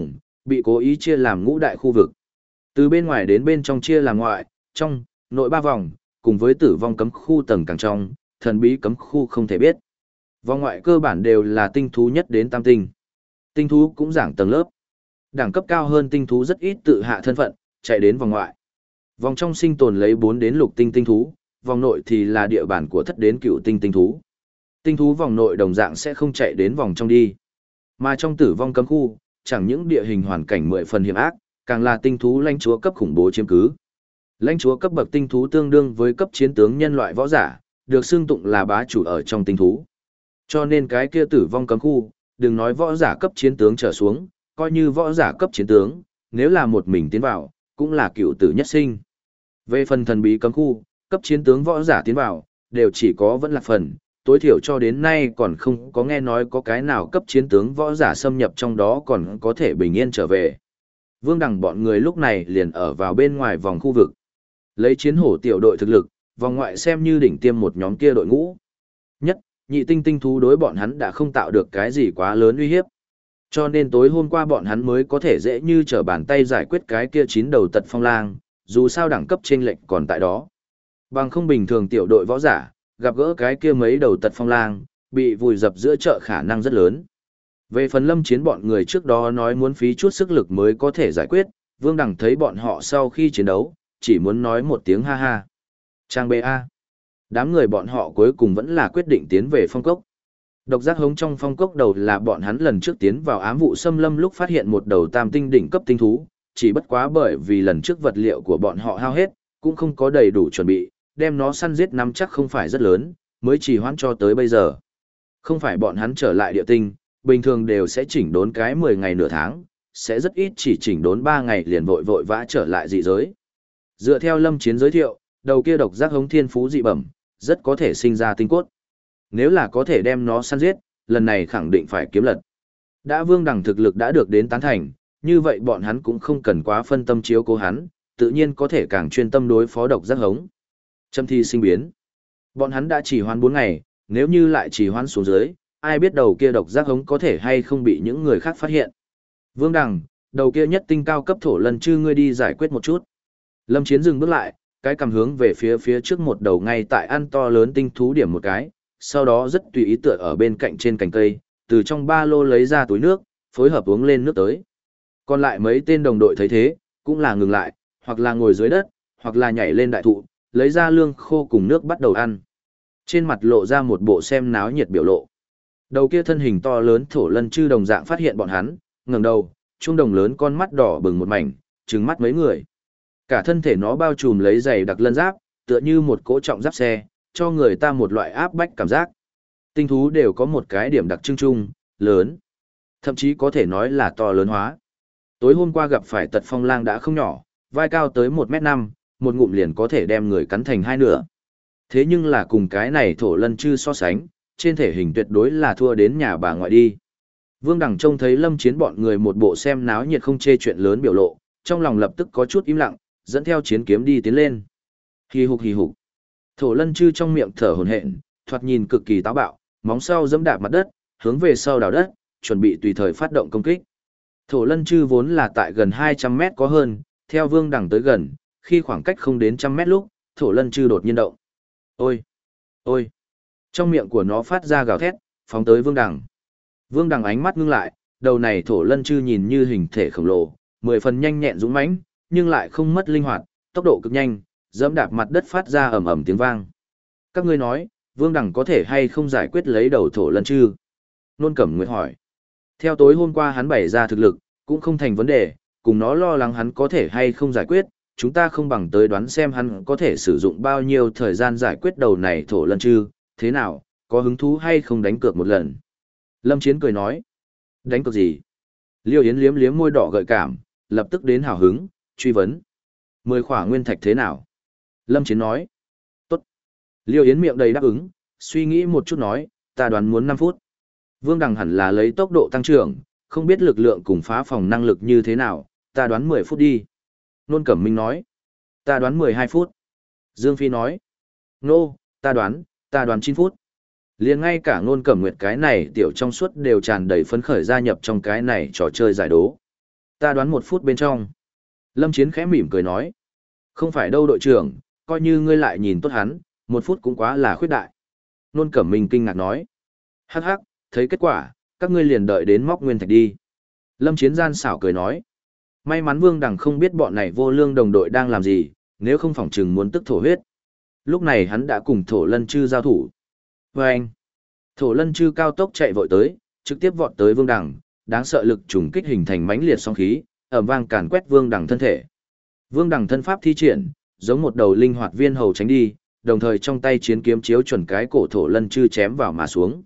bị cố ý chia làm ngũ đại khu vực. Từ bên ngoài đến bên trong chia làm ngoại, trong, nội 3 vòng, cùng với tử vong cấm khu tầng càng trong, thần bí cấm khu không thể biết. Vòng ngoại cơ bản đều là tinh thú nhất đến tam tinh. Tinh thú cũng giảng tầng lớp. Đẳng cấp cao hơn tinh thú rất ít tự hạ thân phận, chạy đến vòng ngoại. Vòng trong sinh tồn lấy 4 đến lục tinh tinh thú, vòng nội thì là địa bàn của thất đến cựu tinh tinh thú. Tinh thú vòng nội đồng dạng sẽ không chạy đến vòng trong đi. Mà trong tử vong cấm khu, chẳng những địa hình hoàn cảnh 10 phần hiểm ác, càng là tinh thú lãnh chúa cấp khủng bố chiếm cứ. Lãnh chúa cấp bậc tinh thú tương đương với cấp chiến tướng nhân loại võ giả, được xưng tụng là bá chủ ở trong tinh thú. Cho nên cái kia tử vong cấm khu, đừng nói võ giả cấp chiến tướng trở xuống, coi như võ giả cấp chiến tướng, nếu là một mình tiến vào, cũng là cựu tử nhất sinh. Về phần thần bí cấm khu, cấp chiến tướng võ giả tiến vào, đều chỉ có vẫn là phần, tối thiểu cho đến nay còn không có nghe nói có cái nào cấp chiến tướng võ giả xâm nhập trong đó còn có thể bình yên trở về. Vương Đằng bọn người lúc này liền ở vào bên ngoài vòng khu vực. Lấy chiến hổ tiểu đội thực lực, vòng ngoại xem như đỉnh tiêm một nhóm kia đội ngũ. Nhất, nhị tinh tinh thú đối bọn hắn đã không tạo được cái gì quá lớn uy hiếp. Cho nên tối hôm qua bọn hắn mới có thể dễ như trở bàn tay giải quyết cái kia 9 đầu tật phong lang, dù sao đẳng cấp chênh lệch còn tại đó. Bằng không bình thường tiểu đội võ giả, gặp gỡ cái kia mấy đầu tật phong lang, bị vùi dập giữa chợ khả năng rất lớn. Về phần Lâm Chiến bọn người trước đó nói muốn phí chút sức lực mới có thể giải quyết, Vương Đằng thấy bọn họ sau khi chiến đấu, chỉ muốn nói một tiếng ha ha. Trang BA. Đám người bọn họ cuối cùng vẫn là quyết định tiến về phong cốc. Độc giác hống trong phong cốc đầu là bọn hắn lần trước tiến vào ám vụ xâm lâm lúc phát hiện một đầu tam tinh đỉnh cấp tinh thú, chỉ bất quá bởi vì lần trước vật liệu của bọn họ hao hết, cũng không có đầy đủ chuẩn bị, đem nó săn giết nắm chắc không phải rất lớn, mới chỉ hoãn cho tới bây giờ. Không phải bọn hắn trở lại địa tinh, bình thường đều sẽ chỉnh đốn cái 10 ngày nửa tháng, sẽ rất ít chỉ chỉnh đốn 3 ngày liền vội vội vã trở lại dị giới. Dựa theo Lâm Chiến giới thiệu, đầu kia độc giác hống thiên phú dị bẩm, rất có thể sinh ra tinh cốt. Nếu là có thể đem nó săn giết, lần này khẳng định phải kiếm lật. Đã Vương Đằng thực lực đã được đến tán thành, như vậy bọn hắn cũng không cần quá phân tâm chiếu cố hắn, tự nhiên có thể càng chuyên tâm đối phó độc giác hống. Châm thi sinh biến. Bọn hắn đã chỉ hoãn 4 ngày, nếu như lại chỉ hoãn xuống dưới, ai biết đầu kia độc giác hống có thể hay không bị những người khác phát hiện. Vương Đằng, đầu kia nhất tinh cao cấp thổ lần chư ngươi đi giải quyết một chút. Lâm Chiến dừng bước lại, cái cầm hướng về phía trước một đầu ngay tại ăn to lớn tinh thú điểm một cái, sau đó rất tùy ý tựa ở bên cạnh trên cành cây, từ trong ba lô lấy ra túi nước, phối hợp uống lên nước tới. Còn lại mấy tên đồng đội thấy thế, cũng là ngừng lại, hoặc là ngồi dưới đất, hoặc là nhảy lên đại thụ, lấy ra lương khô cùng nước bắt đầu ăn. Trên mặt lộ ra một bộ xem náo nhiệt biểu lộ. Đầu kia thân hình to lớn thổ lân chư đồng dạng phát hiện bọn hắn, ngẩng đầu, trung đồng lớn con mắt đỏ bừng một mảnh, trừng mắt mấy người. Cả thân thể nó bao trùm lấy giày đặc lân giáp, tựa như một cỗ trọng giáp xe, cho người ta một loại áp bách cảm giác. Tinh thú đều có một cái điểm đặc trưng chung, lớn. Thậm chí có thể nói là to lớn hóa. Tối hôm qua gặp phải tật phong lang đã không nhỏ, vai cao tới 1m5, một ngụm liền có thể đem người cắn thành hai nửa. Thế nhưng là cùng cái này thổ lân chư so sánh, trên thể hình tuyệt đối là thua đến nhà bà ngoại đi. Vương Đằng trông thấy Lâm Chiến bọn người một bộ xem náo nhiệt không chê chuyện lớn biểu lộ, trong lòng lập tức có chút im lặng, dẫn theo chiến kiếm đi tiến lên. Hì hục hì hục. Thổ lân chư trong miệng thở hổn hển, thoạt nhìn cực kỳ táo bạo, móng sau giẫm đạp mặt đất, hướng về sau đào đất, chuẩn bị tùy thời phát động công kích. Thổ lân chư vốn là tại gần 200 mét có hơn, theo Vương Đằng tới gần, khi khoảng cách không đến 100 mét lúc, thổ lân chư đột nhiên động. Ôi! Ôi! Trong miệng của nó phát ra gào thét, phóng tới Vương Đằng. Vương Đằng ánh mắt ngưng lại, đầu này thổ lân chư nhìn như hình thể khổng lồ, 10 phần nhanh nhẹn dũng mãnh, nhưng lại không mất linh hoạt, tốc độ cực nhanh, giẫm đạp mặt đất phát ra ầm ầm tiếng vang. Các ngươi nói, Vương Đằng có thể hay không giải quyết lấy đầu thổ lân chư? Nôn Cẩm Nguyệt hỏi. Theo tối hôm qua hắn bày ra thực lực, cũng không thành vấn đề, cùng nó lo lắng hắn có thể hay không giải quyết, chúng ta không bằng tới đoán xem hắn có thể sử dụng bao nhiêu thời gian giải quyết đầu này thổ lân chư, thế nào, có hứng thú hay không đánh cược một lần? Lâm Chiến cười nói. Đánh cược gì? Liêu Yến liếm liếm môi đỏ gợi cảm, lập tức đến hào hứng, truy vấn. 10 khỏa nguyên thạch thế nào? Lâm Chiến nói. Tốt. Liêu Yến miệng đầy đáp ứng, suy nghĩ một chút nói, ta đoán muốn 5 phút. Vương Đằng hẳn là lấy tốc độ tăng trưởng, không biết lực lượng cùng phá phòng năng lực như thế nào, ta đoán 10 phút đi. Nôn Cẩm Minh nói. Ta đoán 12 phút. Dương Phi nói. Nô, ta đoán 9 phút. Liền ngay cả Nôn Cẩm Nguyệt cái này tiểu trong suốt đều tràn đầy phấn khởi gia nhập trong cái này trò chơi giải đố. Ta đoán 1 phút bên trong. Lâm Chiến khẽ mỉm cười nói. Không phải đâu đội trưởng, coi như ngươi lại nhìn tốt hắn, 1 phút cũng quá là khuyết đại. Nôn Cẩm Minh kinh ngạc nói. Hắc hắc, thấy kết quả, các ngươi liền đợi đến móc nguyên thạch đi. Lâm Chiến gian xảo cười nói. May mắn Vương Đằng không biết bọn này vô lương đồng đội đang làm gì, nếu không phỏng chừng muốn tức thổ huyết. Lúc này hắn đã cùng Thổ Lân Chư giao thủ. Vâng! Thổ Lân Chư cao tốc chạy vội tới, trực tiếp vọt tới Vương Đằng, đáng sợ lực trùng kích hình thành mãnh liệt sóng khí, ầm vang càn quét Vương Đằng thân thể. Vương Đằng thân pháp thi triển, giống một đầu linh hoạt viên hầu tránh đi, đồng thời trong tay chiến kiếm chiếu chuẩn cái cổ Thổ Lân Chư chém vào mà xuống.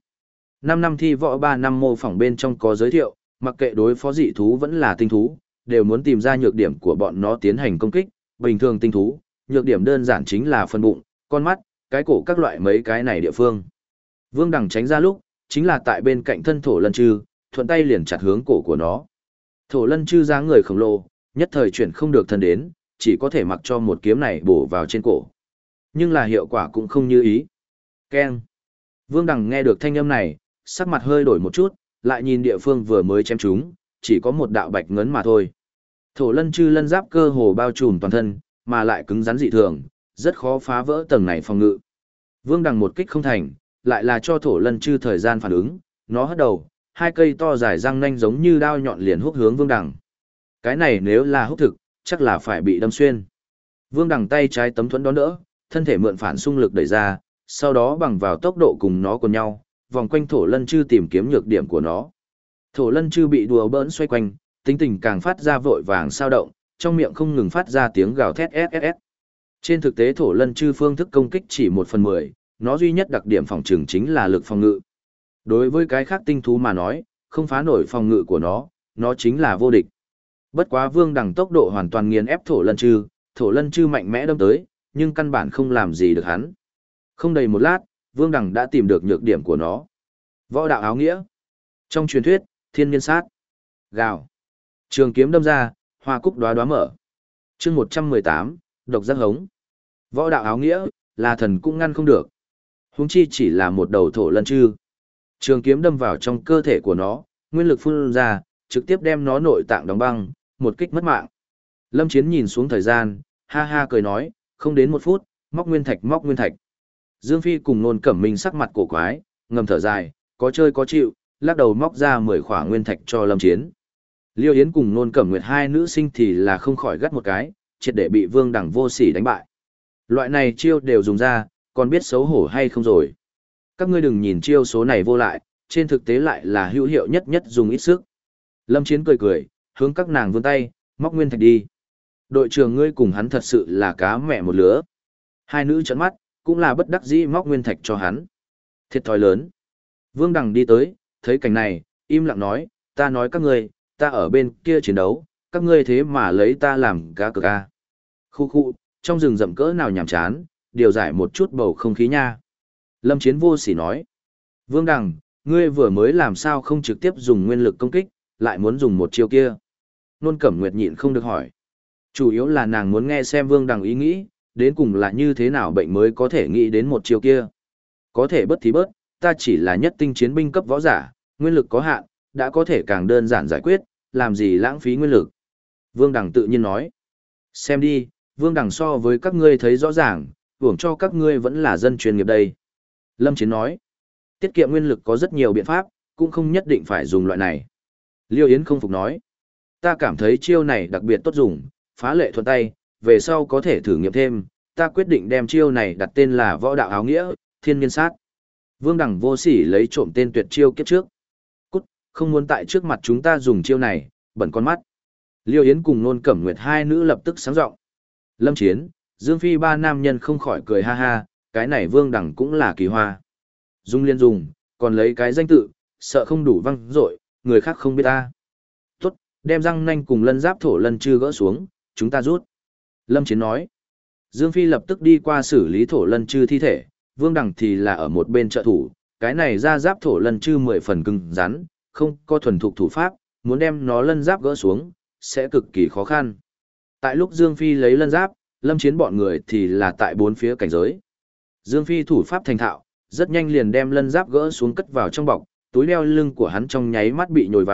5 năm thi võ 3 năm mô phỏng bên trong có giới thiệu, mặc kệ đối phó dị thú vẫn là tinh thú, đều muốn tìm ra nhược điểm của bọn nó tiến hành công kích. Bình thường tinh thú, nhược điểm đơn giản chính là phần bụng, con mắt, cái cổ các loại mấy cái này địa phương. Vương Đằng tránh ra lúc, chính là tại bên cạnh thân Thổ Lân Chư, thuận tay liền chặt hướng cổ của nó. Thổ Lân Chư dáng người khổng lồ, nhất thời chuyển không được thân đến, chỉ có thể mặc cho một kiếm này bổ vào trên cổ. Nhưng là hiệu quả cũng không như ý. Keng. Vương Đằng nghe được thanh âm này, sắc mặt hơi đổi một chút, lại nhìn địa phương vừa mới chém chúng, chỉ có một đạo bạch ngấn mà thôi. Thổ Lân Chư lân giáp cơ hồ bao trùm toàn thân, mà lại cứng rắn dị thường, rất khó phá vỡ tầng này phòng ngự. Vương Đằng một kích không thành, lại là cho Thổ Lân Chư thời gian phản ứng, nó hất đầu, 2 cây to dài răng nanh giống như đao nhọn liền húc hướng Vương Đằng. Cái này nếu là húc thực, chắc là phải bị đâm xuyên. Vương Đằng tay trái tấm thuẫn đón đỡ, thân thể mượn phản xung lực đẩy ra, sau đó bằng vào tốc độ cùng nó cùng nhau, vòng quanh Thổ Lân Chư tìm kiếm nhược điểm của nó. Thổ Lân Chư bị đùa bỡn xoay quanh, tính tình càng phát ra vội vàng sao động, trong miệng không ngừng phát ra tiếng gào thét SSS. Trên thực tế Thổ Lân Chư phương thức công kích chỉ 1/10, nó duy nhất đặc điểm phòng trừng chính là lực phòng ngự. Đối với cái khác tinh thú mà nói, không phá nổi phòng ngự của nó chính là vô địch. Bất quá Vương Đằng tốc độ hoàn toàn nghiền ép Thổ Lân Chư mạnh mẽ đâm tới, nhưng căn bản không làm gì được hắn. Không đầy một lát, Vương Đằng đã tìm được nhược điểm của nó. Võ đạo áo nghĩa. Trong truyền thuyết, thiên nhiên sát. Gào. Trường kiếm đâm ra, hoa cúc đóa đóa mở. Chương 118, độc giác hống. Võ đạo áo nghĩa, là thần cũng ngăn không được. Huống chi chỉ là một đầu Thổ Lân Chư. Trường kiếm đâm vào trong cơ thể của nó, nguyên lực phun ra, trực tiếp đem nó nội tạng đóng băng, một kích mất mạng. Lâm Chiến nhìn xuống thời gian, ha ha cười nói, không đến 1 phút, móc nguyên thạch. Dương Phi cùng Nôn Cẩm Minh sắc mặt cổ quái, ngầm thở dài, có chơi có chịu, lắc đầu móc ra 10 khỏa nguyên thạch cho Lâm Chiến. Liêu Yến cùng Nôn Cẩm Nguyệt 2 nữ sinh thì là không khỏi gắt một cái, triệt để bị Vương Đằng vô sỉ đánh bại. Loại này chiêu đều dùng ra, còn biết xấu hổ hay không rồi. Các ngươi đừng nhìn chiêu số này vô lại, trên thực tế lại là hữu hiệu nhất dùng ít sức. Lâm Chiến cười cười, hướng các nàng vươn tay, móc nguyên thạch đi. Đội trưởng ngươi cùng hắn thật sự là cá mẹ một lứa. 2 nữ trợn mắt, cũng là bất đắc dĩ móc nguyên thạch cho hắn. Thiệt thòi lớn. Vương Đằng đi tới, thấy cảnh này, im lặng nói, ta nói các ngươi, ta ở bên kia chiến đấu, các ngươi thế mà lấy ta làm cá cược a. Khu, trong rừng rậm cỡ nào nhàm chán, điều giải một chút bầu không khí nha. Lâm Chiến vô sỉ nói. Vương Đằng, ngươi vừa mới làm sao không trực tiếp dùng nguyên lực công kích, lại muốn dùng một chiêu kia. Nôn Cẩm Nguyệt nhịn không được hỏi. Chủ yếu là nàng muốn nghe xem Vương Đằng ý nghĩ, đến cùng là như thế nào bệnh mới có thể nghĩ đến một chiêu kia. Có thể bớt thì bớt, ta chỉ là nhất tinh chiến binh cấp võ giả, nguyên lực có hạn, đã có thể càng đơn giản giải quyết, làm gì lãng phí nguyên lực. Vương Đằng tự nhiên nói. Xem đi, Vương Đằng so với các ngươi thấy rõ ràng, hưởng cho các ngươi vẫn là dân chuyên nghiệp đây. Lâm Chiến nói. Tiết kiệm nguyên lực có rất nhiều biện pháp, cũng không nhất định phải dùng loại này. Liêu Yến không phục nói. Ta cảm thấy chiêu này đặc biệt tốt dùng, phá lệ thuận tay, về sau có thể thử nghiệm thêm, ta quyết định đem chiêu này đặt tên là võ đạo áo nghĩa, thiên nhiên sát. Vương Đằng vô sỉ lấy trộm tên tuyệt chiêu kiếp trước. Cút, không muốn tại trước mặt chúng ta dùng chiêu này, bẩn con mắt. Liêu Yến cùng Nôn Cẩm Nguyệt 2 nữ lập tức sáng giọng. Lâm Chiến, Dương Phi 3 nam nhân không khỏi cười ha ha, cái này Vương Đằng cũng là kỳ hoa. Dung liên dùng, còn lấy cái danh tự, sợ không đủ văng dội, người khác không biết ta. Tốt, đem răng nanh cùng lân giáp Thổ Lân Chư gỡ xuống, chúng ta rút. Lâm Chiến nói. Dương Phi lập tức đi qua xử lý Thổ Lân Chư thi thể, Vương Đằng thì là ở một bên trợ thủ, cái này ra giáp Thổ Lân Chư 10 phần cứng rắn, không có thuần thục thủ pháp, muốn đem nó lân giáp gỡ xuống, sẽ cực kỳ khó khăn. Tại lúc Dương Phi lấy lân giáp, Lâm Chiến bọn người thì là tại 4 phía cảnh giới. Dương Phi thủ pháp thành thạo, rất nhanh liền đem lân giáp gỡ xuống cất vào trong bọc, túi đeo lưng của hắn trong nháy mắt bị nhồi vào,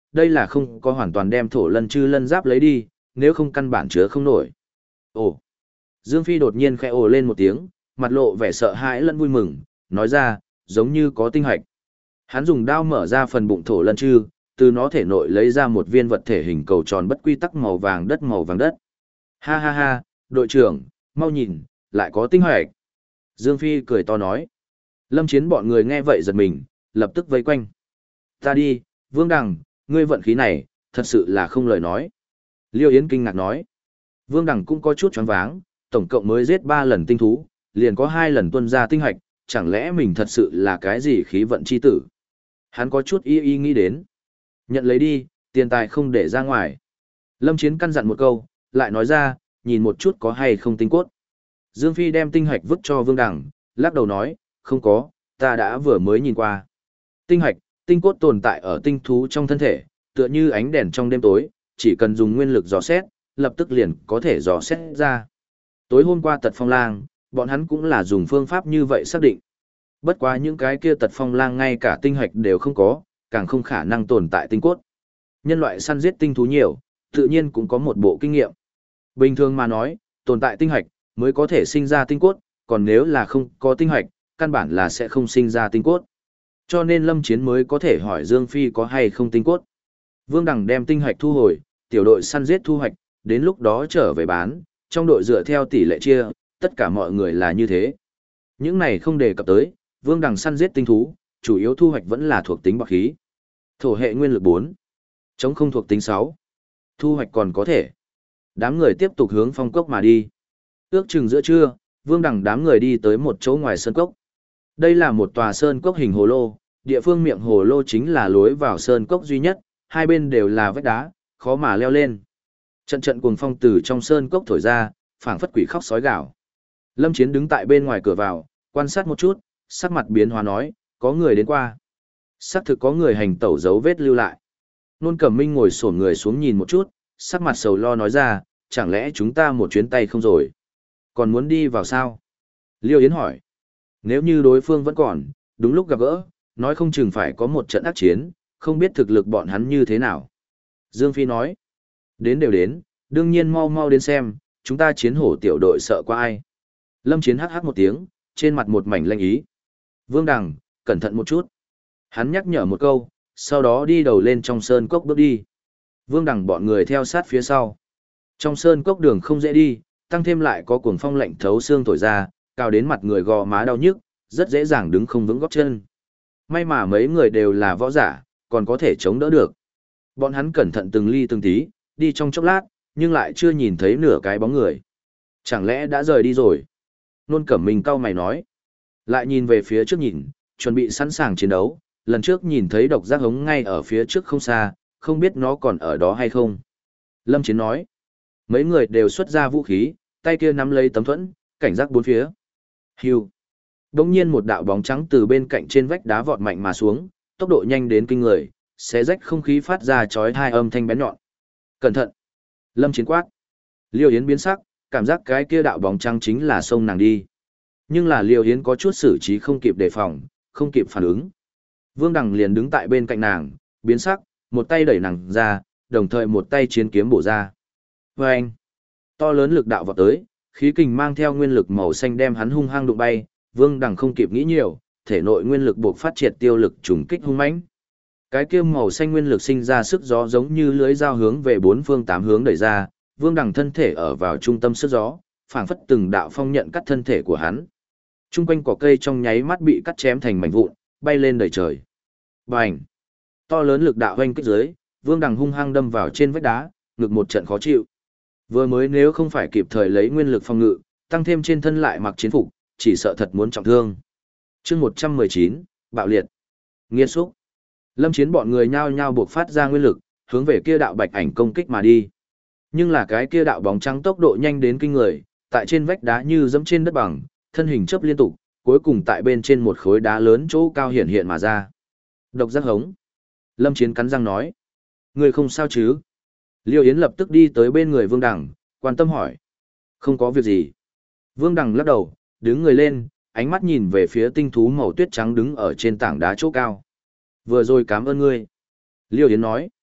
đây là không có hoàn toàn đem thổ lân chư lân giáp lấy đi, nếu không căn bản chứa không nổi. Ồ! Dương Phi đột nhiên khẽ ồ lên một tiếng, mặt lộ vẻ sợ hãi lẫn vui mừng, nói ra, giống như có tinh hạch. Hắn dùng đao mở ra phần bụng thổ lân chư, từ nó thể nội lấy ra một viên vật thể hình cầu tròn bất quy tắc màu vàng đất màu vàng đất. Ha ha ha, đội trưởng, mau nhìn, lại có tinh hạch. Dương Phi cười to nói. Lâm Chiến bọn người nghe vậy giật mình, lập tức vây quanh. Ta đi, Vương Đằng, ngươi vận khí này, thật sự là không lời nói. Liêu Yến kinh ngạc nói. Vương Đằng cũng có chút choáng váng, tổng cộng mới giết 3 lần tinh thú, liền có 2 lần tuân ra tinh hạch, chẳng lẽ mình thật sự là cái gì khí vận chi tử. Hắn có chút y nghĩ đến. Nhận lấy đi, tiền tài không để ra ngoài. Lâm Chiến căn dặn một câu, lại nói ra, nhìn một chút có hay không tinh cốt. Dương Phi đem tinh hạch vứt cho Vương Đằng, lắc đầu nói, không có, ta đã vừa mới nhìn qua. Tinh hạch, tinh cốt tồn tại ở tinh thú trong thân thể, tựa như ánh đèn trong đêm tối, chỉ cần dùng nguyên lực dò xét, lập tức liền có thể dò xét ra. Tối hôm qua Tật Phong Lang, bọn hắn cũng là dùng phương pháp như vậy xác định. Bất quá những cái kia Tật Phong Lang ngay cả tinh hạch đều không có, càng không khả năng tồn tại tinh cốt. Nhân loại săn giết tinh thú nhiều, tự nhiên cũng có một bộ kinh nghiệm. Bình thường mà nói, tồn tại tinh hạch mới có thể sinh ra tinh cốt, còn nếu là không có tinh hạch, căn bản là sẽ không sinh ra tinh cốt. Cho nên Lâm Chiến mới có thể hỏi Dương Phi có hay không tinh cốt. Vương Đằng đem tinh hạch thu hồi, tiểu đội săn giết thu hoạch, đến lúc đó trở về bán, trong đội dựa theo tỷ lệ chia, tất cả mọi người là như thế. Những này không đề cập tới, Vương Đằng săn giết tinh thú, chủ yếu thu hoạch vẫn là thuộc tính bạc khí. Thổ hệ nguyên lực 4, chống không thuộc tính 6. Thu hoạch còn có thể. Đám người tiếp tục hướng phong cốc mà đi. Ước chừng giữa trưa, Vương Đằng đám người đi tới một chỗ ngoài sơn cốc. Đây là một tòa sơn cốc hình hồ lô, địa phương miệng hồ lô chính là lối vào sơn cốc duy nhất, hai bên đều là vách đá, khó mà leo lên. Trận trận cuồng phong từ trong sơn cốc thổi ra, phảng phất quỷ khóc sói gào. Lâm Chiến đứng tại bên ngoài cửa vào, quan sát một chút, sắc mặt biến hóa nói, có người đến qua. Xác thực có người hành tẩu dấu vết lưu lại. Nôn Cẩm Minh ngồi xổm người xuống nhìn một chút, sắc mặt sầu lo nói ra, chẳng lẽ chúng ta một chuyến tay không rồi? Còn muốn đi vào sao? Liêu Yến hỏi. Nếu như đối phương vẫn còn, đúng lúc gặp gỡ, nói không chừng phải có một trận ác chiến, không biết thực lực bọn hắn như thế nào. Dương Phi nói. Đến đều đến, đương nhiên mau mau đến xem, chúng ta chiến hổ tiểu đội sợ qua ai. Lâm Chiến hắc hắc một tiếng, trên mặt một mảnh lanh ý. Vương Đằng, cẩn thận một chút. Hắn nhắc nhở một câu, sau đó đi đầu lên trong sơn cốc bước đi. Vương Đằng bọn người theo sát phía sau. Trong sơn cốc đường không dễ đi, tăng thêm lại có cuồng phong lạnh thấu xương thổi ra, cao đến mặt người gò má đau nhức, rất dễ dàng đứng không vững gót chân. May mà mấy người đều là võ giả, còn có thể chống đỡ được. Bọn hắn cẩn thận từng ly từng tí, đi trong chốc lát, nhưng lại chưa nhìn thấy nửa cái bóng người. Chẳng lẽ đã rời đi rồi? Nôn Cẩm Minh cau mày nói. Lại nhìn về phía trước nhìn, chuẩn bị sẵn sàng chiến đấu, lần trước nhìn thấy độc giác hống ngay ở phía trước không xa, không biết nó còn ở đó hay không. Lâm Chiến nói. Mấy người đều xuất ra vũ khí, tay kia nắm lấy tấm thuẫn, cảnh giác bốn phía. Hưu. Đống nhiên một đạo bóng trắng từ bên cạnh trên vách đá vọt mạnh mà xuống, tốc độ nhanh đến kinh người, xé rách không khí phát ra chói tai âm thanh bén nhọn. Cẩn thận. Lâm Chiến quát. Liêu Yến biến sắc, cảm giác cái kia đạo bóng trắng chính là xông nàng đi. Nhưng là Liêu Yến có chút xử trí không kịp đề phòng, không kịp phản ứng. Vương Đằng liền đứng tại bên cạnh nàng, biến sắc, một tay đẩy nàng ra, đồng thời một tay chiến kiếm bổ ra. Vâng! To lớn lực đạo vọt tới, khí kình mang theo nguyên lực màu xanh đem hắn hung hăng đụng bay, Vương Đằng không kịp nghĩ nhiều, thể nội nguyên lực buộc phát triệt tiêu lực trùng kích hung mãnh. Cái kia màu xanh nguyên lực sinh ra sức gió giống như lưới dao hướng về bốn phương tám hướng đẩy ra, Vương Đằng thân thể ở vào trung tâm sức gió, phảng phất từng đạo phong nhận cắt thân thể của hắn. Trung quanh cỏ cây trong nháy mắt bị cắt chém thành mảnh vụn, bay lên đầy trời. Bành! To lớn lực đạo hoành kích dưới, Vương Đằng hung hăng đâm vào trên vách đá, ngực một trận khó chịu. Vừa mới nếu không phải kịp thời lấy nguyên lực phòng ngự, tăng thêm trên thân lại mặc chiến phục, chỉ sợ thật muốn trọng thương. Chương 119, bạo liệt. Nghiên xúc. Lâm Chiến bọn người nhao nhao buộc phát ra nguyên lực, hướng về kia đạo bạch ảnh công kích mà đi. Nhưng là cái kia đạo bóng trắng tốc độ nhanh đến kinh người, tại trên vách đá như dẫm trên đất bằng, thân hình chớp liên tục, cuối cùng tại bên trên một khối đá lớn chỗ cao hiện hiện mà ra. Độc giác hống. Lâm Chiến cắn răng nói. Người không sao chứ? Liêu Yến lập tức đi tới bên người Vương Đằng, quan tâm hỏi. Không có việc gì. Vương Đằng lắc đầu, đứng người lên, ánh mắt nhìn về phía tinh thú màu tuyết trắng đứng ở trên tảng đá chỗ cao. Vừa rồi cảm ơn ngươi. Liêu Yến nói.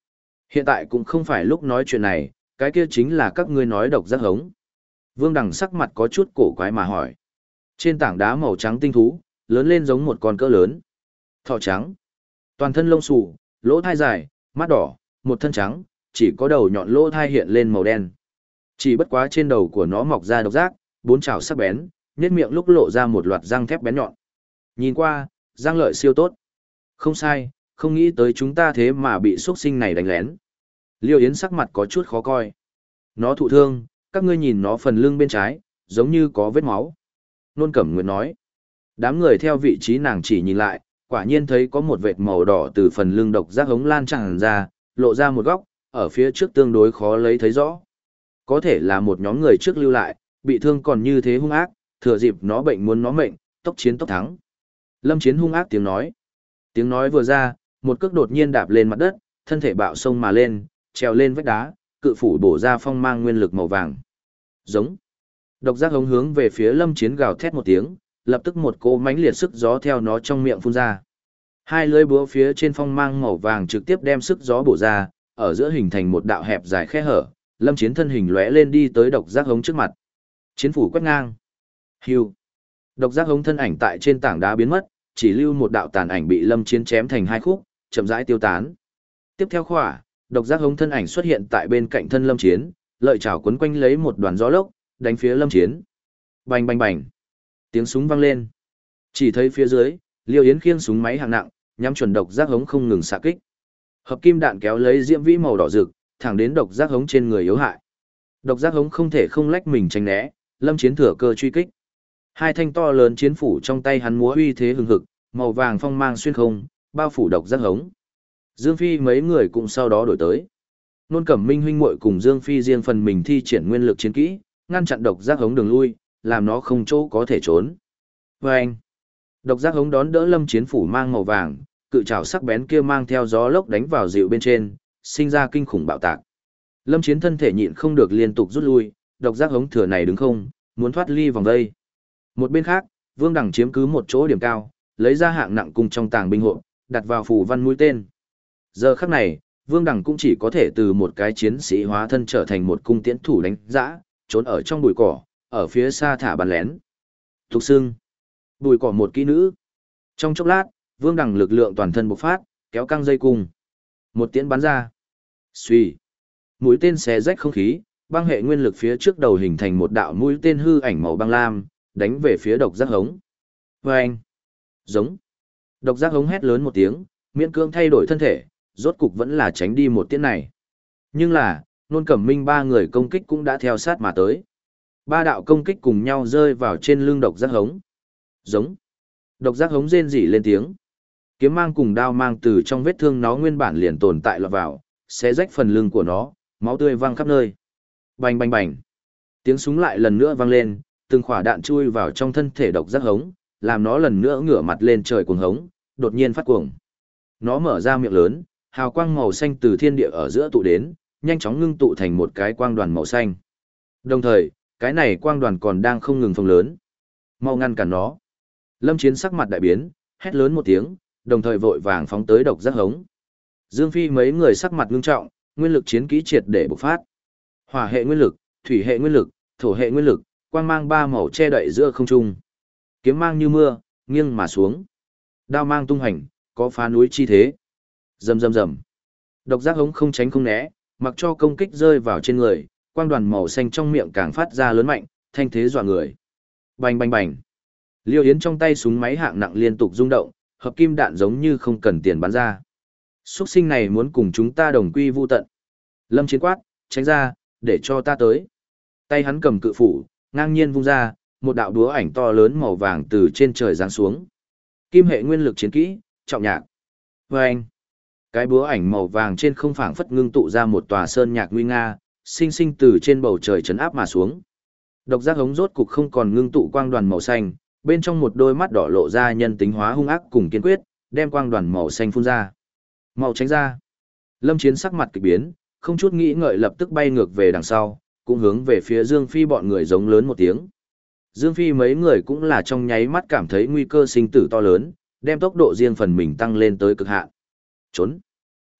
Hiện tại cũng không phải lúc nói chuyện này, cái kia chính là các ngươi nói độc giác hống. Vương Đằng sắc mặt có chút cổ quái mà hỏi. Trên tảng đá màu trắng tinh thú, lớn lên giống một con cỡ lớn. Thỏ trắng, toàn thân lông xù, lỗ thai dài, mắt đỏ, một thân trắng, chỉ có đầu nhọn lỗ thai hiện lên màu đen. Chỉ bất quá trên đầu của nó mọc ra độc giác, bốn chảo sắc bén, nhếch miệng lúc lộ ra một loạt răng thép bén nhọn. Nhìn qua, răng lợi siêu tốt. Không sai, không nghĩ tới chúng ta thế mà bị xuất sinh này đánh lén. Liêu Yến sắc mặt có chút khó coi. Nó thụ thương, các ngươi nhìn nó phần lưng bên trái, giống như có vết máu. Nôn Cẩm Nguyệt nói. Đám người theo vị trí nàng chỉ nhìn lại, quả nhiên thấy có một vệt màu đỏ từ phần lưng độc giác hống lan tràn ra, lộ ra một góc, ở phía trước tương đối khó lấy thấy rõ. Có thể là một nhóm người trước lưu lại, bị thương còn như thế hung ác, thừa dịp nó bệnh muốn nó mệnh, tốc chiến tốc thắng. Lâm Chiến hung ác tiếng nói. Tiếng nói vừa ra, một cước đột nhiên đạp lên mặt đất, thân thể bạo sông mà lên, trèo lên vách đá, cự phủ bổ ra phong mang nguyên lực màu vàng. Giống. Độc giác hống hướng về phía Lâm Chiến gào thét một tiếng, lập tức một cỗ mãnh liệt sức gió theo nó trong miệng phun ra. Hai lưỡi búa phía trên phong mang màu vàng trực tiếp đem sức gió bổ ra, ở giữa hình thành một đạo hẹp dài khe hở, Lâm Chiến thân hình lóe lên đi tới độc giác hống trước mặt. Chiến phủ quét ngang. Hưu. Độc giác hống thân ảnh tại trên tảng đá biến mất, chỉ lưu một đạo tàn ảnh bị Lâm Chiến chém thành hai khúc, chậm rãi tiêu tán. Tiếp theo khỏa, độc giác hống thân ảnh xuất hiện tại bên cạnh thân Lâm Chiến, lợi chảo quấn quanh lấy một đoàn gió lốc, đánh phía Lâm Chiến. Bành bành bành. Tiếng súng vang lên. Chỉ thấy phía dưới, Liêu Yến khiêng súng máy hạng nặng, nhắm chuẩn độc giác hống không ngừng xạ kích. Hợp kim đạn kéo lấy diễm vĩ màu đỏ rực, thẳng đến độc giác hống trên người yếu hại. Độc giác hống không thể không lách mình tránh né, Lâm Chiến thừa cơ truy kích. Hai thanh to lớn chiến phủ trong tay hắn múa uy thế hừng hực, màu vàng phong mang xuyên không, bao phủ độc giác hống. Dương Phi mấy người cũng sau đó đổi tới. Nôn Cẩm Minh huynh muội cùng Dương Phi riêng phần mình thi triển nguyên lực chiến kỹ, ngăn chặn độc giác hống đường lui, làm nó không chỗ có thể trốn. Và anh, độc giác hống đón đỡ Lâm Chiến phủ mang màu vàng, cự trảo sắc bén kia mang theo gió lốc đánh vào dịu bên trên, sinh ra kinh khủng bạo tạc. Lâm Chiến thân thể nhịn không được liên tục rút lui, độc giác hống thừa này đứng không, muốn thoát ly vòng đây. Một bên khác, Vương Đằng chiếm cứ một chỗ điểm cao, lấy ra hạng nặng cung trong tàng binh hộ, đặt vào phù văn mũi tên. Giờ khắc này, Vương Đằng cũng chỉ có thể từ một cái chiến sĩ hóa thân trở thành một cung tiễn thủ đánh dã, trốn ở trong bụi cỏ, ở phía xa thả bắn lén. Thục xưng, bụi cỏ một kỹ nữ. Trong chốc lát, Vương Đằng lực lượng toàn thân bộc phát, kéo căng dây cung. Một tiễn bắn ra. Xuy. Mũi tên xé rách không khí, băng hệ nguyên lực phía trước đầu hình thành một đạo mũi tên hư ảnh màu băng lam, đánh về phía độc giác hống. Vâng! Giống! Độc giác hống hét lớn một tiếng, miễn cưỡng thay đổi thân thể, rốt cục vẫn là tránh đi một tiễn này. Nhưng là, Nôn Cẩm Minh ba người công kích cũng đã theo sát mà tới. Ba đạo công kích cùng nhau rơi vào trên lưng độc giác hống. Giống! Độc giác hống rên rỉ lên tiếng. Kiếm mang cùng đao mang từ trong vết thương nó nguyên bản liền tồn tại lọt vào, xé rách phần lưng của nó, máu tươi văng khắp nơi. Bành bành bành! Tiếng súng lại lần nữa vang lên, từng quả đạn chui vào trong thân thể độc giác hống, làm nó lần nữa ngửa mặt lên trời cuồng hống, đột nhiên phát cuồng. Nó mở ra miệng lớn, hào quang màu xanh từ thiên địa ở giữa tụ đến, nhanh chóng ngưng tụ thành một cái quang đoàn màu xanh. Đồng thời, cái này quang đoàn còn đang không ngừng phồng lớn. Mau ngăn cản nó. Lâm Chiến sắc mặt đại biến, hét lớn một tiếng, đồng thời vội vàng phóng tới độc giác hống. Dương Phi mấy người sắc mặt ngưng trọng, nguyên lực chiến kỹ triệt để bộc phát. Hỏa hệ nguyên lực, thủy hệ nguyên lực, thổ hệ nguyên lực, quang mang ba màu che đậy giữa không trung. Kiếm mang như mưa, nghiêng mà xuống. Đao mang tung hành, có phá núi chi thế. Rầm rầm rầm. Độc giác hống không tránh không né, mặc cho công kích rơi vào trên người, quang đoàn màu xanh trong miệng càng phát ra lớn mạnh, thanh thế dọa người. Bành bành bành. Liêu Yến trong tay súng máy hạng nặng liên tục rung động, hợp kim đạn giống như không cần tiền bắn ra. Xuất sinh này muốn cùng chúng ta đồng quy vu tận. Lâm Chiến quát, tránh ra, để cho ta tới. Tay hắn cầm cự phủ, ngang nhiên vung ra, một đạo đúa ảnh to lớn màu vàng từ trên trời giáng xuống. Kim hệ nguyên lực chiến kỹ, trọng nhạc. Và anh, cái búa ảnh màu vàng trên không phảng phất ngưng tụ ra một tòa sơn nhạc nguy nga, sinh sinh từ trên bầu trời chấn áp mà xuống. Độc giác hống rốt cục không còn ngưng tụ quang đoàn màu xanh, bên trong một đôi mắt đỏ lộ ra nhân tính hóa hung ác cùng kiên quyết, đem quang đoàn màu xanh phun ra. Màu tránh ra. Lâm Chiến sắc mặt kỳ biến, không chút nghĩ ngợi lập tức bay ngược về đằng sau, cũng hướng về phía Dương Phi bọn người giống lớn một tiếng. Dương Phi mấy người cũng là trong nháy mắt cảm thấy nguy cơ sinh tử to lớn, đem tốc độ riêng phần mình tăng lên tới cực hạn. Trốn.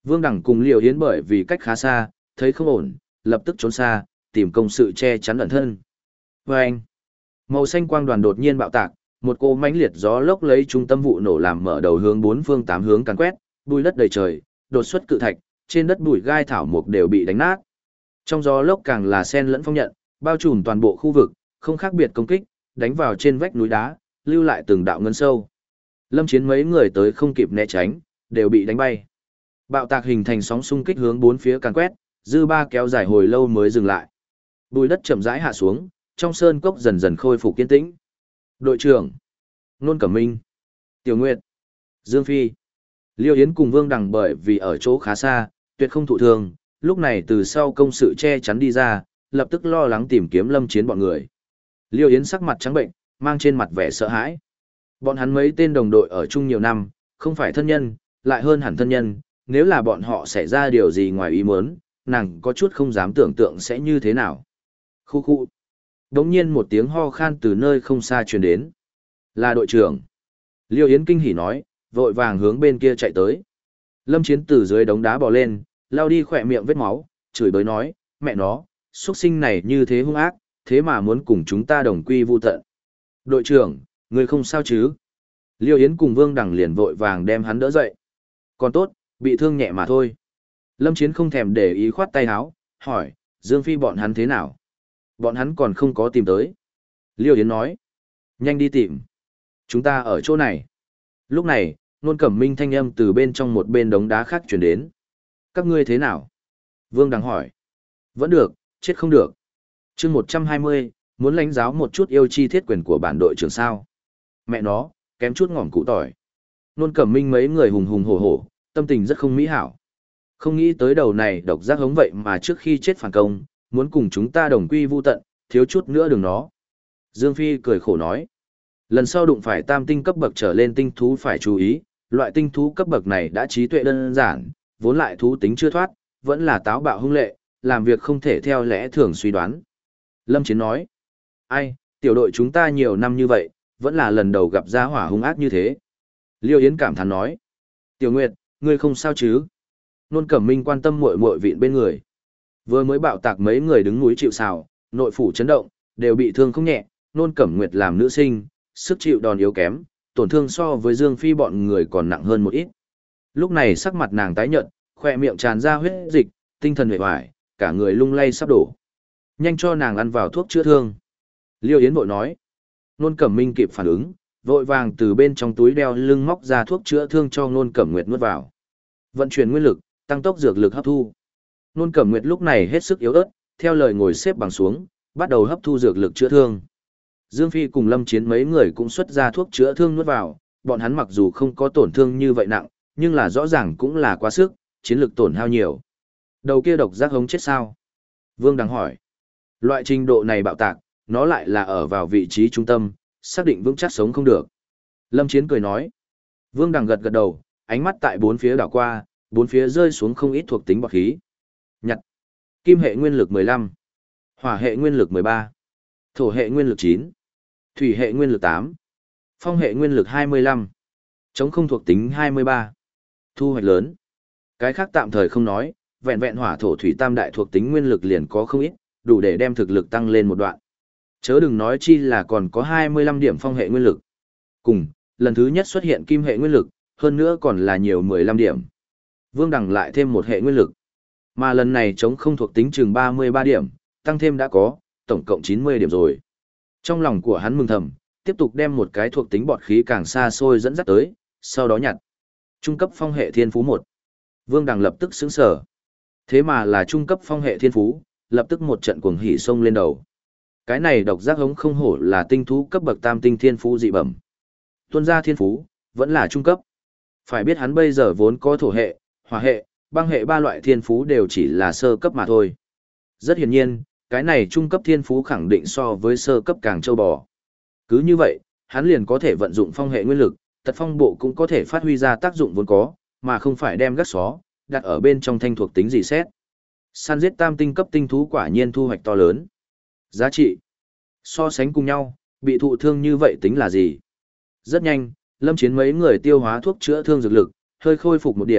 Vương Đẳng cùng Liều Yến bởi vì cách khá xa, thấy không ổn, lập tức trốn xa, tìm công sự che chắn ẩn thân. Và anh, màu xanh quang đoàn đột nhiên bạo tạc, một cỗ mãnh liệt gió lốc lấy trung tâm vụ nổ làm mở đầu hướng bốn phương tám hướng càn quét, bụi đất đầy trời, đột xuất cự thạch, trên đất bụi gai thảo mục đều bị đánh nát. Trong gió lốc càng là sen lẫn phong nhận, bao trùm toàn bộ khu vực, không khác biệt công kích, đánh vào trên vách núi đá, lưu lại từng đạo ngân sâu. Lâm Chiến mấy người tới không kịp né tránh, đều bị đánh bay. Bạo tạc hình thành sóng xung kích hướng bốn phía càn quét, dư ba kéo dài hồi lâu mới dừng lại. Bùi đất chậm rãi hạ xuống, trong sơn cốc dần dần khôi phục kiên tĩnh. Đội trưởng, Nôn Cẩm Minh, Tiểu Nguyệt, Dương Phi, Liêu Yến cùng Vương Đằng bởi vì ở chỗ khá xa, tuyệt không thụ thương, lúc này từ sau công sự che chắn đi ra, lập tức lo lắng tìm kiếm Lâm Chiến bọn người. Liêu Yến sắc mặt trắng bệnh, mang trên mặt vẻ sợ hãi. Bọn hắn mấy tên đồng đội ở chung nhiều năm, không phải thân nhân, lại hơn hẳn thân nhân, nếu là bọn họ xảy ra điều gì ngoài ý muốn, nàng có chút không dám tưởng tượng sẽ như thế nào. Khu khu. Đống nhiên một tiếng ho khan từ nơi không xa truyền đến. Là đội trưởng. Liêu Yến kinh hỉ nói, vội vàng hướng bên kia chạy tới. Lâm Chiến từ dưới đống đá bò lên, lao đi khỏe miệng vết máu, chửi bới nói, mẹ nó, xuất sinh này như thế hung ác, thế mà muốn cùng chúng ta đồng quy vu tận. Đội trưởng, người không sao chứ? Liêu Yến cùng Vương Đằng liền vội vàng đem hắn đỡ dậy. Còn tốt, bị thương nhẹ mà thôi. Lâm Chiến không thèm để ý khoát tay áo, hỏi, Dương Phi bọn hắn thế nào? Bọn hắn còn không có tìm tới. Liêu Yến nói, nhanh đi tìm. Chúng ta ở chỗ này. Lúc này, Nôn Cẩm Minh thanh âm từ bên trong một bên đống đá khác chuyển đến. Các ngươi thế nào? Vương Đằng hỏi. Vẫn được, chết không được. chương 120, muốn lãnh giáo một chút yêu chi thiết quyền của bản đội trưởng sao. Mẹ nó, kém chút ngỏm củ tỏi. Nôn Cẩm Minh mấy người hùng hùng hổ hổ, tâm tình rất không mỹ hảo. Không nghĩ tới đầu này độc giác hống vậy mà trước khi chết phản công, muốn cùng chúng ta đồng quy vu tận, thiếu chút nữa đừng nó. Dương Phi cười khổ nói. Lần sau đụng phải tam tinh cấp bậc trở lên tinh thú phải chú ý, loại tinh thú cấp bậc này đã trí tuệ đơn giản, vốn lại thú tính chưa thoát, vẫn là táo bạo hung lệ, làm việc không thể theo lẽ thường suy đoán. Lâm Chiến nói, ai, tiểu đội chúng ta nhiều năm như vậy, vẫn là lần đầu gặp gia hỏa hung ác như thế. Liêu Yến cảm thán nói, Tiểu Nguyệt, ngươi không sao chứ? Nôn Cẩm Minh quan tâm muội muội vịn bên người. Vừa mới bạo tạc mấy người đứng núi chịu sào, nội phủ chấn động, đều bị thương không nhẹ, Nôn Cẩm Nguyệt làm nữ sinh, sức chịu đòn yếu kém, tổn thương so với Dương Phi bọn người còn nặng hơn một ít. Lúc này sắc mặt nàng tái nhợt, khỏe miệng tràn ra huyết dịch, tinh thần uể oải, cả người lung lay sắp đổ. Nhanh cho nàng ăn vào thuốc chữa thương. Liêu Yến vội nói. Nôn Cẩm Minh kịp phản ứng, vội vàng từ bên trong túi đeo lưng móc ra thuốc chữa thương cho Nôn Cẩm Nguyệt nuốt vào. Vận chuyển nguyên lực, tăng tốc dược lực hấp thu. Nôn Cẩm Nguyệt lúc này hết sức yếu ớt, theo lời ngồi xếp bằng xuống, bắt đầu hấp thu dược lực chữa thương. Dương Phi cùng Lâm Chiến mấy người cũng xuất ra thuốc chữa thương nuốt vào, bọn hắn mặc dù không có tổn thương như vậy nặng, nhưng là rõ ràng cũng là quá sức, chiến lực tổn hao nhiều. Đầu kia độc giác hống chết sao? Vương Đằng hỏi. Loại trình độ này bạo tạc, nó lại là ở vào vị trí trung tâm, xác định vững chắc sống không được. Lâm Chiến cười nói. Vương Đằng gật gật đầu, ánh mắt tại bốn phía đảo qua, bốn phía rơi xuống không ít thuộc tính bọt khí. Nhặt. Kim hệ nguyên lực 15. Hỏa hệ nguyên lực 13. Thổ hệ nguyên lực 9. Thủy hệ nguyên lực 8. Phong hệ nguyên lực 25. Chống không thuộc tính 23. Thu hoạch lớn. Cái khác tạm thời không nói, vẹn vẹn hỏa thổ thủy tam đại thuộc tính nguyên lực liền có không ít, đủ để đem thực lực tăng lên một đoạn. Chớ đừng nói chi là còn có 25 điểm phong hệ nguyên lực. Cùng, lần thứ nhất xuất hiện kim hệ nguyên lực, hơn nữa còn là nhiều 15 điểm. Vương Đằng lại thêm một hệ nguyên lực. Mà lần này chống không thuộc tính chừng 33 điểm, tăng thêm đã có, tổng cộng 90 điểm rồi. Trong lòng của hắn mừng thầm, tiếp tục đem một cái thuộc tính bọt khí càng xa xôi dẫn dắt tới, sau đó nhặt. Trung cấp phong hệ thiên phú 1. Vương Đằng lập tức sững sờ. Thế mà là trung cấp phong hệ thiên phú, lập tức một trận cuồng hỉ xông lên đầu. Cái này độc giác hống không hổ là tinh thú cấp bậc tam tinh thiên phú dị bẩm. Tuân gia thiên phú, vẫn là trung cấp. Phải biết hắn bây giờ vốn có thổ hệ, hỏa hệ, băng hệ ba loại thiên phú đều chỉ là sơ cấp mà thôi. Rất hiển nhiên, cái này trung cấp thiên phú khẳng định so với sơ cấp càng trâu bò. Cứ như vậy, hắn liền có thể vận dụng phong hệ nguyên lực, tật phong bộ cũng có thể phát huy ra tác dụng vốn có, mà không phải đem gác xó, đặt ở bên trong thanh thuộc tính gì xét. Săn giết tam tinh cấp tinh thú quả nhiên thu hoạch to lớn. Giá trị. So sánh cùng nhau, bị thụ thương như vậy tính là gì? Rất nhanh, Lâm Chiến mấy người tiêu hóa thuốc chữa thương dược lực, hơi khôi phục một điểm,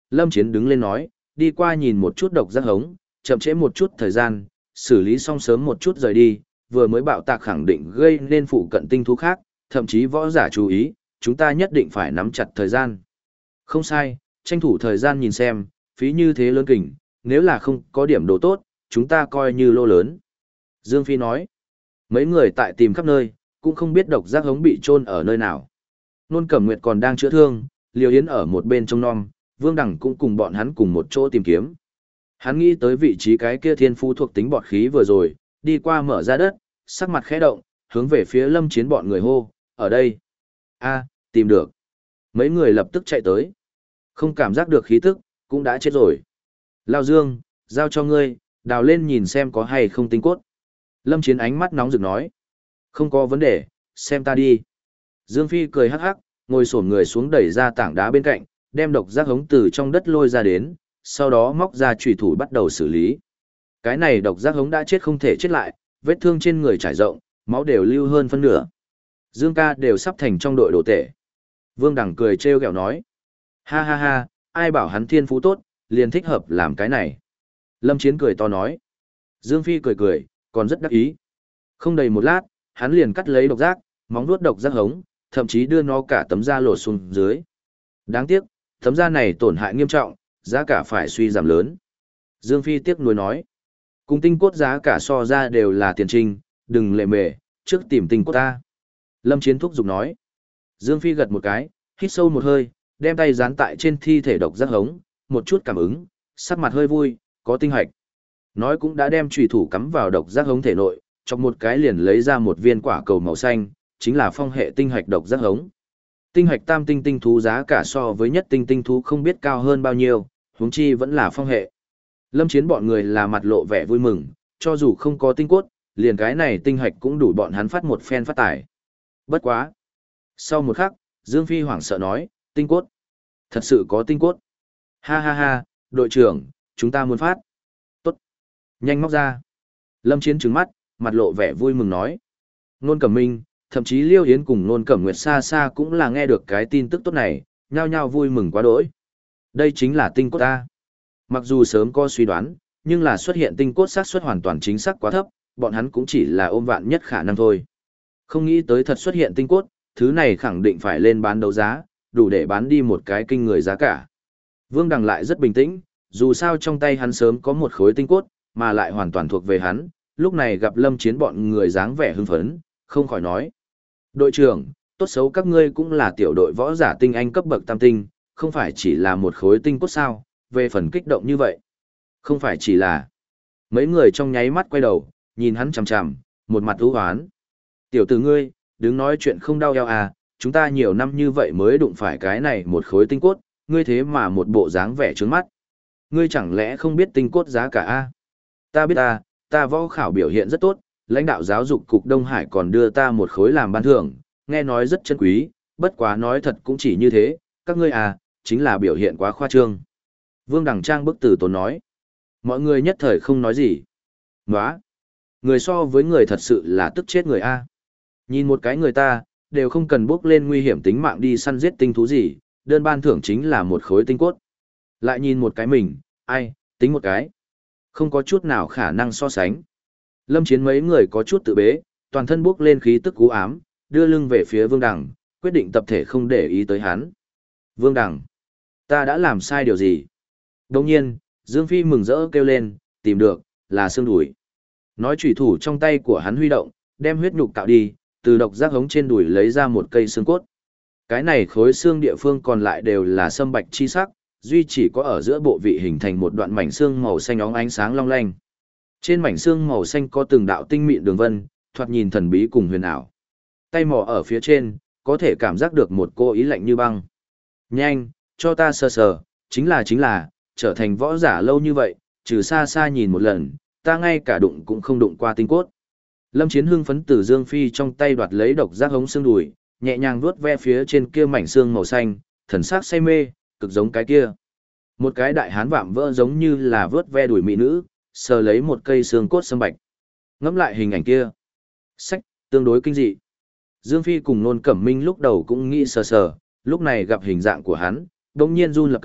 Lâm Chiến đứng lên nói, đi qua nhìn một chút độc giác hống, chậm trễ một chút thời gian, xử lý xong sớm một chút rời đi, vừa mới bạo tạc khẳng định gây nên phụ cận tinh thú khác, thậm chí võ giả chú ý, chúng ta nhất định phải nắm chặt thời gian. Không sai, tranh thủ thời gian nhìn xem, phí như thế lớn kình, nếu là không có điểm đồ tốt, chúng ta coi như lô lớn. Dương Phi nói, mấy người tại tìm khắp nơi, cũng không biết độc giác hống bị chôn ở nơi nào. Nôn Cẩm Nguyệt còn đang chữa thương, Liêu Yến ở một bên trông nom, Vương Đằng cũng cùng bọn hắn cùng một chỗ tìm kiếm. Hắn nghĩ tới vị trí cái kia thiên phú thuộc tính bọt khí vừa rồi, đi qua mở ra đất, sắc mặt khẽ động, hướng về phía Lâm Chiến bọn người hô, ở đây. A, tìm được. Mấy người lập tức chạy tới. Không cảm giác được khí tức, cũng đã chết rồi. Lao Dương, giao cho ngươi, đào lên nhìn xem có hay không tinh cốt. Lâm Chiến ánh mắt nóng rực nói. Không có vấn đề, xem ta đi. Dương Phi cười hắc hắc, ngồi xổm người xuống đẩy ra tảng đá bên cạnh, đem độc giác hống từ trong đất lôi ra đến, sau đó móc ra chủy thủ bắt đầu xử lý. Cái này độc giác hống đã chết không thể chết lại, vết thương trên người trải rộng, máu đều lưu hơn phân nửa. Dương ca đều sắp thành trong đội đồ tể. Vương Đằng cười trêu ghẹo nói. Ha ha ha, ai bảo hắn thiên phú tốt, liền thích hợp làm cái này. Lâm Chiến cười to nói. Dương Phi cười cười, còn rất đắc ý. Không đầy một lát, hắn liền cắt lấy độc giác, móng vuốt độc giác hống, thậm chí đưa nó cả tấm da lột xuống dưới. Đáng tiếc, tấm da này tổn hại nghiêm trọng, giá cả phải suy giảm lớn. Dương Phi tiếc nuối nói. Cùng tinh cốt giá cả so ra đều là tiền trinh, đừng lệ mề, trước tìm tinh cốt ta. Lâm Chiến thúc giục nói. Dương Phi gật một cái, hít sâu một hơi, đem tay dán tại trên thi thể độc giác hống, một chút cảm ứng, sắc mặt hơi vui, có tinh hạch. Nói cũng đã đem chùy thủ cắm vào độc giác hống thể nội, chọc một cái liền lấy ra một viên quả cầu màu xanh, chính là phong hệ tinh hạch độc giác hống. Tinh hạch tam tinh tinh thú giá cả so với nhất tinh tinh thú không biết cao hơn bao nhiêu, huống chi vẫn là phong hệ. Lâm Chiến bọn người là mặt lộ vẻ vui mừng, cho dù không có tinh cốt, liền cái này tinh hạch cũng đủ bọn hắn phát một phen phát tài. Bất quá. Sau một khắc, Dương Phi hoảng sợ nói, tinh cốt. Thật sự có tinh cốt. Ha ha ha, đội trưởng, chúng ta muốn phát. Tốt. Nhanh móc ra. Lâm Chiến trừng mắt, mặt lộ vẻ vui mừng nói. Nôn Cẩm Minh, thậm chí Liêu Yến cùng Nôn Cẩm Nguyệt xa xa cũng là nghe được cái tin tức tốt này, nhao nhao vui mừng quá đỗi. Đây chính là tinh cốt ta. Mặc dù sớm có suy đoán, nhưng là xuất hiện tinh cốt xác suất hoàn toàn chính xác quá thấp, bọn hắn cũng chỉ là ôm vạn nhất khả năng thôi. Không nghĩ tới thật xuất hiện tinh cốt, thứ này khẳng định phải lên bán đấu giá, đủ để bán đi một cái kinh người giá cả. Vương Đằng lại rất bình tĩnh, dù sao trong tay hắn sớm có một khối tinh cốt, mà lại hoàn toàn thuộc về hắn, lúc này gặp Lâm Chiến bọn người dáng vẻ hưng phấn, không khỏi nói. Đội trưởng, tốt xấu các ngươi cũng là tiểu đội võ giả tinh anh cấp bậc tam tinh, không phải chỉ là một khối tinh cốt sao, về phần kích động như vậy. Không phải chỉ là. Mấy người trong nháy mắt quay đầu, nhìn hắn chằm chằm, một mặt ưu hoán. Tiểu tử ngươi, đứng nói chuyện không đau eo à, chúng ta nhiều năm như vậy mới đụng phải cái này một khối tinh cốt, ngươi thế mà một bộ dáng vẻ trướng mắt. Ngươi chẳng lẽ không biết tinh cốt giá cả a? Ta biết ta võ khảo biểu hiện rất tốt, lãnh đạo giáo dục cục Đông Hải còn đưa ta một khối làm ban thưởng, nghe nói rất chân quý, bất quá nói thật cũng chỉ như thế, các ngươi à, chính là biểu hiện quá khoa trương. Vương Đằng Trang bức tử tốn nói. Mọi người nhất thời không nói gì. Nóa! Người so với người thật sự là tức chết người a. Nhìn một cái người ta, đều không cần bước lên nguy hiểm tính mạng đi săn giết tinh thú gì, đơn ban thưởng chính là một khối tinh cốt. Lại nhìn một cái mình, ai, tính một cái. Không có chút nào khả năng so sánh. Lâm Chiến mấy người có chút tự bế, toàn thân bước lên khí tức cú ám, đưa lưng về phía Vương Đằng, quyết định tập thể không để ý tới hắn. Vương Đằng, ta đã làm sai điều gì? Đồng nhiên, Dương Phi mừng rỡ kêu lên, tìm được, là xương đùi. Nói chủy thủ trong tay của hắn huy động, đem huyết nhục cạo đi, từ độc giác hống trên đùi lấy ra một cây xương cốt. Cái này khối xương địa phương còn lại đều là sâm bạch chi sắc, duy chỉ có ở giữa bộ vị hình thành một đoạn mảnh xương màu xanh óng ánh sáng long lanh. Trên mảnh xương màu xanh có từng đạo tinh mịn đường vân, thoạt nhìn thần bí cùng huyền ảo. Tay mò ở phía trên, có thể cảm giác được một cô ý lạnh như băng. Nhanh, cho ta sờ sờ, chính là, trở thành võ giả lâu như vậy, trừ xa xa nhìn một lần, ta ngay cả đụng cũng không đụng qua tinh cốt. Lâm Chiến hưng phấn từ Dương Phi trong tay đoạt lấy độc giác hống xương đùi, nhẹ nhàng vuốt ve phía trên kia mảnh xương màu xanh, thần sắc say mê, cực giống cái kia. Một cái đại hán vạm vỡ giống như là vuốt ve đùi mỹ nữ, sờ lấy một cây xương cốt sâm bạch. Ngẫm lại hình ảnh kia, sách tương đối kinh dị. Dương Phi cùng Nôn Cẩm Minh lúc đầu cũng nghĩ sờ sờ, lúc này gặp hình dạng của hắn, đột nhiên run lập cập,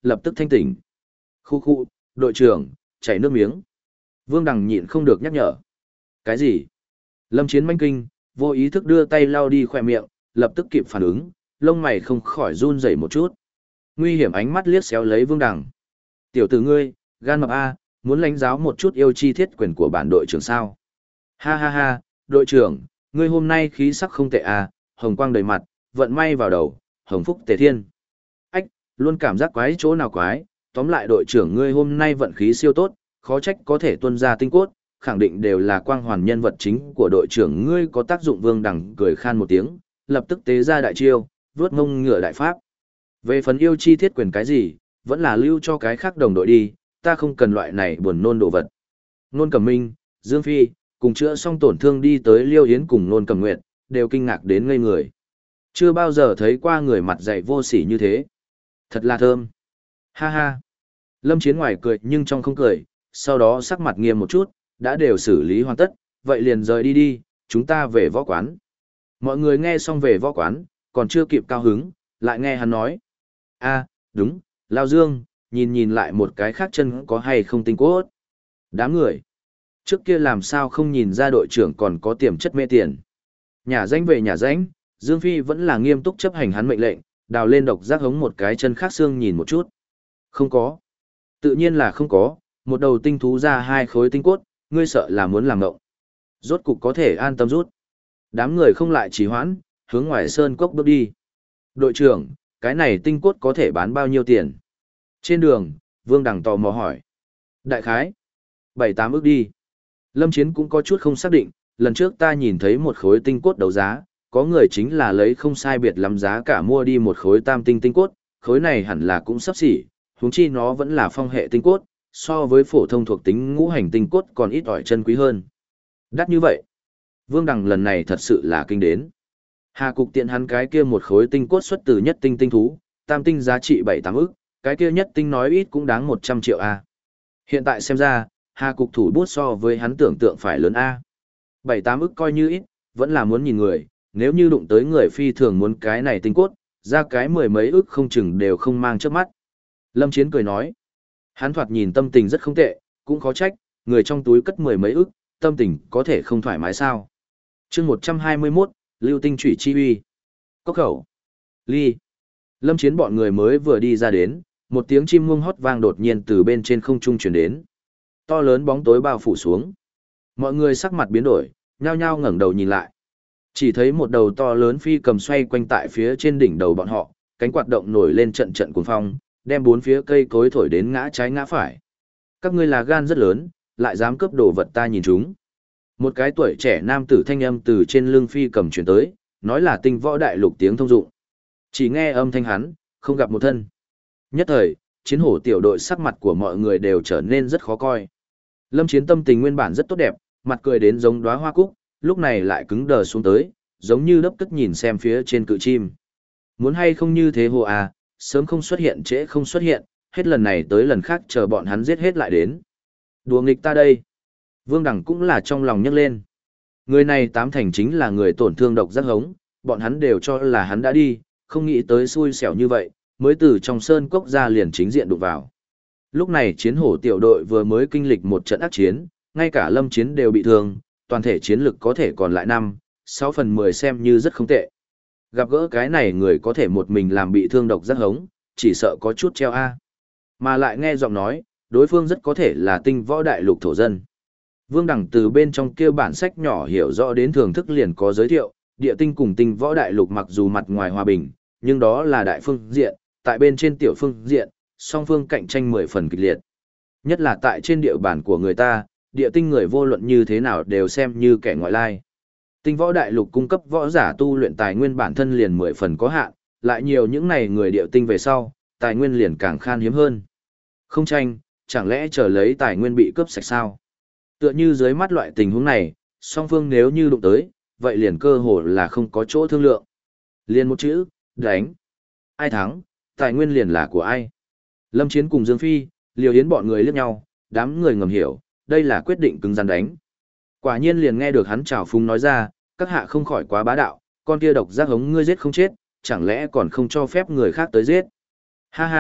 lập tức thanh tỉnh. Khu khu, đội trưởng, chảy nước miếng. Vương Đằng nhịn không được nhắc nhở. Cái gì? Lâm Chiến manh kinh, vô ý thức đưa tay lau đi khỏe miệng, lập tức kịp phản ứng, lông mày không khỏi run rẩy một chút. Nguy hiểm ánh mắt liếc xéo lấy Vương Đằng. Tiểu tử ngươi, gan mập A, muốn lãnh giáo một chút yêu chi thiết quyền của bản đội trưởng sao? Ha ha ha, đội trưởng, ngươi hôm nay khí sắc không tệ A, hồng quang đầy mặt, vận may vào đầu, hồng phúc tề thiên. Ách, luôn cảm giác quái chỗ nào quái, tóm lại đội trưởng ngươi hôm nay vận khí siêu tốt, khó trách có thể tuân ra tinh cốt, khẳng định đều là quang hoàn nhân vật chính của đội trưởng ngươi có tác dụng. Vương Đằng cười khan một tiếng, lập tức tế ra đại chiêu, vướt mông ngựa đại pháp. Về phần yêu chi thiết quyền cái gì, vẫn là lưu cho cái khác đồng đội đi, ta không cần loại này buồn nôn đồ vật. Nôn Cẩm Minh, Dương Phi, cùng chữa xong tổn thương đi tới Liêu Yến cùng Nôn Cẩm Nguyệt, đều kinh ngạc đến ngây người. Chưa bao giờ thấy qua người mặt dày vô sỉ như thế. Thật là thơm. Ha ha. Lâm Chiến ngoài cười nhưng trong không cười, sau đó sắc mặt nghiêm một chút, đã đều xử lý hoàn tất, vậy liền rời đi đi, chúng ta về võ quán. Mọi người nghe xong về võ quán, còn chưa kịp cao hứng, lại nghe hắn nói. A, đúng, Lao Dương, nhìn nhìn lại một cái khác chân có hay không tinh cốt. Đám người. Trước kia làm sao không nhìn ra đội trưởng còn có tiềm chất mê tiền. Nhà danh về nhà danh, Dương Phi vẫn là nghiêm túc chấp hành hắn mệnh lệnh, đào lên độc giác hống một cái chân khác xương nhìn một chút. Không có. Tự nhiên là không có, một đầu tinh thú ra 2 khối tinh cốt, ngươi sợ là muốn làm ngộng. Rốt cục có thể an tâm rút. Đám người không lại trì hoãn, hướng ngoài sơn cốc bước đi. Đội trưởng, cái này tinh cốt có thể bán bao nhiêu tiền? Trên đường, Vương Đằng tò mò hỏi. Đại khái. 7-8 ức đi. Lâm Chiến cũng có chút không xác định, lần trước ta nhìn thấy một khối tinh cốt đấu giá, có người chính là lấy không sai biệt lắm giá cả mua đi một khối tam tinh tinh cốt, khối này hẳn là cũng sắp xỉ, huống chi nó vẫn là phong hệ tinh cốt, so với phổ thông thuộc tính ngũ hành tinh cốt còn ít ỏi chân quý hơn. Đắt như vậy. Vương Đằng lần này thật sự là kinh đến. Hà Cục tiện hắn cái kia một khối tinh cốt xuất từ nhất tinh tinh thú, tam tinh giá trị 7-8 ức, cái kia nhất tinh nói ít cũng đáng 100 triệu A. Hiện tại xem ra, Hà Cục thủ bút so với hắn tưởng tượng phải lớn A. 7-8 ức coi như ít, vẫn là muốn nhìn người, nếu như đụng tới người phi thường muốn cái này tinh cốt, ra cái 10 mấy ức không chừng đều không mang trước mắt. Lâm Chiến cười nói, hắn thoạt nhìn tâm tình rất không tệ, cũng khó trách, người trong túi cất 10 mấy ức, tâm tình có thể không thoải mái sao. Chương 121, Lưu Tinh Chủy Chi Uy. Cốc khẩu. Ly. Lâm Chiến bọn người mới vừa đi ra đến, một tiếng chim muông hót vang đột nhiên từ bên trên không trung truyền đến. To lớn bóng tối bao phủ xuống. Mọi người sắc mặt biến đổi, nhao nhao ngẩng đầu nhìn lại. Chỉ thấy một đầu to lớn phi cầm xoay quanh tại phía trên đỉnh đầu bọn họ, cánh quạt động nổi lên trận trận cuồng phong, đem bốn phía cây cối thổi đến ngã trái ngã phải. Các ngươi là gan rất lớn, lại dám cướp đồ vật ta nhìn chúng. Một cái tuổi trẻ nam tử thanh âm từ trên lưng phi cầm truyền tới, nói là tinh võ đại lục tiếng thông dụng. Chỉ nghe âm thanh hắn, không gặp một thân. Nhất thời, chiến hổ tiểu đội sắc mặt của mọi người đều trở nên rất khó coi. Lâm Chiến tâm tình nguyên bản rất tốt đẹp, mặt cười đến giống đóa hoa cúc, lúc này lại cứng đờ xuống tới, giống như đấp tức nhìn xem phía trên cự chim. Muốn hay không như thế hồ à, sớm không xuất hiện trễ không xuất hiện, hết lần này tới lần khác chờ bọn hắn giết hết lại đến. Đùa nghịch ta đây. Vương Đằng cũng là trong lòng nhấc lên. Người này tám thành chính là người tổn thương độc giác hống, bọn hắn đều cho là hắn đã đi, không nghĩ tới xui xẻo như vậy, mới từ trong sơn cốc ra liền chính diện đụng vào. Lúc này chiến hổ tiểu đội vừa mới kinh lịch một trận ác chiến, ngay cả Lâm Chiến đều bị thương, toàn thể chiến lực có thể còn lại 5-6/10 xem như rất không tệ. Gặp gỡ cái này người có thể một mình làm bị thương độc giác hống, chỉ sợ có chút treo A. Mà lại nghe giọng nói, đối phương rất có thể là tinh võ đại lục thổ dân. Vương Đằng từ bên trong kia bản sách nhỏ hiểu rõ đến thưởng thức liền có giới thiệu, địa tinh cùng tinh võ đại lục mặc dù mặt ngoài hòa bình, nhưng đó là đại phương diện, tại bên trên tiểu phương diện, song phương cạnh tranh 10 phần kịch liệt. Nhất là tại trên địa bàn của người ta, địa tinh người vô luận như thế nào đều xem như kẻ ngoại lai. Tinh võ đại lục cung cấp võ giả tu luyện tài nguyên bản thân liền 10 phần có hạn, lại nhiều những này người địa tinh về sau, tài nguyên liền càng khan hiếm hơn. Không tranh, chẳng lẽ chờ lấy tài nguyên bị cướp sạch sao? Tựa như dưới mắt loại tình huống này, song phương nếu như đụng tới, vậy liền cơ hồ là không có chỗ thương lượng. Liền một chữ, đánh. Ai thắng, tài nguyên liền là của ai. Lâm Chiến cùng Dương Phi, Liêu Yến bọn người liếc nhau, đám người ngầm hiểu, đây là quyết định cứng rắn đánh. Quả nhiên liền nghe được hắn trào phúng nói ra, các hạ không khỏi quá bá đạo, con kia độc giác hống ngươi giết không chết, chẳng lẽ còn không cho phép người khác tới giết. Ha ha,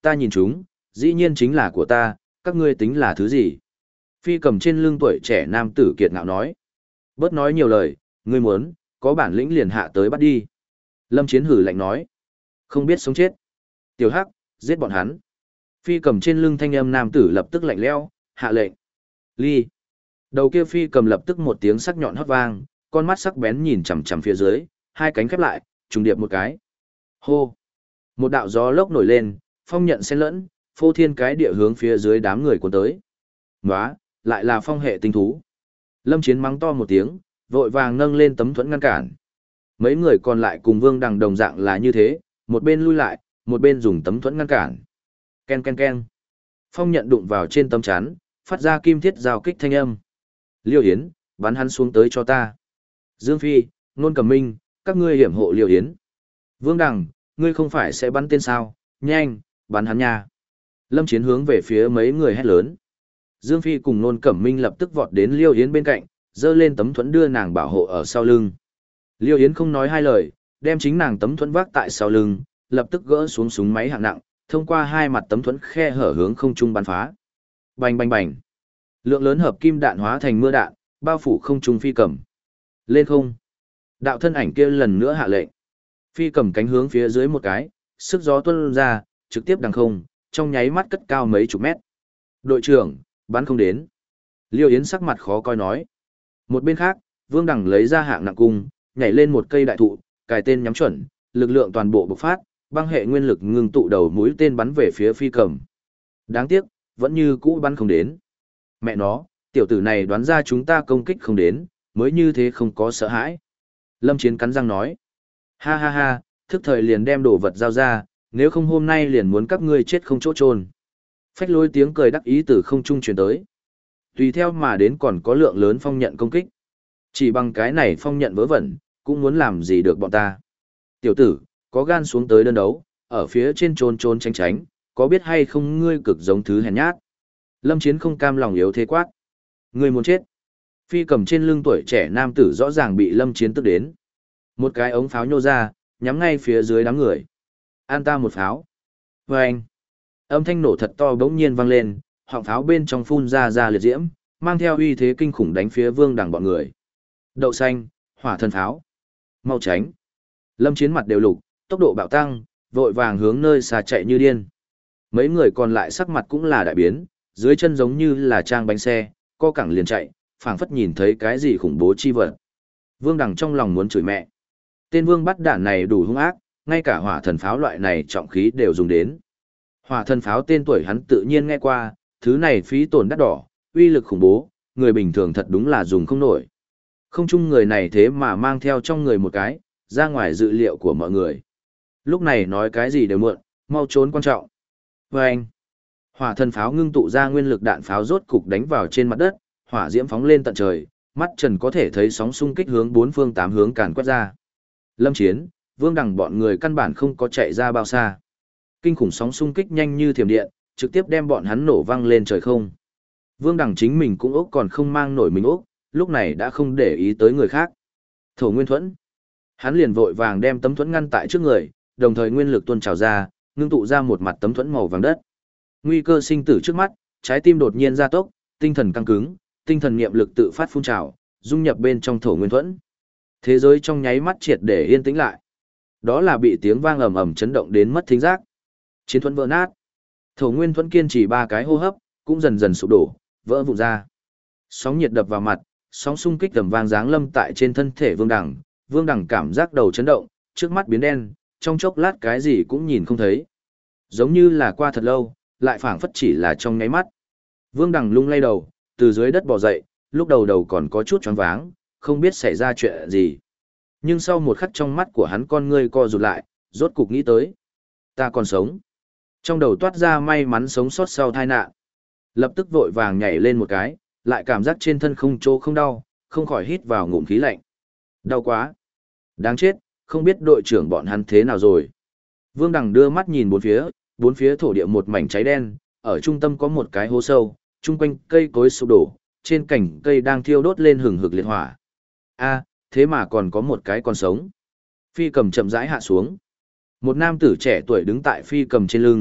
ta nhìn chúng, dĩ nhiên chính là của ta, các ngươi tính là thứ gì? Phi cầm trên lưng tuổi trẻ nam tử kiệt ngạo nói. Bớt nói nhiều lời, ngươi muốn, có bản lĩnh liền hạ tới bắt đi. Lâm Chiến hử lạnh nói. Không biết sống chết. Tiểu Hắc, giết bọn hắn. Phi cầm trên lưng thanh âm nam tử lập tức lạnh lẽo, hạ lệnh. Ly. Đầu kia phi cầm lập tức một tiếng sắc nhọn hót vang, con mắt sắc bén nhìn chằm chằm phía dưới, hai cánh khép lại, trùng điệp một cái. Hô. Một đạo gió lốc nổi lên, phong nhận xen lẫn, phô thiên cái địa hướng phía dưới đám người cuốn tới. Nóa, lại là phong hệ tinh thú. Lâm Chiến mắng to một tiếng, vội vàng nâng lên tấm thuẫn ngăn cản. Mấy người còn lại cùng Vương Đằng đồng dạng là như thế, một bên lui lại, một bên dùng tấm thuẫn ngăn cản. Ken ken ken. Phong nhận đụng vào trên tấm chắn, phát ra kim thiết giao kích thanh âm. Liêu Yến, bắn hắn xuống tới cho ta. Dương Phi, Nôn Cẩm Minh, các ngươi hiểm hộ Liêu Yến. Vương Đằng, ngươi không phải sẽ bắn tên sao, nhanh, bắn hắn nha. Lâm Chiến hướng về phía mấy người hét lớn. Dương Phi cùng Nôn Cẩm Minh lập tức vọt đến Liêu Yến bên cạnh, giơ lên tấm thuẫn đưa nàng bảo hộ ở sau lưng. Liêu Yến không nói hai lời, đem chính nàng tấm thuẫn vác tại sau lưng, lập tức gỡ xuống súng máy hạng nặng, thông qua hai mặt tấm thuẫn khe hở hướng không trung bắn phá. Bành bành bành. Lượng lớn hợp kim đạn hóa thành mưa đạn, bao phủ không trung phi cầm. Lên không. Đạo thân ảnh kia lần nữa hạ lệnh. Phi cầm cánh hướng phía dưới một cái, sức gió tuôn ra, trực tiếp đằng không, trong nháy mắt cất cao mấy chục mét. Đội trưởng, bắn không đến. Liêu Yến sắc mặt khó coi nói. Một bên khác, Vương Đằng lấy ra hạng nặng cung, nhảy lên một cây đại thụ, cài tên nhắm chuẩn, lực lượng toàn bộ bộc phát, băng hệ nguyên lực ngưng tụ đầu mũi tên bắn về phía phi cầm. Đáng tiếc, vẫn như cũ bắn không đến. Mẹ nó, tiểu tử này đoán ra chúng ta công kích không đến, mới như thế không có sợ hãi. Lâm Chiến cắn răng nói. Ha ha ha, thức thời liền đem đồ vật giao ra, nếu không hôm nay liền muốn các ngươi chết không chỗ chôn. Phách lối tiếng cười đắc ý từ không trung truyền tới. Tùy theo mà đến còn có lượng lớn phong nhận công kích. Chỉ bằng cái này phong nhận vớ vẩn, cũng muốn làm gì được bọn ta. Tiểu tử, có gan xuống tới đơn đấu, ở phía trên trốn trốn tránh tránh, có biết hay không ngươi cực giống thứ hèn nhát. Lâm Chiến không cam lòng yếu thế quát. Ngươi muốn chết. Phi cầm trên lưng tuổi trẻ nam tử rõ ràng bị Lâm Chiến tức đến. Một cái ống pháo nhô ra, nhắm ngay phía dưới đám người. An ta một pháo. Vâng. Âm thanh nổ thật to bỗng nhiên vang lên, họng pháo bên trong phun ra liệt diễm, mang theo uy thế kinh khủng đánh phía Vương Đằng bọn người. Đậu xanh, hỏa thần pháo. Mau tránh. Lâm Chiến mặt đều lục, tốc độ bạo tăng, vội vàng hướng nơi xa chạy như điên. Mấy người còn lại sắc mặt cũng là đại biến, dưới chân giống như là trang bánh xe, co cẳng liền chạy, phảng phất nhìn thấy cái gì khủng bố chi vật. Vương Đằng trong lòng muốn chửi mẹ. Tên Vương bắt đạn này đủ hung ác, ngay cả hỏa thần pháo loại này trọng khí đều dùng đến. Hỏa thần pháo tên tuổi hắn tự nhiên nghe qua, thứ này phí tổn đắt đỏ, uy lực khủng bố, người bình thường thật đúng là dùng không nổi. Không chung người này thế mà mang theo trong người một cái, ra ngoài dự liệu của mọi người. Lúc này nói cái gì đều muộn, mau trốn quan trọng. Vâng! Hỏa thần pháo ngưng tụ ra nguyên lực đạn pháo rốt cục đánh vào trên mặt đất, hỏa diễm phóng lên tận trời, mắt trần có thể thấy sóng xung kích hướng bốn phương tám hướng càn quét ra. Lâm Chiến, Vương Đằng bọn người căn bản không có chạy ra bao xa. Kinh khủng sóng xung kích nhanh như thiểm điện, trực tiếp đem bọn hắn nổ văng lên trời không. Vương Đằng chính mình cũng ốc còn không mang nổi mình ốc, lúc này đã không để ý tới người khác. Thổ Nguyên Thuẫn. Hắn liền vội vàng đem tấm thuẫn ngăn tại trước người, đồng thời nguyên lực tuôn trào ra, ngưng tụ ra một mặt tấm thuẫn màu vàng đất. Nguy cơ sinh tử trước mắt, trái tim đột nhiên gia tốc, tinh thần căng cứng, tinh thần niệm lực tự phát phun trào, dung nhập bên trong Thổ Nguyên Thuẫn. Thế giới trong nháy mắt triệt để yên tĩnh lại. Đó là bị tiếng vang ầm ầm chấn động đến mất thính giác. Chiến thuẫn vỡ nát. Thổ Nguyên Thuẫn kiên trì 3 cái hô hấp, cũng dần dần sụp đổ, vỡ vụn ra. Sóng nhiệt đập vào mặt, sóng xung kích tầm vang giáng lâm tại trên thân thể Vương Đằng. Vương Đằng cảm giác đầu chấn động, trước mắt biến đen, trong chốc lát cái gì cũng nhìn không thấy. Giống như là qua thật lâu, lại phảng phất chỉ là trong nháy mắt. Vương Đằng lung lay đầu, từ dưới đất bò dậy, lúc đầu còn có chút choáng váng, không biết xảy ra chuyện gì. Nhưng sau một khắc trong mắt của hắn con ngươi co rụt lại, rốt cục nghĩ tới. Ta còn sống. Trong đầu toát ra may mắn sống sót sau tai nạn. Lập tức vội vàng nhảy lên một cái, lại cảm giác trên thân không chỗ không đau, không khỏi hít vào ngụm khí lạnh. Đau quá. Đáng chết, không biết đội trưởng bọn hắn thế nào rồi. Vương Đằng đưa mắt nhìn bốn phía thổ địa một mảnh cháy đen, ở trung tâm có một cái hố sâu, chung quanh cây cối sụp đổ, trên cành cây đang thiêu đốt lên hừng hực liệt hỏa. A, thế mà còn có một cái còn sống. Phi cầm chậm rãi hạ xuống. Một nam tử trẻ tuổi đứng tại phi cầm trên lưng,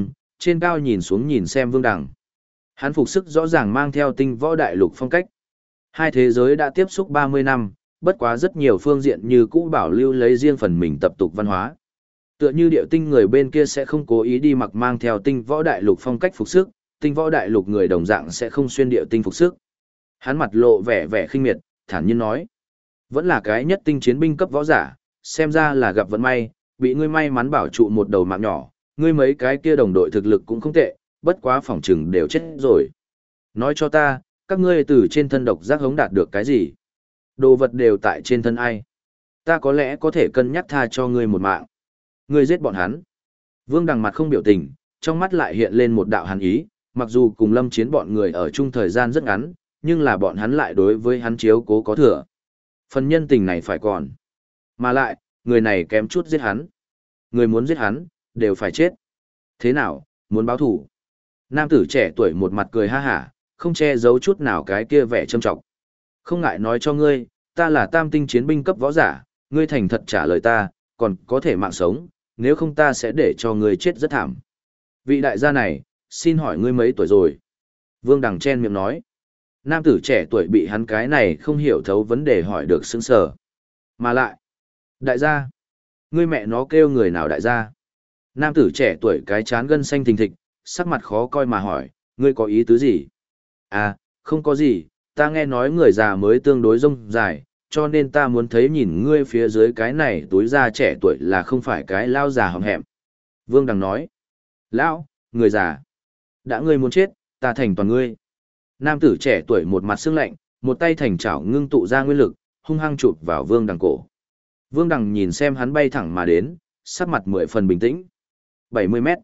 trên cao nhìn xuống nhìn xem Vương Đằng. Hắn phục sức rõ ràng mang theo tinh võ đại lục phong cách. Hai thế giới đã tiếp xúc 30 năm, bất quá rất nhiều phương diện như cũ bảo lưu lấy riêng phần mình tập tục văn hóa. Tựa như điệu tinh người bên kia sẽ không cố ý đi mặc mang theo tinh võ đại lục phong cách phục sức, tinh võ đại lục người đồng dạng sẽ không xuyên điệu tinh phục sức. Hắn mặt lộ vẻ vẻ khinh miệt, thản nhiên nói. Vẫn là cái nhất tinh chiến binh cấp võ giả, xem ra là gặp vận may, bị ngươi may mắn bảo trụ một đầu mạng nhỏ, ngươi mấy cái kia đồng đội thực lực cũng không tệ, bất quá phỏng chừng đều chết rồi. Nói cho ta, các ngươi từ trên thân độc giác hống đạt được cái gì? Đồ vật đều tại trên thân ai? Ta có lẽ có thể cân nhắc tha cho ngươi một mạng. Ngươi giết bọn hắn. Vương Đằng mặt không biểu tình, trong mắt lại hiện lên một đạo hàn ý, mặc dù cùng Lâm Chiến bọn người ở chung thời gian rất ngắn, nhưng là bọn hắn lại đối với hắn chiếu cố có thừa. Phần nhân tình này phải còn. Mà lại, người này kém chút giết hắn. Người muốn giết hắn, đều phải chết. Thế nào, muốn báo thù? Nam tử trẻ tuổi một mặt cười ha hả, không che giấu chút nào cái kia vẻ trâm trọng. Không ngại nói cho ngươi, ta là tam tinh chiến binh cấp võ giả, ngươi thành thật trả lời ta, còn có thể mạng sống, nếu không ta sẽ để cho ngươi chết rất thảm. Vị đại gia này, xin hỏi ngươi mấy tuổi rồi? Vương Đằng chen miệng nói. Nam tử trẻ tuổi bị hắn cái này không hiểu thấu vấn đề hỏi được sững sờ. Mà lại, đại gia, ngươi mẹ nó kêu người nào đại gia? Nam tử trẻ tuổi cái chán gân xanh thình thịch, sắc mặt khó coi mà hỏi, ngươi có ý tứ gì? À, không có gì, ta nghe nói người già mới tương đối rông dài, cho nên ta muốn thấy nhìn ngươi phía dưới cái này túi da trẻ tuổi là không phải cái lao già hòm hẹm. Vương Đằng nói, lão, người già, đã ngươi muốn chết, ta thành toàn ngươi. Nam tử trẻ tuổi một mặt sương lạnh, một tay thành chảo ngưng tụ ra nguyên lực, hung hăng chụp vào Vương Đằng cổ. Vương Đằng nhìn xem hắn bay thẳng mà đến, sắc mặt 10 phần bình tĩnh. 70 mét,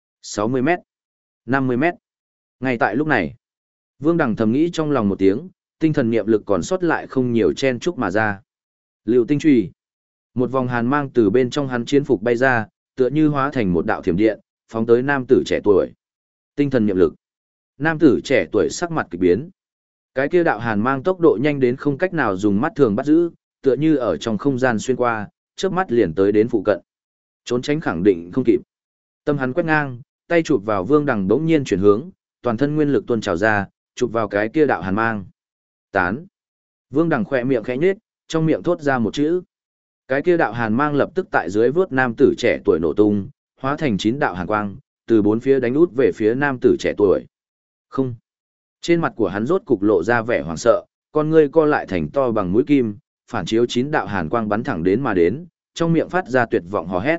60 mét, 50 mét. Ngay tại lúc này, Vương Đằng thầm nghĩ trong lòng một tiếng, tinh thần niệm lực còn sót lại không nhiều chen chúc mà ra. Lưu tinh truy. Một vòng hàn mang từ bên trong hắn chiến phục bay ra, tựa như hóa thành một đạo thiểm điện, phóng tới nam tử trẻ tuổi. Tinh thần niệm lực. Nam tử trẻ tuổi sắc mặt kỳ biến. Cái kia đạo hàn mang tốc độ nhanh đến không cách nào dùng mắt thường bắt giữ, tựa như ở trong không gian xuyên qua, chớp mắt liền tới đến phụ cận. Trốn tránh khẳng định không kịp. Tâm hắn quét ngang, tay chụp vào Vương Đằng bỗng nhiên chuyển hướng, toàn thân nguyên lực tuôn trào ra, chụp vào cái kia đạo hàn mang. Tán. Vương Đằng khỏe miệng khẽ nhếch, trong miệng thốt ra một chữ. Cái kia đạo hàn mang lập tức tại dưới vớt nam tử trẻ tuổi nổ tung, hóa thành 9 đạo hàn quang, từ bốn phía đánh út về phía nam tử trẻ tuổi. Không. Trên mặt của hắn rốt cục lộ ra vẻ hoảng sợ, con ngươi co lại thành to bằng mũi kim, phản chiếu 9 đạo hàn quang bắn thẳng đến mà đến, trong miệng phát ra tuyệt vọng hò hét.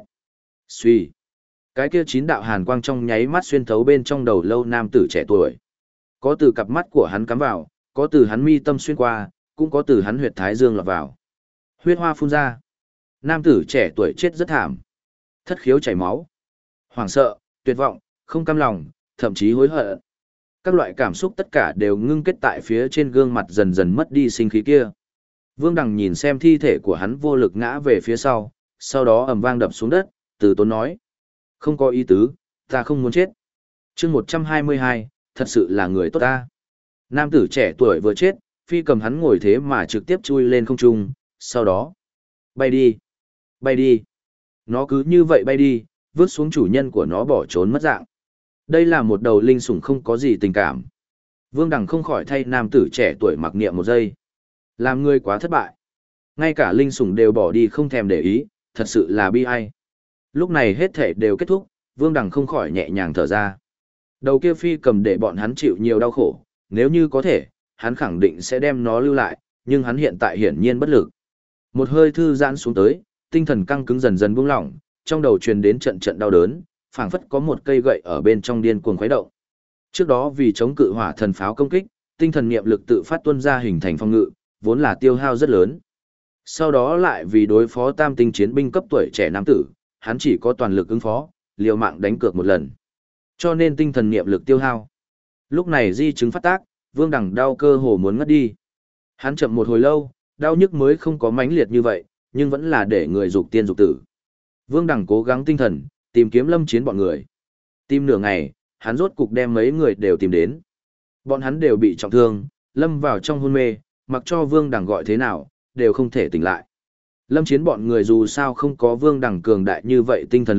Xuy. Cái kia 9 đạo hàn quang trong nháy mắt xuyên thấu bên trong đầu lâu nam tử trẻ tuổi. Có từ cặp mắt của hắn cắm vào, có từ hắn mi tâm xuyên qua, cũng có từ hắn huyệt thái dương lọt vào. Huyết hoa phun ra. Nam tử trẻ tuổi chết rất thảm. Thất khiếu chảy máu. Hoảng sợ, tuyệt vọng, không cam lòng, thậm chí hối hận. Các loại cảm xúc tất cả đều ngưng kết tại phía trên gương mặt dần dần mất đi sinh khí kia. Vương Đằng nhìn xem thi thể của hắn vô lực ngã về phía sau đó ầm vang đập xuống đất, từ tốn nói. Không có ý tứ, ta không muốn chết. chương 122, thật sự là người tốt ta. Nam tử trẻ tuổi vừa chết, phi cầm hắn ngồi thế mà trực tiếp chui lên không trung, sau đó. Bay đi. Bay đi. Nó cứ như vậy bay đi, vứt xuống chủ nhân của nó bỏ trốn mất dạng. Đây là một đầu linh sủng không có gì tình cảm. Vương Đằng không khỏi thay nam tử trẻ tuổi mặc niệm một giây. Làm người quá thất bại. Ngay cả linh sủng đều bỏ đi không thèm để ý, thật sự là bi ai. Lúc này hết thể đều kết thúc, Vương Đằng không khỏi nhẹ nhàng thở ra. Đầu kia phi cầm để bọn hắn chịu nhiều đau khổ, nếu như có thể, hắn khẳng định sẽ đem nó lưu lại, nhưng hắn hiện tại hiển nhiên bất lực. Một hơi thư giãn xuống tới, tinh thần căng cứng dần dần buông lỏng, trong đầu truyền đến trận trận đau đớn, phảng phất có một cây gậy ở bên trong điên cuồng khuấy động. Trước đó vì chống cự hỏa thần pháo công kích, tinh thần niệm lực tự phát tuôn ra hình thành phong ngự, vốn là tiêu hao rất lớn. Sau đó lại vì đối phó tam tinh chiến binh cấp tuổi trẻ nam tử, hắn chỉ có toàn lực ứng phó, liều mạng đánh cược một lần. Cho nên tinh thần niệm lực tiêu hao. Lúc này di chứng phát tác, Vương Đằng đau cơ hồ muốn ngất đi. Hắn chậm một hồi lâu, đau nhức mới không có mãnh liệt như vậy, nhưng vẫn là để người dục tiên dục tử. Vương Đằng cố gắng tinh thần, tìm kiếm Lâm Chiến bọn người. Tìm nửa ngày, hắn rốt cục đem mấy người đều tìm đến. Bọn hắn đều bị trọng thương, lâm vào trong hôn mê, mặc cho Vương Đằng gọi thế nào, đều không thể tỉnh lại. Lâm Chiến bọn người dù sao không có Vương Đằng cường đại như vậy tinh thần lực,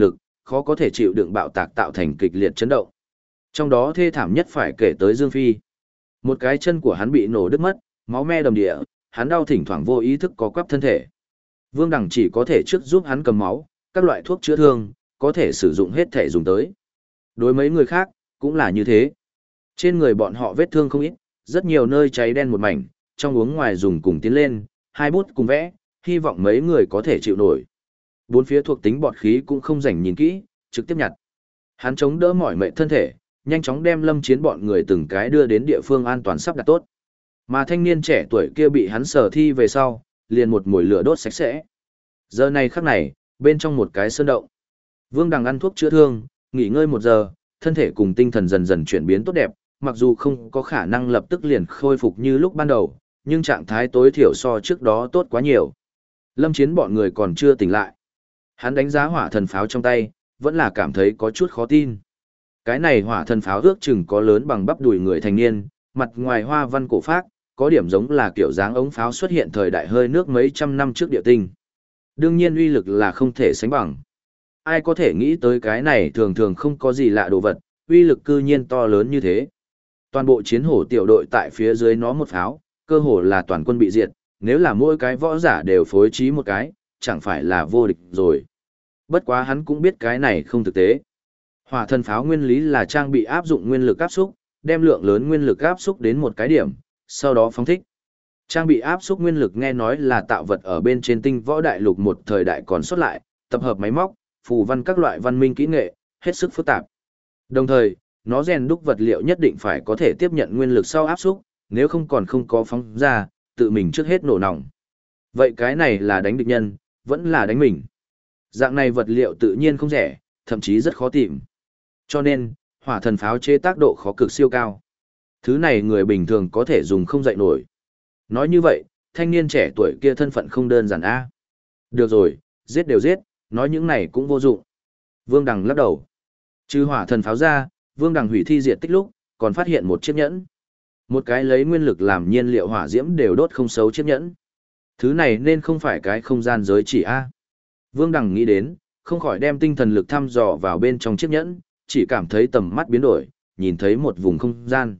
khó có thể chịu đựng bạo tạc tạo thành kịch liệt chấn động. Trong đó thê thảm nhất phải kể tới Dương Phi. Một cái chân của hắn bị nổ đứt mất, máu me đầm địa, hắn đau thỉnh thoảng vô ý thức có quắp thân thể. Vương Đằng chỉ có thể trước giúp hắn cầm máu, các loại thuốc chữa thương, có thể sử dụng hết thể dùng tới. Đối mấy người khác, cũng là như thế. Trên người bọn họ vết thương không ít, rất nhiều nơi cháy đen một mảnh, trong uống ngoài dùng cùng tiến lên, hai bút cùng vẽ, hy vọng mấy người có thể chịu nổi. Bốn phía thuộc tính bọt khí cũng không rảnh nhìn kỹ, trực tiếp nhặt. Hắn chống đỡ mỏi mệt thân thể, nhanh chóng đem Lâm Chiến bọn người từng cái đưa đến địa phương an toàn sắp đặt tốt. Mà thanh niên trẻ tuổi kia bị hắn sở thi về sau, liền một mùi lửa đốt sạch sẽ. Giờ này khắc này, bên trong một cái sơn động. Vương Đằng ăn thuốc chữa thương, nghỉ ngơi 1 giờ, thân thể cùng tinh thần dần dần chuyển biến tốt đẹp, mặc dù không có khả năng lập tức liền khôi phục như lúc ban đầu, nhưng trạng thái tối thiểu so trước đó tốt quá nhiều. Lâm Chiến bọn người còn chưa tỉnh lại. Hắn đánh giá hỏa thần pháo trong tay, vẫn là cảm thấy có chút khó tin. Cái này hỏa thần pháo ước chừng có lớn bằng bắp đùi người thành niên, mặt ngoài hoa văn cổ phác, có điểm giống là kiểu dáng ống pháo xuất hiện thời đại hơi nước mấy trăm năm trước địa tinh. Đương nhiên uy lực là không thể sánh bằng. Ai có thể nghĩ tới cái này thường thường không có gì lạ đồ vật, uy lực cư nhiên to lớn như thế. Toàn bộ chiến hổ tiểu đội tại phía dưới nó một pháo, cơ hồ là toàn quân bị diệt, nếu là mỗi cái võ giả đều phối trí một cái, chẳng phải là vô địch rồi. Bất quá hắn cũng biết cái này không thực tế. Hỏa thần pháo nguyên lý là trang bị áp dụng nguyên lực áp xúc, đem lượng lớn nguyên lực áp xúc đến một cái điểm, sau đó phóng thích. Trang bị áp xúc nguyên lực nghe nói là tạo vật ở bên trên tinh võ đại lục một thời đại còn xuất lại, tập hợp máy móc, phù văn các loại văn minh kỹ nghệ, hết sức phức tạp. Đồng thời, nó rèn đúc vật liệu nhất định phải có thể tiếp nhận nguyên lực sau áp xúc, nếu không còn không có phóng ra, tự mình trước hết nổ nòng. Vậy cái này là đánh địch nhân, vẫn là đánh mình. Dạng này vật liệu tự nhiên không rẻ, thậm chí rất khó tìm. Cho nên, hỏa thần pháo chế tác độ khó cực siêu cao. Thứ này người bình thường có thể dùng không dậy nổi. Nói như vậy, thanh niên trẻ tuổi kia thân phận không đơn giản a. Được rồi, giết đều giết, nói những này cũng vô dụng. Vương Đằng lắc đầu. Trừ hỏa thần pháo ra, Vương Đằng hủy thi diệt tích lúc, còn phát hiện một chiếc nhẫn. Một cái lấy nguyên lực làm nhiên liệu hỏa diễm đều đốt không xấu chiếc nhẫn. Thứ này nên không phải cái không gian giới chỉ a. Vương Đằng nghĩ đến, không khỏi đem tinh thần lực thăm dò vào bên trong chiếc nhẫn, chỉ cảm thấy tầm mắt biến đổi, nhìn thấy một vùng không gian.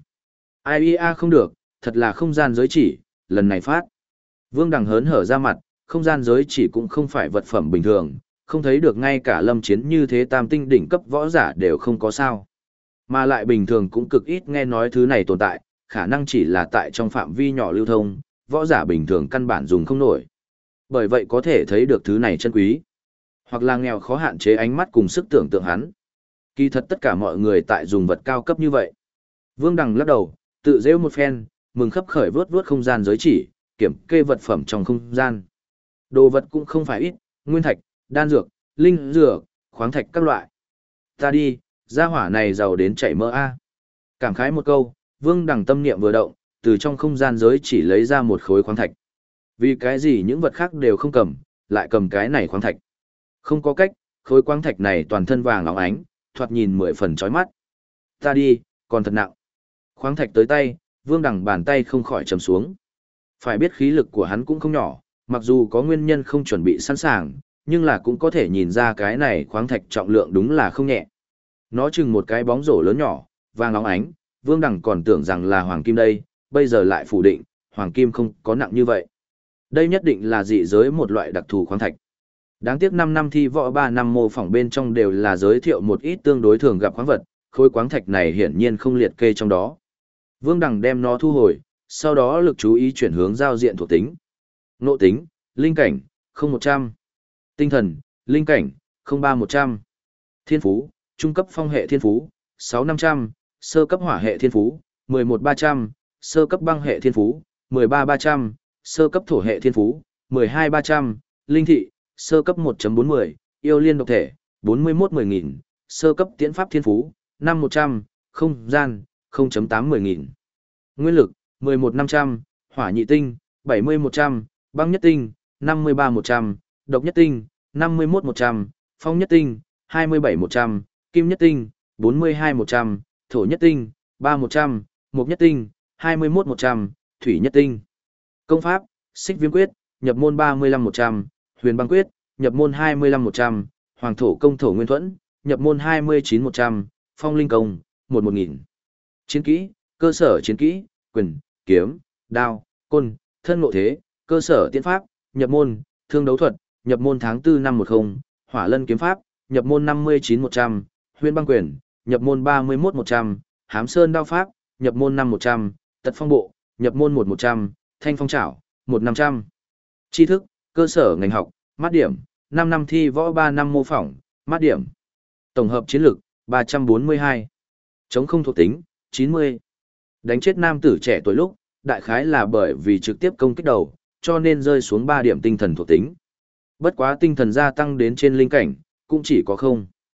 Ai không được, thật là không gian giới chỉ, lần này phát. Vương Đằng hớn hở ra mặt, không gian giới chỉ cũng không phải vật phẩm bình thường, không thấy được ngay cả Lâm Chiến như thế tam tinh đỉnh cấp võ giả đều không có sao. Mà lại bình thường cũng cực ít nghe nói thứ này tồn tại, khả năng chỉ là tại trong phạm vi nhỏ lưu thông, võ giả bình thường căn bản dùng không nổi. Bởi vậy có thể thấy được thứ này chân quý. Hoặc là nghèo khó hạn chế ánh mắt cùng sức tưởng tượng hắn. Kỳ thật tất cả mọi người tại dùng vật cao cấp như vậy. Vương Đằng lắc đầu, tự rêu một phen, mừng khấp khởi vớt vớt không gian giới chỉ, kiểm kê vật phẩm trong không gian. Đồ vật cũng không phải ít, nguyên thạch, đan dược, linh dược, khoáng thạch các loại. Ta đi, gia hỏa này giàu đến chảy mỡ a. Cảm khái một câu, Vương Đằng tâm niệm vừa động, từ trong không gian giới chỉ lấy ra một khối khoáng thạch. Vì cái gì những vật khác đều không cầm, lại cầm cái này khoáng thạch. Không có cách, khối khoáng thạch này toàn thân vàng óng ánh, thoạt nhìn 10 phần chói mắt. Ta đi, còn thật nặng. Khoáng thạch tới tay, Vương Đằng bàn tay không khỏi trầm xuống. Phải biết khí lực của hắn cũng không nhỏ, mặc dù có nguyên nhân không chuẩn bị sẵn sàng, nhưng là cũng có thể nhìn ra cái này khoáng thạch trọng lượng đúng là không nhẹ. Nó chừng một cái bóng rổ lớn nhỏ, vàng óng ánh, Vương Đằng còn tưởng rằng là hoàng kim đây, bây giờ lại phủ định, hoàng kim không có nặng như vậy. Đây nhất định là dị giới một loại đặc thù khoáng thạch. Đáng tiếc 5 năm thi võ 3 năm mô phỏng bên trong đều là giới thiệu một ít tương đối thường gặp khoáng vật, khối khoáng thạch này hiển nhiên không liệt kê trong đó. Vương Đằng đem nó thu hồi, sau đó lực chú ý chuyển hướng giao diện thuộc tính. Ngộ tính, linh cảnh, 0100. Tinh thần, linh cảnh, 03100. Thiên phú, trung cấp phong hệ thiên phú, 6500, sơ cấp hỏa hệ thiên phú, 11300, sơ cấp băng hệ thiên phú, 13300, sơ cấp thổ hệ thiên phú, 12300, linh thị, sơ cấp 1.40, yêu liên độc thể, 41-10.000, sơ cấp tiễn pháp thiên phú, 5100, không gian, 0.8-10.000. Nguyên lực, 11-500, hỏa nhị tinh, 70-100, băng nhất tinh, 53-100, độc nhất tinh, 51-100, phong nhất tinh, 27-100, kim nhất tinh, 42-100, thổ nhất tinh, 3-100, mộc nhất tinh, 21-100, thủy nhất tinh. Công pháp, xích viêm quyết, nhập môn 35-100, huyền băng quyết, nhập môn 25-100, hoàng thổ công thổ nguyên thuẫn, nhập môn 29-100, phong linh công, 1-1000. Chiến kỹ, cơ sở chiến kỹ, quyền, kiếm, đao, côn, thân ngộ thế, cơ sở tiễn pháp, nhập môn, thương đấu thuật, nhập môn tháng 4 năm 10, hỏa lân kiếm pháp, nhập môn 59-100, huyễn băng quyền, nhập môn 31-100, hám sơn đao pháp, nhập môn 5-100, tật phong bộ, nhập môn 1-100, thanh phong trảo, 1-500. Tri thức, cơ sở ngành học, mát điểm, 5 năm thi võ 3 năm mô phỏng, mát điểm. Tổng hợp chiến lược, 342. Chống không thuộc tính, 90. Đánh chết nam tử trẻ tuổi lúc, đại khái là bởi vì trực tiếp công kích đầu, cho nên rơi xuống 3 điểm tinh thần thuộc tính. Bất quá tinh thần gia tăng đến trên linh cảnh, cũng chỉ có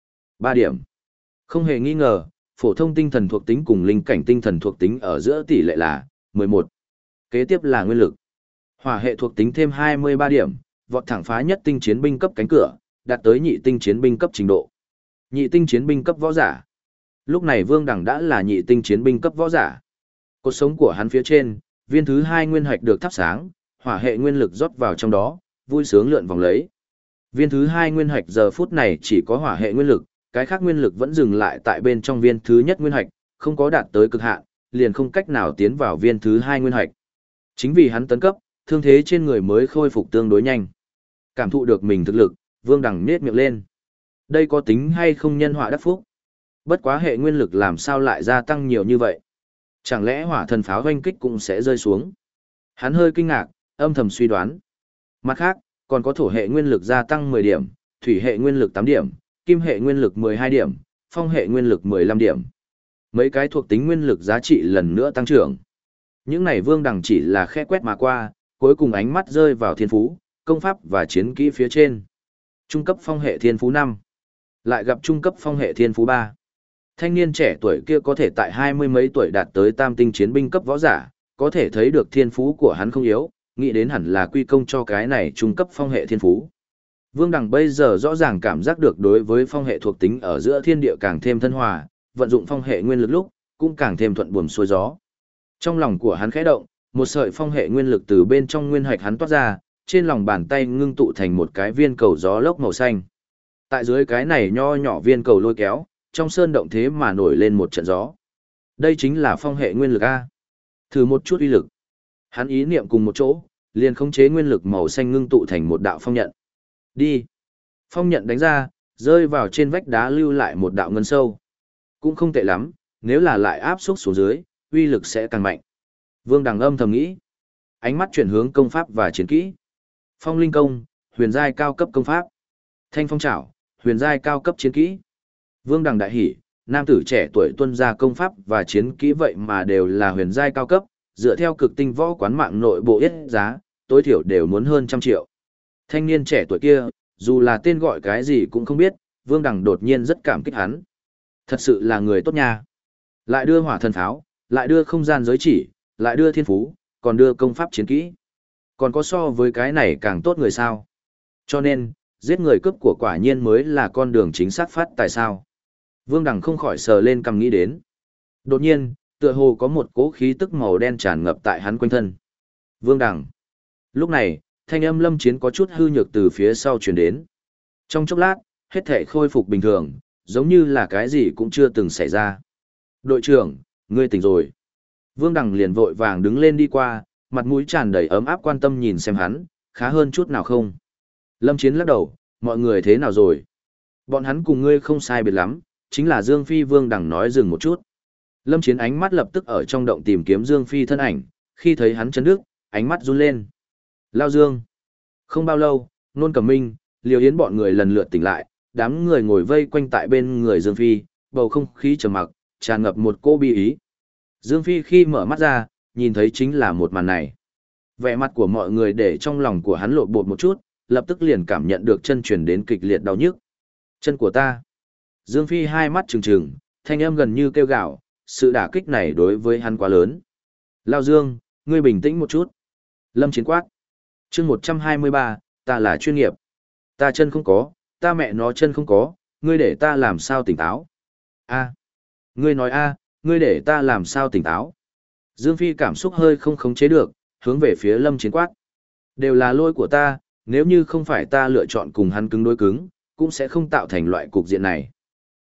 3 điểm. Không hề nghi ngờ, phổ thông tinh thần thuộc tính cùng linh cảnh tinh thần thuộc tính ở giữa tỷ lệ là 11. Kế tiếp là nguyên lực. Hỏa hệ thuộc tính thêm 23 điểm, vọt thẳng phá nhất tinh chiến binh cấp cánh cửa, đạt tới nhị tinh chiến binh cấp trình độ. Nhị tinh chiến binh cấp võ giả. Lúc này Vương Đẳng đã là nhị tinh chiến binh cấp võ giả. Cột sống của hắn phía trên, viên thứ 2 nguyên hạch được thắp sáng, hỏa hệ nguyên lực rót vào trong đó, vui sướng lượn vòng lấy. Viên thứ 2 nguyên hạch giờ phút này chỉ có hỏa hệ nguyên lực, cái khác nguyên lực vẫn dừng lại tại bên trong viên thứ nhất nguyên hạch, không có đạt tới cực hạn, liền không cách nào tiến vào viên thứ 2 nguyên hạch. Chính vì hắn tấn cấp, thương thế trên người mới khôi phục tương đối nhanh. Cảm thụ được mình thực lực, Vương Đằng nhếch miệng lên. Đây có tính hay không nhân họa đắc phúc? Bất quá hệ nguyên lực làm sao lại gia tăng nhiều như vậy? Chẳng lẽ hỏa thần pháo hoanh kích cũng sẽ rơi xuống? Hắn hơi kinh ngạc, âm thầm suy đoán. Mặt khác, còn có thổ hệ nguyên lực gia tăng 10 điểm, thủy hệ nguyên lực 8 điểm, kim hệ nguyên lực 12 điểm, phong hệ nguyên lực 15 điểm. Mấy cái thuộc tính nguyên lực giá trị lần nữa tăng trưởng. Những này Vương Đằng chỉ là khẽ quét mà qua, cuối cùng ánh mắt rơi vào thiên phú, công pháp và chiến kỹ phía trên. Trung cấp phong hệ thiên phú 5. Lại gặp trung cấp phong hệ thiên phú 3. Thanh niên trẻ tuổi kia có thể tại 20 mấy tuổi đạt tới tam tinh chiến binh cấp võ giả, có thể thấy được thiên phú của hắn không yếu, nghĩ đến hẳn là quy công cho cái này trung cấp phong hệ thiên phú. Vương Đằng bây giờ rõ ràng cảm giác được đối với phong hệ thuộc tính ở giữa thiên địa càng thêm thân hòa, vận dụng phong hệ nguyên lực lúc, cũng càng thêm thuận buồm xuôi gió. Trong lòng của hắn khẽ động, một sợi phong hệ nguyên lực từ bên trong nguyên hạch hắn toát ra, trên lòng bàn tay ngưng tụ thành một cái viên cầu gió lốc màu xanh. Tại dưới cái này nho nhỏ viên cầu lôi kéo, trong sơn động thế mà nổi lên một trận gió. Đây chính là phong hệ nguyên lực A. Thử một chút uy lực. Hắn ý niệm cùng một chỗ, liền khống chế nguyên lực màu xanh ngưng tụ thành một đạo phong nhận. Đi. Phong nhận đánh ra, rơi vào trên vách đá lưu lại một đạo ngân sâu. Cũng không tệ lắm, nếu là lại áp xúc xuống dưới, uy lực sẽ càng mạnh. Vương Đằng âm thầm nghĩ. Ánh mắt chuyển hướng công pháp và chiến kỹ. Phong linh công, huyền giai cao cấp công pháp. Thanh phong trảo, huyền giai cao cấp chiến kỹ. Vương Đằng đại hỉ, nam tử trẻ tuổi tuân ra công pháp và chiến kỹ vậy mà đều là huyền giai cao cấp, dựa theo cực tinh võ quán mạng nội bộ yết giá, tối thiểu đều muốn hơn 100 triệu. Thanh niên trẻ tuổi kia, dù là tên gọi cái gì cũng không biết, Vương Đằng đột nhiên rất cảm kích hắn. Thật sự là người tốt nha. Lại đưa hỏa thần pháo, lại đưa không gian giới chỉ, lại đưa thiên phú, còn đưa công pháp chiến kỹ. Còn có so với cái này càng tốt người sao. Cho nên, giết người cướp của quả nhiên mới là con đường chính xác phát tại sao. Vương Đằng không khỏi sờ lên cằm nghĩ đến. Đột nhiên, tựa hồ có một cỗ khí tức màu đen tràn ngập tại hắn quanh thân. Vương Đằng. Lúc này, thanh âm Lâm Chiến có chút hư nhược từ phía sau truyền đến. Trong chốc lát, hết thể khôi phục bình thường, giống như là cái gì cũng chưa từng xảy ra. Đội trưởng, ngươi tỉnh rồi. Vương Đằng liền vội vàng đứng lên đi qua, mặt mũi tràn đầy ấm áp quan tâm nhìn xem hắn, khá hơn chút nào không. Lâm Chiến lắc đầu, mọi người thế nào rồi? Bọn hắn cùng ngươi không sai biệt lắm, chính là Dương Phi. Vương Đằng nói dừng một chút. Lâm Chiến ánh mắt lập tức ở trong động tìm kiếm Dương Phi thân ảnh, khi thấy hắn chấn đức, ánh mắt run lên. Lao Dương. Không bao lâu, Nôn Cẩm Minh, Liêu Yến bọn người lần lượt tỉnh lại, đám người ngồi vây quanh tại bên người Dương Phi, bầu không khí trầm mặc, tràn ngập một cô bi ý. Dương Phi khi mở mắt ra, nhìn thấy chính là một màn này. Vẻ mặt của mọi người để trong lòng của hắn lộn bột một chút, lập tức liền cảm nhận được chân truyền đến kịch liệt đau nhức. Chân của ta. Dương Phi hai mắt trừng trừng, thanh âm gần như kêu gào, sự đả kích này đối với hắn quá lớn. Lao Dương, ngươi bình tĩnh một chút. Lâm Chiến quát. Chương 123, ta là chuyên nghiệp. Ta chân không có, ta mẹ nó chân không có, ngươi để ta làm sao tỉnh táo? A. Ngươi nói a, ngươi để ta làm sao tỉnh táo? Dương Phi cảm xúc hơi không khống chế được, hướng về phía Lâm Chiến quát. Đều là lỗi của ta, nếu như không phải ta lựa chọn cùng hắn cứng đối cứng, cũng sẽ không tạo thành loại cục diện này.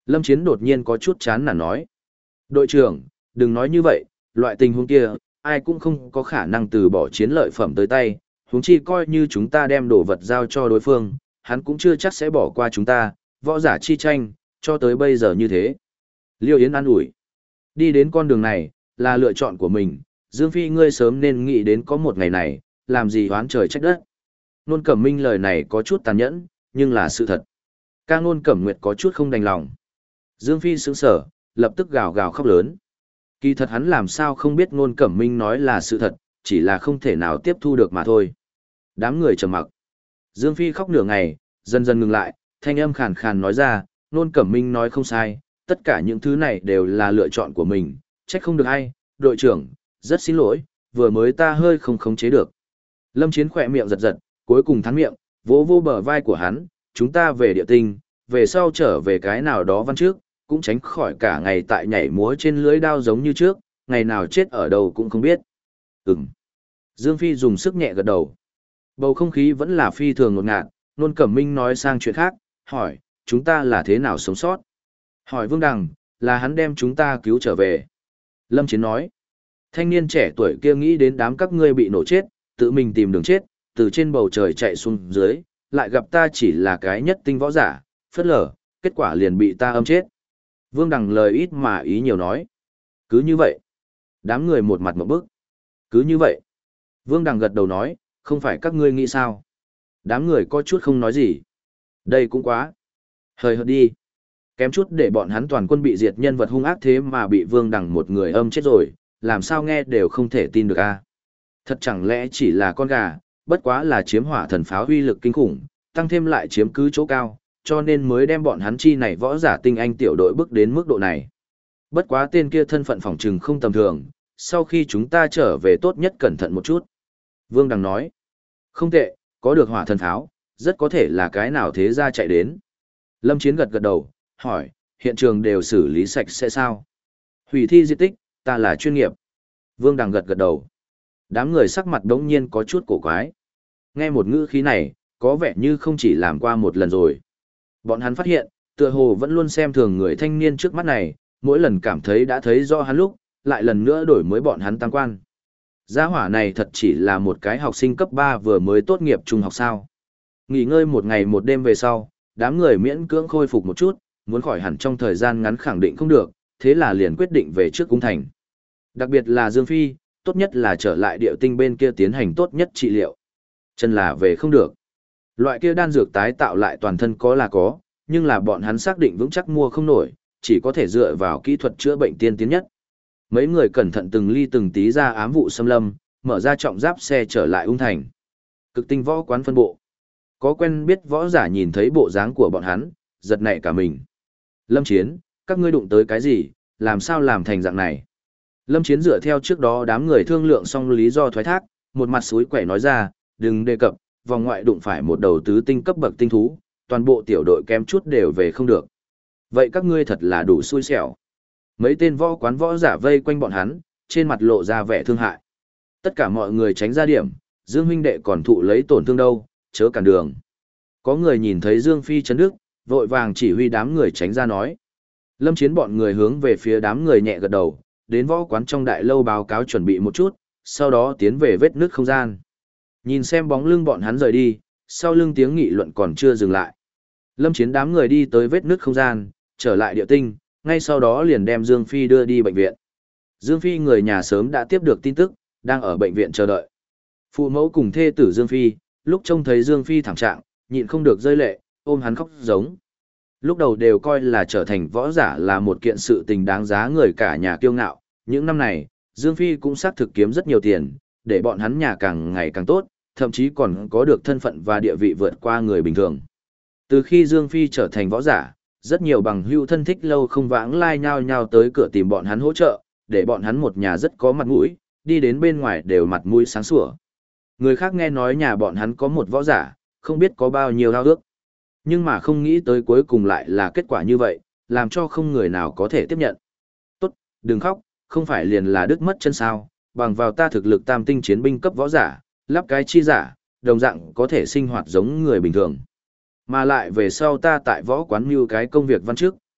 Lâm Chiến đột nhiên có chút chán nản nói. Đội trưởng, đừng nói như vậy, loại tình huống kia, ai cũng không có khả năng từ bỏ chiến lợi phẩm tới tay, huống chi coi như chúng ta đem đồ vật giao cho đối phương, hắn cũng chưa chắc sẽ bỏ qua chúng ta, võ giả chi tranh, cho tới bây giờ như thế. Liêu Yến an ủi. Đi đến con đường này, là lựa chọn của mình, Dương Phi ngươi sớm nên nghĩ đến có một ngày này, làm gì oán trời trách đất. Nôn Cẩm Minh lời này có chút tàn nhẫn, nhưng là sự thật. Ca Nôn Cẩm Nguyệt có chút không đành lòng. Dương Phi sững sờ, lập tức gào gào khóc lớn. Kỳ thật hắn làm sao không biết Nôn Cẩm Minh nói là sự thật, chỉ là không thể nào tiếp thu được mà thôi. Đám người trầm mặc. Dương Phi khóc nửa ngày, dần dần ngừng lại, thanh âm khàn khàn nói ra, Nôn Cẩm Minh nói không sai, tất cả những thứ này đều là lựa chọn của mình, trách không được ai, đội trưởng, rất xin lỗi, vừa mới ta hơi không khống chế được. Lâm Chiến khỏe miệng giật giật, cuối cùng thắng miệng, vỗ vô bờ vai của hắn, chúng ta về địa tinh, về sau trở về cái nào đó văn trước, cũng tránh khỏi cả ngày tại nhảy múa trên lưới đao giống như trước, ngày nào chết ở đâu cũng không biết. Ừm. Dương Phi dùng sức nhẹ gật đầu. Bầu không khí vẫn là phi thường ngột ngạt, Nôn Cẩm Minh nói sang chuyện khác, hỏi, chúng ta là thế nào sống sót? Hỏi Vương Đằng, là hắn đem chúng ta cứu trở về. Lâm Chiến nói, thanh niên trẻ tuổi kia nghĩ đến đám các ngươi bị nổ chết, tự mình tìm đường chết, từ trên bầu trời chạy xuống dưới, lại gặp ta chỉ là cái nhất tinh võ giả, phất lờ, kết quả liền bị ta âm chết. Vương Đằng lời ít mà ý nhiều nói. Cứ như vậy. Đám người một mặt một bức. Cứ như vậy. Vương Đằng gật đầu nói, không phải các ngươi nghĩ sao. Đám người có chút không nói gì. Đây cũng quá. Hời hợt đi. Kém chút để bọn hắn toàn quân bị diệt nhân vật hung ác thế mà bị Vương Đằng một người âm chết rồi, làm sao nghe đều không thể tin được a. Thật chẳng lẽ chỉ là con gà, bất quá là chiếm hỏa thần pháo uy lực kinh khủng, tăng thêm lại chiếm cứ chỗ cao, cho nên mới đem bọn hắn chi này võ giả tinh anh tiểu đội bước đến mức độ này. Bất quá tên kia thân phận phỏng trừng không tầm thường, sau khi chúng ta trở về tốt nhất cẩn thận một chút. Vương Đằng nói, không tệ, có được hỏa thần pháo, rất có thể là cái nào thế ra chạy đến. Lâm Chiến gật gật đầu, hỏi, hiện trường đều xử lý sạch sẽ sao? Hủy thi di tích, ta là chuyên nghiệp. Vương Đằng gật gật đầu. Đám người sắc mặt đống nhiên có chút cổ quái. Nghe một ngữ khí này, có vẻ như không chỉ làm qua một lần rồi. Bọn hắn phát hiện, tựa hồ vẫn luôn xem thường người thanh niên trước mắt này, mỗi lần cảm thấy đã thấy rõ hắn lúc, lại lần nữa đổi mới bọn hắn tăng quan. Gia hỏa này thật chỉ là một cái học sinh cấp 3 vừa mới tốt nghiệp trung học sao. Nghỉ ngơi một ngày một đêm về sau, đám người miễn cưỡng khôi phục một chút, muốn khỏi hẳn trong thời gian ngắn khẳng định không được, thế là liền quyết định về trước cung thành. Đặc biệt là Dương Phi, tốt nhất là trở lại địa tinh bên kia tiến hành tốt nhất trị liệu. Chân là về không được. Loại kia đan dược tái tạo lại toàn thân có là có, nhưng là bọn hắn xác định vững chắc mua không nổi, chỉ có thể dựa vào kỹ thuật chữa bệnh tiên tiến nhất. Mấy người cẩn thận từng ly từng tí ra ám vụ xâm lâm, mở ra trọng giáp xe trở lại ung thành. Cực tinh võ quán phân bộ. Có quen biết võ giả nhìn thấy bộ dáng của bọn hắn, giật nảy cả mình. Lâm Chiến, các ngươi đụng tới cái gì, làm sao làm thành dạng này? Lâm Chiến dựa theo trước đó đám người thương lượng xong lý do thoái thác, một mặt suối quẻ nói ra, đừng đề cập, vòng ngoại đụng phải một đầu tứ tinh cấp bậc tinh thú, toàn bộ tiểu đội kém chút đều về không được. Vậy các ngươi thật là đủ xui xẻo. Mấy tên võ quán võ giả vây quanh bọn hắn, trên mặt lộ ra vẻ thương hại. Tất cả mọi người tránh ra điểm, Dương huynh đệ còn thụ lấy tổn thương đâu, chớ cản đường. Có người nhìn thấy Dương Phi chấn đức, vội vàng chỉ huy đám người tránh ra nói. Lâm Chiến bọn người hướng về phía đám người nhẹ gật đầu, đến võ quán trong đại lâu báo cáo chuẩn bị một chút, sau đó tiến về vết nước không gian. Nhìn xem bóng lưng bọn hắn rời đi, sau lưng tiếng nghị luận còn chưa dừng lại. Lâm Chiến đám người đi tới vết nước không gian, trở lại địa tinh, ngay sau đó liền đem Dương Phi đưa đi bệnh viện. Dương Phi người nhà sớm đã tiếp được tin tức, đang ở bệnh viện chờ đợi. Phụ mẫu cùng thê tử Dương Phi, lúc trông thấy Dương Phi thảm trạng, nhịn không được rơi lệ, ôm hắn khóc giống. Lúc đầu đều coi là trở thành võ giả là một kiện sự tình đáng giá người cả nhà kiêu ngạo. Những năm này, Dương Phi cũng xác thực kiếm rất nhiều tiền, để bọn hắn nhà càng ngày càng tốt, thậm chí còn có được thân phận và địa vị vượt qua người bình thường. Từ khi Dương Phi trở thành võ giả, rất nhiều bằng hữu thân thích lâu không vãng lai nhao nhao tới cửa tìm bọn hắn hỗ trợ, để bọn hắn một nhà rất có mặt mũi, đi đến bên ngoài đều mặt mũi sáng sủa. Người khác nghe nói nhà bọn hắn có một võ giả, không biết có bao nhiêu ao ước. Nhưng mà không nghĩ tới cuối cùng lại là kết quả như vậy, làm cho không người nào có thể tiếp nhận. Tốt, đừng khóc, không phải liền là đứt mất chân sao, bằng vào ta thực lực tam tinh chiến binh cấp võ giả, lắp cái chi giả, đồng dạng có thể sinh hoạt giống người bình thường. Mà lại về sau ta tại võ quán mưu cái công việc văn trước,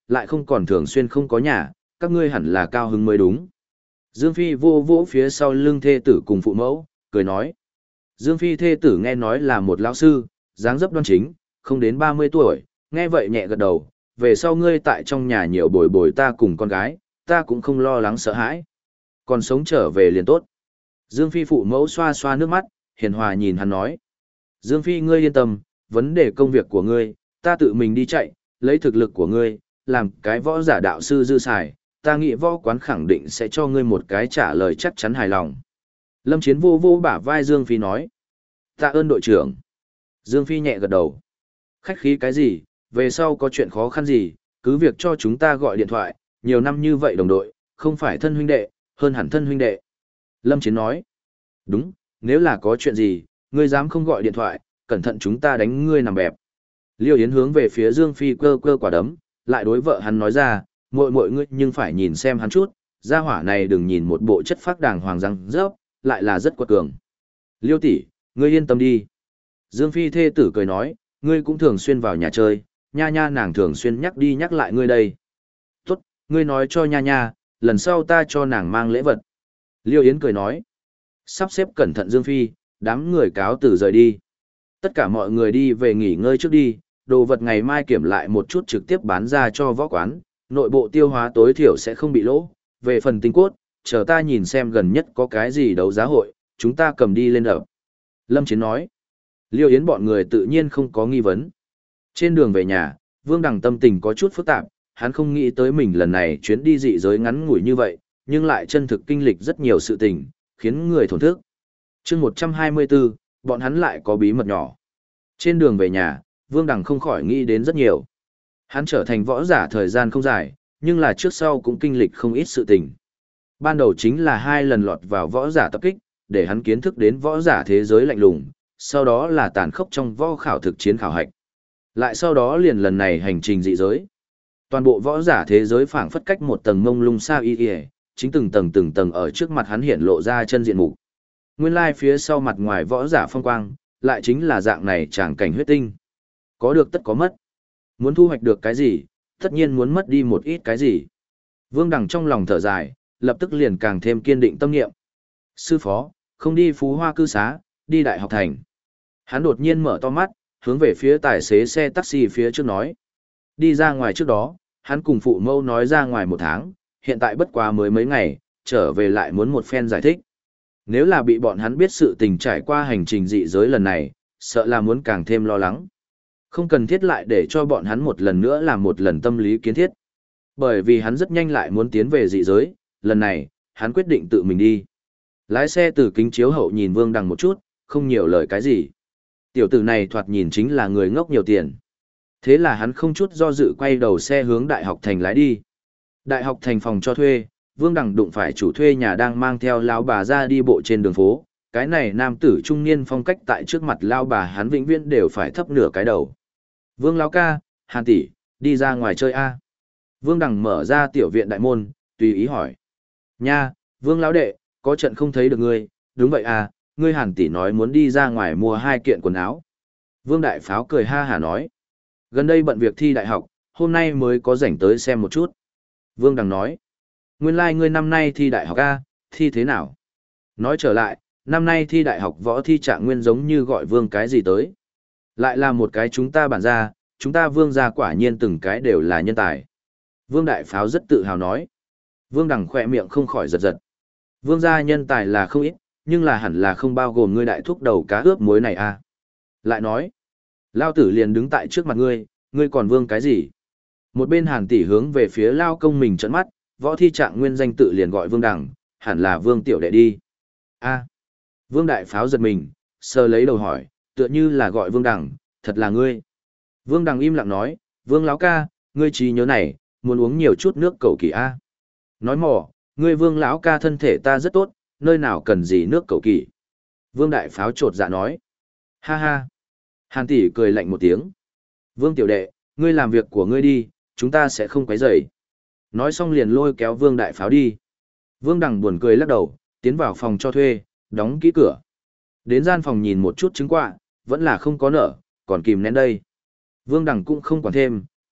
lại không còn thường xuyên không có nhà, các ngươi hẳn là cao hứng mới đúng. Dương Phi vô vỗ phía sau lưng thê tử cùng phụ mẫu, cười nói. Dương Phi thê tử nghe nói là một lão sư, dáng dấp đoan chính, không đến 30 tuổi, nghe vậy nhẹ gật đầu, về sau ngươi tại trong nhà nhiều bồi bồi ta cùng con gái, ta cũng không lo lắng sợ hãi. Còn sống trở về liền tốt. Dương Phi phụ mẫu xoa xoa nước mắt, hiền hòa nhìn hắn nói. Dương Phi ngươi yên tâm, vấn đề công việc của ngươi, ta tự mình đi chạy, lấy thực lực của ngươi, làm cái võ giả đạo sư dư xài, ta nghĩ võ quán khẳng định sẽ cho ngươi một cái trả lời chắc chắn hài lòng. Lâm Chiến vô vô bả vai Dương Phi nói. Tạ ơn đội trưởng. Dương Phi nhẹ gật đầu. Khách khí cái gì, về sau có chuyện khó khăn gì, cứ việc cho chúng ta gọi điện thoại, nhiều năm như vậy đồng đội, không phải thân huynh đệ, hơn hẳn thân huynh đệ. Lâm Chiến nói. Đúng, nếu là có chuyện gì, ngươi dám không gọi điện thoại, cẩn thận chúng ta đánh ngươi nằm bẹp. Liêu Yến hướng về phía Dương Phi cơ cơ quả đấm, lại đối vợ hắn nói ra, muội muội ngươi nhưng phải nhìn xem hắn chút, gia hỏa này đừng nhìn một bộ chất phác đàng hoàng răng rớp, lại là rất quật cường. Liêu tỷ, ngươi yên tâm đi. Dương Phi thê tử cười nói, ngươi cũng thường xuyên vào nhà chơi, nha nha nàng thường xuyên nhắc đi nhắc lại ngươi đây. Tốt, ngươi nói cho nha nha, lần sau ta cho nàng mang lễ vật. Liêu Yến cười nói, sắp xếp cẩn thận Dương Phi, đám người cáo từ rời đi. Tất cả mọi người đi về nghỉ ngơi trước đi, đồ vật ngày mai kiểm lại một chút trực tiếp bán ra cho võ quán, nội bộ tiêu hóa tối thiểu sẽ không bị lỗ. Về phần tinh cốt, chờ ta nhìn xem gần nhất có cái gì đấu giá hội, chúng ta cầm đi lên ập. Lâm Chiến nói, Liêu Yến bọn người tự nhiên không có nghi vấn. Trên đường về nhà, Vương Đằng tâm tình có chút phức tạp, hắn không nghĩ tới mình lần này chuyến đi dị giới ngắn ngủi như vậy, nhưng lại chân thực kinh lịch rất nhiều sự tình, khiến người thổn thức. Chương 124, bọn hắn lại có bí mật nhỏ. Trên đường về nhà, Vương Đằng không khỏi nghĩ đến rất nhiều. Hắn trở thành võ giả thời gian không dài, nhưng là trước sau cũng kinh lịch không ít sự tình. Ban đầu chính là 2 lần lọt vào võ giả tập kích, để hắn kiến thức đến võ giả thế giới lạnh lùng, sau đó là tàn khốc trong võ khảo thực chiến khảo hạch. Lại sau đó liền lần này hành trình dị giới. Toàn bộ võ giả thế giới phảng phất cách một tầng mông lung sao y, chính từng tầng ở trước mặt hắn hiện lộ ra chân diện mục. Nguyên lai phía sau mặt ngoài võ giả phong quang, lại chính là dạng này tràng cảnh huyết tinh. Có được tất có mất. Muốn thu hoạch được cái gì, tất nhiên muốn mất đi một ít cái gì. Vương Đằng trong lòng thở dài, lập tức liền càng thêm kiên định tâm niệm. Sư phó, không đi Phú Hoa cư xá, đi Đại học thành. Hắn đột nhiên mở to mắt, hướng về phía tài xế xe taxi phía trước nói. Đi ra ngoài trước đó, hắn cùng phụ mâu nói ra ngoài 1 tháng, hiện tại bất quá mới mấy ngày, trở về lại muốn một phen giải thích. Nếu là bị bọn hắn biết sự tình trải qua hành trình dị giới lần này, sợ là muốn càng thêm lo lắng. Không cần thiết lại để cho bọn hắn một lần nữa làm một lần tâm lý kiến thiết. Bởi vì hắn rất nhanh lại muốn tiến về dị giới, lần này, hắn quyết định tự mình đi. Lái xe từ kính chiếu hậu nhìn Vương Đằng một chút, không nhiều lời cái gì. Tiểu tử này thoạt nhìn chính là người ngốc nhiều tiền. Thế là hắn không chút do dự quay đầu xe hướng Đại học thành lái đi. Đại học thành phòng cho thuê, Vương Đằng đụng phải chủ thuê nhà đang mang theo lão bà ra đi bộ trên đường phố. Cái này nam tử trung niên phong cách tại trước mặt lão bà hắn vĩnh viễn đều phải thấp nửa cái đầu. Vương lão ca, Hàn tỷ, đi ra ngoài chơi a? Vương Đằng mở ra tiểu viện đại môn, tùy ý hỏi. Nha, Vương lão đệ, có trận không thấy được ngươi, đúng vậy à, ngươi Hàn tỷ nói muốn đi ra ngoài mua 2 kiện quần áo. Vương Đại Pháo cười ha hả nói. Gần đây bận việc thi đại học, hôm nay mới có rảnh tới xem một chút. Vương Đằng nói. Nguyên lai ngươi năm nay thi đại học a, thi thế nào? Nói trở lại, năm nay thi đại học võ thi trạng nguyên giống như gọi Vương cái gì tới. Lại là một cái chúng ta bản ra, chúng ta Vương gia quả nhiên từng cái đều là nhân tài. Vương Đại Pháo rất tự hào nói. Vương Đằng khỏe miệng không khỏi giật giật. Vương gia nhân tài là không ít, nhưng là hẳn là không bao gồm ngươi đại thúc đầu cá ướp muối này a. Lại nói, Lao tử liền đứng tại trước mặt ngươi, ngươi còn Vương cái gì? Một bên Hàn tỷ hướng về phía Lao công mình trợn mắt, võ thi trạng nguyên danh tự liền gọi Vương Đằng, hẳn là Vương tiểu đệ đi. A. Vương Đại Pháo giật mình, sờ lấy đầu hỏi, tựa như là gọi Vương Đằng, thật là ngươi. Vương Đằng im lặng nói, Vương lão ca, ngươi trí nhớ này, muốn uống nhiều chút nước cầu kỳ a. Nói mỏ, ngươi Vương lão ca thân thể ta rất tốt, nơi nào cần gì nước cầu kỳ. Vương Đại Pháo chột dạ nói. Ha ha. Hàn tỷ cười lạnh một tiếng. Vương tiểu đệ, ngươi làm việc của ngươi đi, chúng ta sẽ không quấy rầy. Nói xong liền lôi kéo Vương Đại Pháo đi. Vương Đằng buồn cười lắc đầu, tiến vào phòng cho thuê, đóng kỹ cửa. Đến gian phòng nhìn một chút trứng quạ, vẫn là không có nở, còn kìm nén đây. Vương Đằng cũng không quản thêm,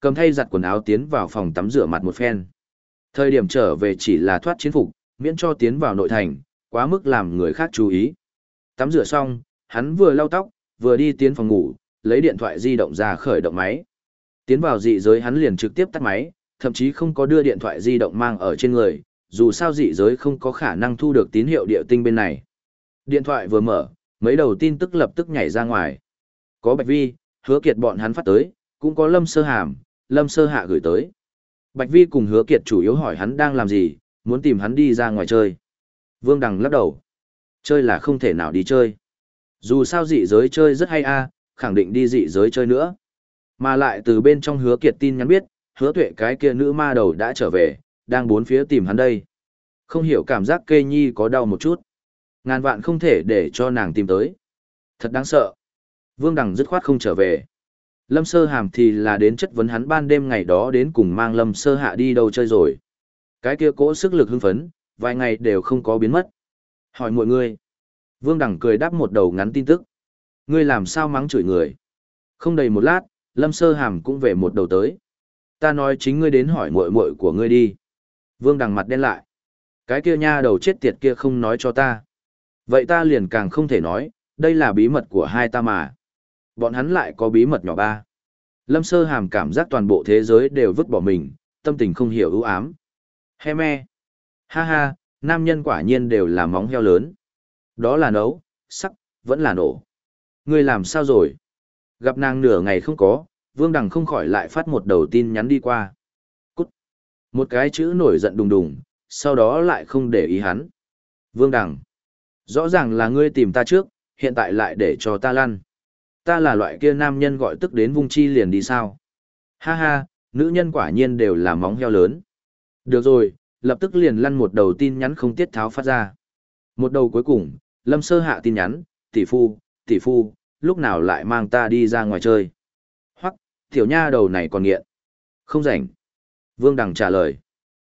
Cầm thay giặt quần áo tiến vào phòng tắm rửa mặt một phen. Thời điểm trở về chỉ là thoát chiến phục, miễn cho tiến vào nội thành, quá mức làm người khác chú ý. Tắm rửa xong, hắn vừa lau tóc, vừa đi tiến phòng ngủ, lấy điện thoại di động ra khởi động máy. Tiến vào dị giới hắn liền trực tiếp tắt máy, thậm chí không có đưa điện thoại di động mang ở trên người, dù sao dị giới không có khả năng thu được tín hiệu địa tinh bên này. Điện thoại vừa mở, mấy đầu tin tức lập tức nhảy ra ngoài. Có Bạch Vi, Hứa Kiệt bọn hắn phát tới, cũng có Lâm Sơ Hàm, Lâm Sơ Hạ gửi tới. Bạch Vi cùng Hứa Kiệt chủ yếu hỏi hắn đang làm gì, muốn tìm hắn đi ra ngoài chơi. Vương Đằng lắc đầu. Chơi là không thể nào đi chơi. Dù sao dị giới chơi rất hay a, khẳng định đi dị giới chơi nữa. Mà lại từ bên trong Hứa Kiệt tin nhắn biết, Hứa Tuệ cái kia nữ ma đầu đã trở về, đang bốn phía tìm hắn đây. Không hiểu cảm giác Kê Nhi có đau một chút. Ngàn vạn không thể để cho nàng tìm tới. Thật đáng sợ. Vương Đằng dứt khoát không trở về. Lâm Sơ Hàm thì là đến chất vấn hắn ban đêm ngày đó đến cùng mang Lâm Sơ Hạ đi đâu chơi rồi. Cái kia cỗ sức lực hưng phấn, vài ngày đều không có biến mất. Hỏi mọi người. Vương Đằng cười đáp một đầu ngắn tin tức. Ngươi làm sao mắng chửi người. Không đầy một lát, Lâm Sơ Hàm cũng về một đầu tới. Ta nói chính ngươi đến hỏi muội muội của ngươi đi. Vương Đằng mặt đen lại. Cái kia nha đầu chết tiệt kia không nói cho ta. Vậy ta liền càng không thể nói, đây là bí mật của hai ta mà. Bọn hắn lại có bí mật nhỏ ba. Lâm Sơ Hàm cảm giác toàn bộ thế giới đều vứt bỏ mình, tâm tình không hiểu ưu ám. He me. Ha ha, nam nhân quả nhiên đều là móng heo lớn. Đó là nấu, sắc, vẫn là nổ. Ngươi làm sao rồi? Gặp nàng nửa ngày không có, Vương Đằng không khỏi lại phát một đầu tin nhắn đi qua. Cút. Một cái chữ nổi giận đùng đùng, sau đó lại không để ý hắn. Vương Đằng. Rõ ràng là ngươi tìm ta trước, hiện tại lại để cho ta lăn. Ta là loại kia nam nhân gọi tức đến vung chi liền đi sao? Ha ha, nữ nhân quả nhiên đều là móng heo lớn. Được rồi, lập tức liền lăn một đầu tin nhắn không tiết tháo phát ra. Một đầu cuối cùng, Lâm Sơ Hạ tin nhắn, tỷ phu, lúc nào lại mang ta đi ra ngoài chơi. Hoặc, tiểu nha đầu này còn nghiện. Không rảnh. Vương Đằng trả lời.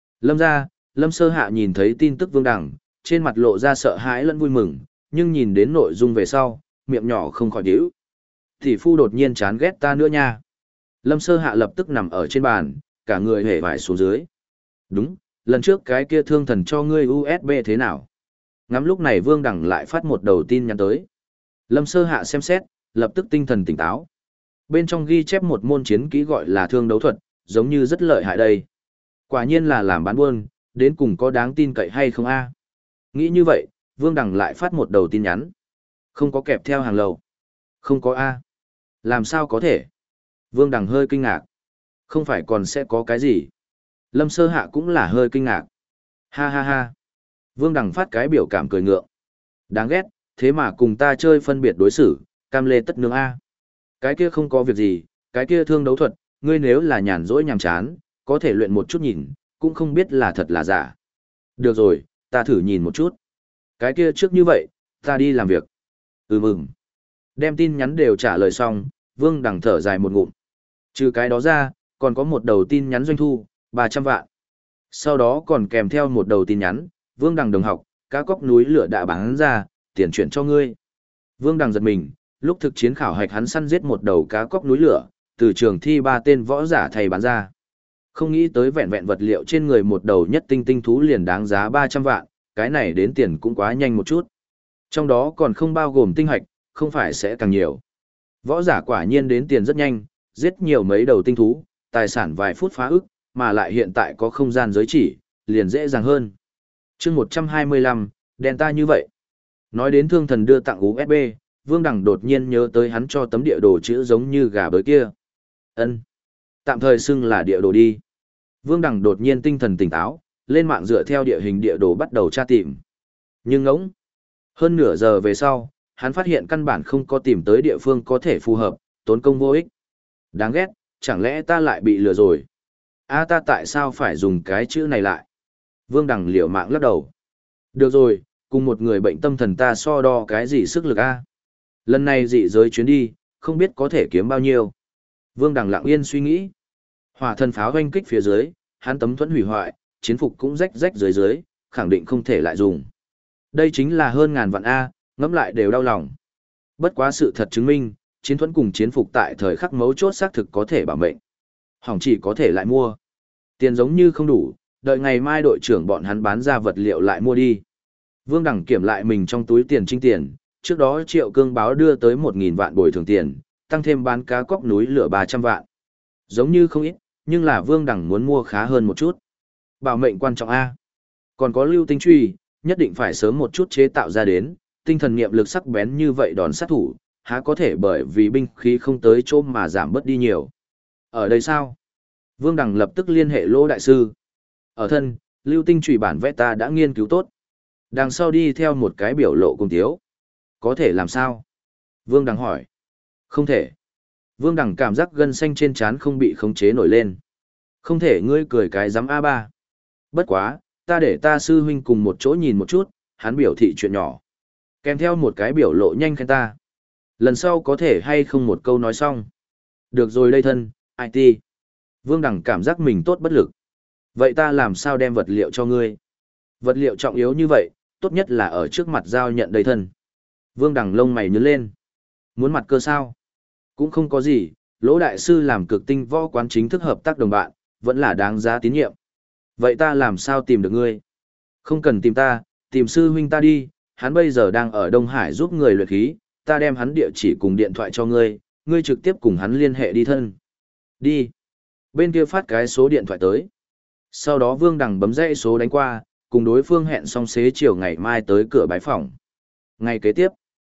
Lâm Sơ Hạ nhìn thấy tin tức Vương Đằng, trên mặt lộ ra sợ hãi lẫn vui mừng, nhưng nhìn đến nội dung về sau, miệng nhỏ không khỏi nhíu. Tỷ phu đột nhiên chán ghét ta nữa nha. Lâm Sơ Hạ lập tức nằm ở trên bàn, cả người hề vải xuống dưới. Đúng, lần trước cái kia thương thần cho ngươi USB thế nào? Ngắm lúc này Vương Đằng lại phát một đầu tin nhắn tới. Lâm Sơ Hạ xem xét, lập tức tinh thần tỉnh táo. Bên trong ghi chép một môn chiến kỹ gọi là thương đấu thuật, giống như rất lợi hại đây. Quả nhiên là làm bán buôn, đến cùng có đáng tin cậy hay không a? Nghĩ như vậy, Vương Đằng lại phát một đầu tin nhắn. Không có kẹp theo hàng lầu. Không có a. Làm sao có thể? Vương Đằng hơi kinh ngạc. Không phải còn sẽ có cái gì? Lâm Sơ Hạ cũng là hơi kinh ngạc. Ha ha ha. Vương Đằng phát cái biểu cảm cười ngượng. Đáng ghét, thế mà cùng ta chơi phân biệt đối xử, cam lê tất nương a. Cái kia không có việc gì, cái kia thương đấu thuật, ngươi nếu là nhàn rỗi nhàm chán, có thể luyện một chút nhìn, cũng không biết là thật là giả. Được rồi, ta thử nhìn một chút. Cái kia trước như vậy, ta đi làm việc. Mừng. Đem tin nhắn đều trả lời xong, Vương Đằng thở dài một ngụm. Trừ cái đó ra, còn có một đầu tin nhắn doanh thu, 300 vạn. Sau đó còn kèm theo một đầu tin nhắn, Vương Đằng đồng học, cá cóc núi lửa đã bán ra, tiền chuyển cho ngươi. Vương Đằng giật mình, lúc thực chiến khảo hạch hắn săn giết một đầu cá cóc núi lửa, từ trường thi 3 tên võ giả thầy bán ra. Không nghĩ tới vẹn vẹn vật liệu trên người một đầu nhất tinh tinh thú liền đáng giá 300 vạn, cái này đến tiền cũng quá nhanh một chút. Trong đó còn không bao gồm tinh hạch, không phải sẽ càng nhiều. Võ giả quả nhiên đến tiền rất nhanh, giết nhiều mấy đầu tinh thú, tài sản vài phút phá ức, mà lại hiện tại có không gian giới chỉ, liền dễ dàng hơn. chương 125, đèn ta như vậy. Nói đến thương thần đưa tặng USB, Vương Đằng đột nhiên nhớ tới hắn cho tấm địa đồ chữ giống như gà bới kia. Ân, tạm thời xưng là địa đồ đi. Vương Đằng đột nhiên tinh thần tỉnh táo, lên mạng dựa theo địa hình địa đồ bắt đầu tra tìm. Nhưng ngỗng, hơn nửa giờ về sau, hắn phát hiện căn bản không có tìm tới địa phương có thể phù hợp, tốn công vô ích. Đáng ghét, chẳng lẽ ta lại bị lừa rồi? Ta tại sao phải dùng cái chữ này lại? Vương Đằng liều mạng lắc đầu. Được rồi, cùng một người bệnh tâm thần ta so đo cái gì sức lực a? Lần này dị giới chuyến đi, không biết có thể kiếm bao nhiêu. Vương Đằng lặng yên suy nghĩ. Hỏa thần pháo hoanh kích phía dưới, hắn tấm thuẫn hủy hoại, chiến phục cũng rách rách dưới, khẳng định không thể lại dùng. Đây chính là hơn ngàn vạn A, ngẫm lại đều đau lòng. Bất quá sự thật chứng minh, chiến thuẫn cùng chiến phục tại thời khắc mấu chốt xác thực có thể bảo mệnh. Hỏng chỉ có thể lại mua. Tiền giống như không đủ, đợi ngày mai đội trưởng bọn hắn bán ra vật liệu lại mua đi. Vương Đằng kiểm lại mình trong túi tiền trinh tiền, trước đó Triệu Cương báo đưa tới 1.000 vạn bồi thường tiền, tăng thêm bán cá cóc núi lửa 300 vạn. Giống như không ít, nhưng là Vương Đằng muốn mua khá hơn một chút. Bảo mệnh quan trọng A. Còn có lưu tinh truy, nhất định phải sớm một chút chế tạo ra đến, tinh thần niệm lực sắc bén như vậy đòn sát thủ, há có thể bởi vì binh khí không tới chỗ mà giảm bớt đi nhiều. Ở đây sao? Vương Đằng lập tức liên hệ Lỗ đại sư. Ở thân, lưu tinh truy bản vẽ ta đã nghiên cứu tốt. Đằng sau đi theo một cái biểu lộ cùng tiếu. Có thể làm sao? Vương Đằng hỏi. Không thể. Vương Đằng cảm giác gân xanh trên trán không bị khống chế nổi lên. Không thể ngươi cười cái giám A3. Bất quá, ta để ta sư huynh cùng một chỗ nhìn một chút, hắn biểu thị chuyện nhỏ. Kèm theo một cái biểu lộ nhanh khen ta. Lần sau có thể hay không một câu nói xong. Được rồi đây thân, IT. Vương Đằng cảm giác mình tốt bất lực. Vậy ta làm sao đem vật liệu cho ngươi? Vật liệu trọng yếu như vậy, tốt nhất là ở trước mặt giao nhận đây thân. Vương Đằng lông mày nhướng lên. Muốn mặt cơ sao? Cũng không có gì, Lỗ đại sư làm cực tinh võ quán chính thức hợp tác đồng bạn, vẫn là đáng giá tín nhiệm. Vậy ta làm sao tìm được ngươi? Không cần tìm ta, tìm sư huynh ta đi, hắn bây giờ đang ở Đông Hải giúp người luyện khí, ta đem hắn địa chỉ cùng điện thoại cho ngươi, ngươi trực tiếp cùng hắn liên hệ đi thân. Đi. Bên kia phát cái số điện thoại tới. Sau đó Vương Đằng bấm dãy số đánh qua, cùng đối phương hẹn xong xế chiều ngày mai tới cửa bái phòng. Ngày kế tiếp,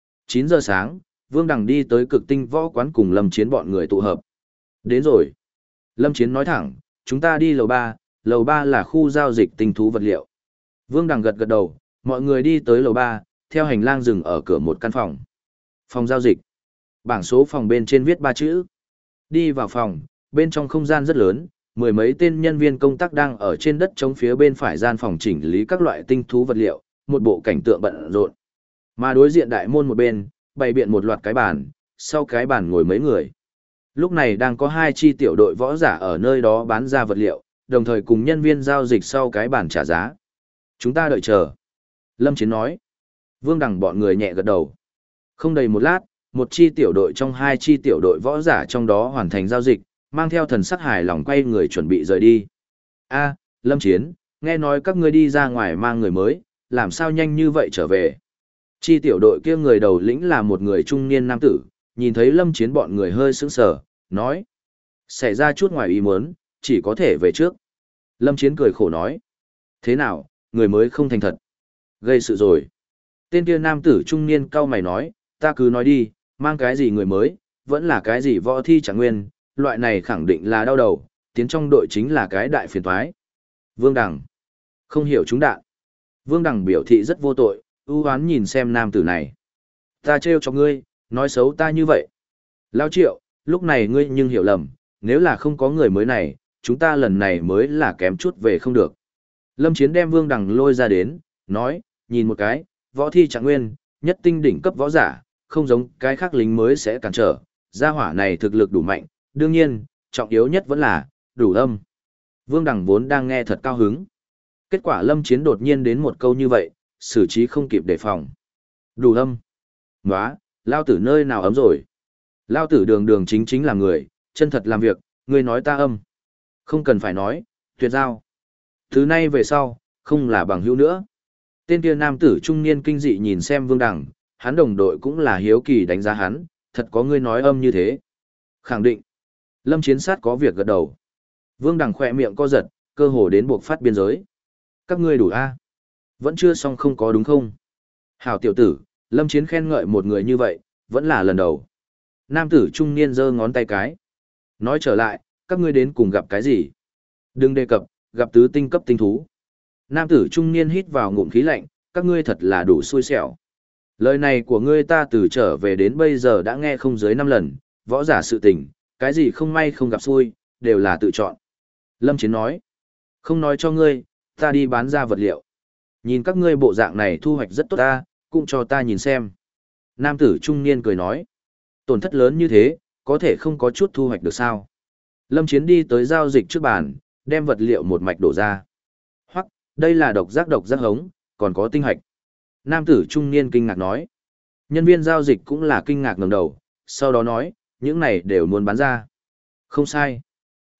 9 giờ sáng, Vương Đằng đi tới cực tinh võ quán cùng Lâm Chiến bọn người tụ hợp. Đến rồi. Lâm Chiến nói thẳng, chúng ta đi lầu 3 là khu giao dịch tinh thú vật liệu. Vương Đằng gật gật đầu, mọi người đi tới lầu 3, theo hành lang dừng ở cửa một căn phòng. Phòng giao dịch. Bảng số phòng bên trên viết 3 chữ. Đi vào phòng, bên trong không gian rất lớn, mười mấy tên nhân viên công tác đang ở trên đất trống phía bên phải gian phòng chỉnh lý các loại tinh thú vật liệu, một bộ cảnh tượng bận rộn. Mà đối diện đại môn một bên, bày biện một loạt cái bàn, sau cái bàn ngồi mấy người. Lúc này đang có 2 chi tiểu đội võ giả ở nơi đó bán ra vật liệu, đồng thời cùng nhân viên giao dịch sau cái bàn trả giá. Chúng ta đợi chờ. Lâm Chiến nói. Vương Đằng bọn người nhẹ gật đầu. Không đầy một lát, một chi tiểu đội trong 2 chi tiểu đội võ giả trong đó hoàn thành giao dịch, mang theo thần sắc hài lòng quay người chuẩn bị rời đi. A, Lâm Chiến, nghe nói các ngươi đi ra ngoài mang người mới, làm sao nhanh như vậy trở về? Chi tiểu đội kia người đầu lĩnh là một người trung niên nam tử, nhìn thấy Lâm Chiến bọn người hơi sững sờ, nói. Xảy ra chút ngoài ý muốn, chỉ có thể về trước. Lâm Chiến cười khổ nói. Thế nào, người mới không thành thật. Gây sự rồi. Tên kia nam tử trung niên cau mày nói, ta cứ nói đi, mang cái gì người mới, vẫn là cái gì võ thi chẳng nguyên, loại này khẳng định là đau đầu, tiến trong đội chính là cái đại phiền toái. Vương Đằng. Không hiểu chúng đạn. Vương Đằng biểu thị rất vô tội, ưu hoán nhìn xem nam tử này. Ta trêu cho ngươi, nói xấu ta như vậy. Lao Triệu, lúc này ngươi nhưng hiểu lầm, nếu là không có người mới này, chúng ta lần này mới là kém chút về không được. Lâm Chiến đem Vương Đằng lôi ra đến, nói, nhìn một cái, võ thi trạng nguyên, nhất tinh đỉnh cấp võ giả, không giống cái khác lính mới sẽ cản trở, gia hỏa này thực lực đủ mạnh, đương nhiên, trọng yếu nhất vẫn là, đủ âm. Vương Đằng vốn đang nghe thật cao hứng. Kết quả Lâm Chiến đột nhiên đến một câu như vậy, xử trí không kịp đề phòng. Đủ âm. Nóa, lao tử nơi nào ấm rồi. Lao tử đường đường chính chính là người, chân thật làm việc, người nói ta âm. Không cần phải nói, tuyệt giao. Thứ nay về sau, không là bằng hữu nữa. Tên kia nam tử trung niên kinh dị nhìn xem Vương Đằng, hắn đồng đội cũng là hiếu kỳ đánh giá hắn, thật có ngươi nói âm như thế. Khẳng định. Lâm Chiến sát có việc gật đầu. Vương Đằng khỏe miệng co giật, cơ hồ đến buộc phát biên giới. Các ngươi đủ a? Vẫn chưa xong không có đúng không? Hảo tiểu tử, Lâm Chiến khen ngợi một người như vậy, vẫn là lần đầu. Nam tử trung niên giơ ngón tay cái. Nói trở lại, các ngươi đến cùng gặp cái gì? Đừng đề cập, gặp tứ tinh cấp tinh thú. Nam tử trung niên hít vào ngụm khí lạnh, các ngươi thật là đủ xui xẻo. Lời này của ngươi ta từ trở về đến bây giờ đã nghe không dưới 5 lần, võ giả sự tình, cái gì không may không gặp xui, đều là tự chọn. Lâm Chiến nói, không nói cho ngươi, ta đi bán ra vật liệu. Nhìn các ngươi bộ dạng này thu hoạch rất tốt ta, cũng cho ta nhìn xem. Nam tử trung niên cười nói, tổn thất lớn như thế, có thể không có chút thu hoạch được sao. Lâm Chiến đi tới giao dịch trước bàn, đem vật liệu một mạch đổ ra. Hoặc, đây là độc giác hống, còn có tinh hạch. Nam tử trung niên kinh ngạc nói. Nhân viên giao dịch cũng là kinh ngạc ngẩng đầu, sau đó nói, những này đều muốn bán ra. Không sai.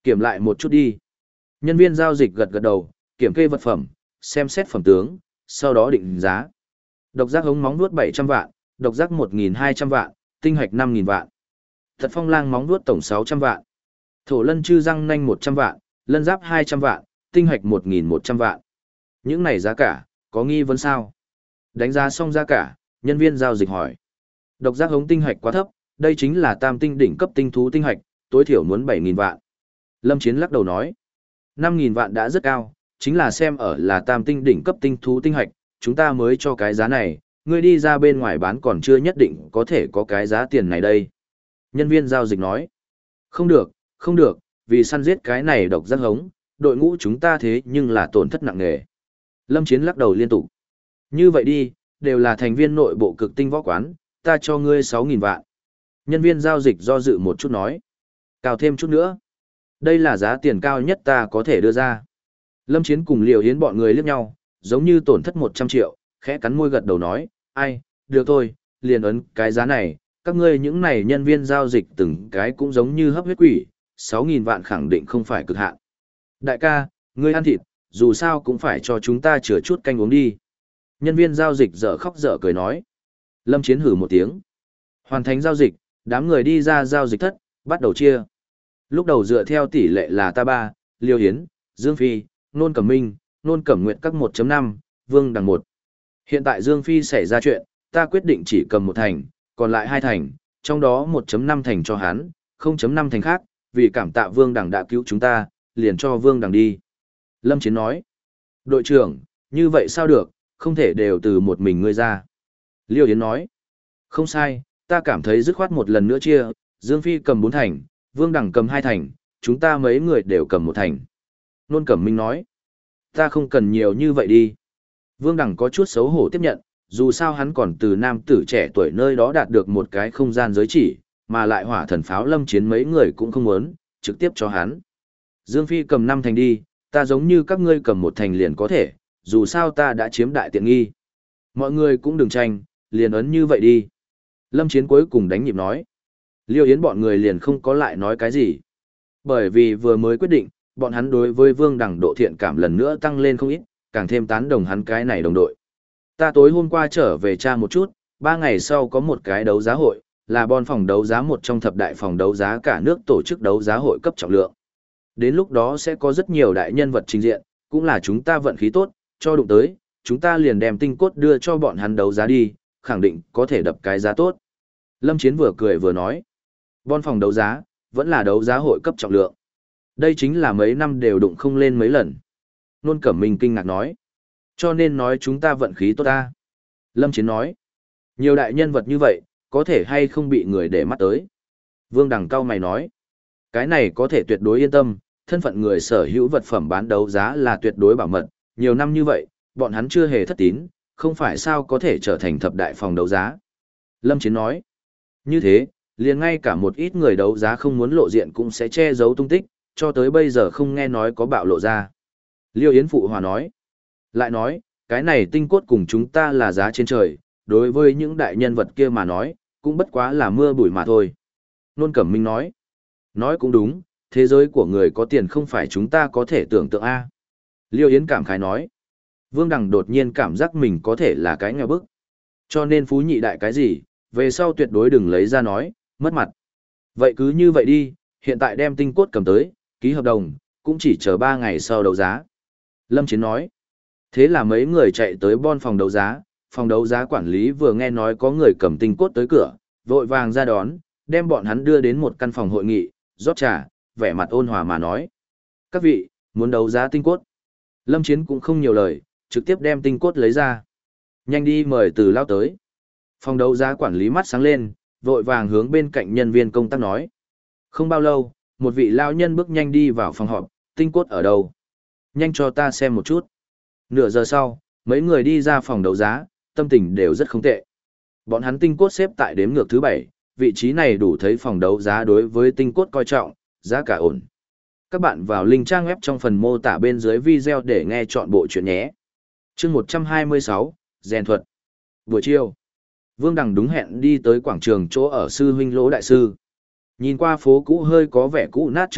Kiểm lại một chút đi. Nhân viên giao dịch gật gật đầu, kiểm kê vật phẩm, xem xét phẩm tướng, sau đó định giá. Độc giác hống móng vuốt 700 vạn, độc giác 1.200 vạn, tinh hạch 5.000 vạn. Thật phong lang móng vuốt tổng 600 vạn. Thổ lân chư răng nanh 100 vạn, lân giáp 200 vạn, tinh hạch 1.100 vạn. Những này giá cả, có nghi vấn sao? Đánh giá xong giá cả, nhân viên giao dịch hỏi. Độc giác hống tinh hạch quá thấp, đây chính là tam tinh đỉnh cấp tinh thú tinh hạch, tối thiểu muốn 7.000 vạn. Lâm Chiến lắc đầu nói. 5.000 vạn đã rất cao, chính là xem ở là tam tinh đỉnh cấp tinh thú tinh hạch, chúng ta mới cho cái giá này, ngươi đi ra bên ngoài bán còn chưa nhất định có thể có cái giá tiền này đây. Nhân viên giao dịch nói. Không được, không được, vì săn giết cái này độc giác hống, đội ngũ chúng ta thế nhưng là tổn thất nặng nề. Lâm Chiến lắc đầu liên tục. Như vậy đi, đều là thành viên nội bộ cực tinh võ quán, ta cho ngươi 6.000 vạn. Nhân viên giao dịch do dự một chút nói. Cao thêm chút nữa. Đây là giá tiền cao nhất ta có thể đưa ra. Lâm Chiến cùng Liều Hiến bọn người liếc nhau, giống như tổn thất 100 triệu, khẽ cắn môi gật đầu nói, ai, được thôi, liền ấn cái giá này, các ngươi những này nhân viên giao dịch từng cái cũng giống như hấp huyết quỷ, 6.000 vạn khẳng định không phải cực hạn. Đại ca, ngươi ăn thịt, dù sao cũng phải cho chúng ta chừa chút canh uống đi. Nhân viên giao dịch dở khóc dở cười nói. Lâm Chiến hử một tiếng. Hoàn thành giao dịch, đám người đi ra giao dịch thất, bắt đầu chia. Lúc đầu dựa theo tỷ lệ là ta 3, Liêu Hiến, Dương Phi, Nôn Cẩm Minh, Nôn Cẩm Nguyệt các 1.5, Vương Đằng 1. Hiện tại Dương Phi xảy ra chuyện, ta quyết định chỉ cầm 1 thành, còn lại 2 thành, trong đó 1.5 thành cho hắn, 0.5 thành khác, vì cảm tạ Vương Đằng đã cứu chúng ta, liền cho Vương Đằng đi. Lâm Chiến nói, đội trưởng, như vậy sao được, không thể đều từ một mình ngươi ra. Liêu Yến nói, không sai, ta cảm thấy dứt khoát một lần nữa chia, Dương Phi cầm 4 thành, Vương Đằng cầm 2 thành, chúng ta mấy người đều cầm 1 thành. Nôn Cẩm Minh nói, ta không cần nhiều như vậy đi. Vương Đằng có chút xấu hổ tiếp nhận, dù sao hắn còn từ nam tử trẻ tuổi nơi đó đạt được một cái không gian giới chỉ, mà lại hỏa thần pháo Lâm Chiến mấy người cũng không muốn, trực tiếp cho hắn. Dương Phi cầm 5 thành đi, ta giống như các ngươi cầm 1 thành liền có thể, dù sao ta đã chiếm đại tiện nghi. Mọi người cũng đừng tranh, liền ấn như vậy đi. Lâm Chiến cuối cùng đánh nhịp nói. Liêu Yến bọn người liền không có lại nói cái gì. Bởi vì vừa mới quyết định, bọn hắn đối với Vương Đằng độ thiện cảm lần nữa tăng lên không ít, càng thêm tán đồng hắn cái này đồng đội. Ta tối hôm qua trở về tra một chút, 3 ngày sau có một cái đấu giá hội, là bon phòng đấu giá một trong thập đại phòng đấu giá cả nước tổ chức đấu giá hội cấp trọng lượng. Đến lúc đó sẽ có rất nhiều đại nhân vật trình diện, cũng là chúng ta vận khí tốt, cho đụng tới, chúng ta liền đem tinh cốt đưa cho bọn hắn đấu giá đi, khẳng định có thể đập cái giá tốt. Lâm Chiến vừa cười vừa nói, bon phòng đấu giá, vẫn là đấu giá hội cấp trọng lượng. Đây chính là mấy năm đều đụng không lên mấy lần. Nôn Cẩm Minh kinh ngạc nói, cho nên nói chúng ta vận khí tốt ta. Lâm Chiến nói, nhiều đại nhân vật như vậy, có thể hay không bị người để mắt tới. Vương Đằng cao mày nói, cái này có thể tuyệt đối yên tâm, thân phận người sở hữu vật phẩm bán đấu giá là tuyệt đối bảo mật, nhiều năm như vậy, bọn hắn chưa hề thất tín, không phải sao có thể trở thành thập đại phòng đấu giá. Lâm Chiến nói, như thế, liền ngay cả một ít người đấu giá không muốn lộ diện cũng sẽ che giấu tung tích, cho tới bây giờ không nghe nói có bạo lộ ra. Liêu Yến phụ hòa nói, lại nói, cái này tinh cốt cùng chúng ta là giá trên trời, đối với những đại nhân vật kia mà nói, cũng bất quá là mưa bụi mà thôi. Nôn Cẩm Minh nói cũng đúng, thế giới của người có tiền không phải chúng ta có thể tưởng tượng a. Liêu Yến cảm khái nói, Vương Đằng đột nhiên cảm giác mình có thể là cái nghèo bức. Cho nên phú nhị đại cái gì, về sau tuyệt đối đừng lấy ra nói, mất mặt. Vậy cứ như vậy đi, hiện tại đem tinh cốt cầm tới, ký hợp đồng, cũng chỉ chờ 3 ngày sau đấu giá. Lâm Chiến nói, thế là mấy người chạy tới bon phòng đấu giá quản lý vừa nghe nói có người cầm tinh cốt tới cửa, vội vàng ra đón, đem bọn hắn đưa đến một căn phòng hội nghị, rót trà, vẻ mặt ôn hòa mà nói. Các vị, muốn đấu giá tinh cốt. Lâm Chiến cũng không nhiều lời, trực tiếp đem tinh cốt lấy ra. Nhanh đi mời Từ Lao tới. Phòng đấu giá quản lý mắt sáng lên, vội vàng hướng bên cạnh nhân viên công tác nói. Không bao lâu, một vị lao nhân bước nhanh đi vào phòng họp, tinh cốt ở đâu? Nhanh cho ta xem một chút. Nửa giờ sau, mấy người đi ra phòng đấu giá, tâm tình đều rất không tệ. Bọn hắn tinh cốt xếp tại đếm ngược thứ 7, vị trí này đủ thấy phòng đấu giá đối với tinh cốt coi trọng, giá cả ổn. Các bạn vào link trang web trong phần mô tả bên dưới video để nghe chọn bộ chuyện nhé. Chương 126, rèn thuật. Buổi chiều, Vương Đằng đúng hẹn đi tới quảng trường chỗ ở sư huynh Lỗ đại sư. Nhìn qua phố cũ hơi có vẻ cũ nát trước mắt,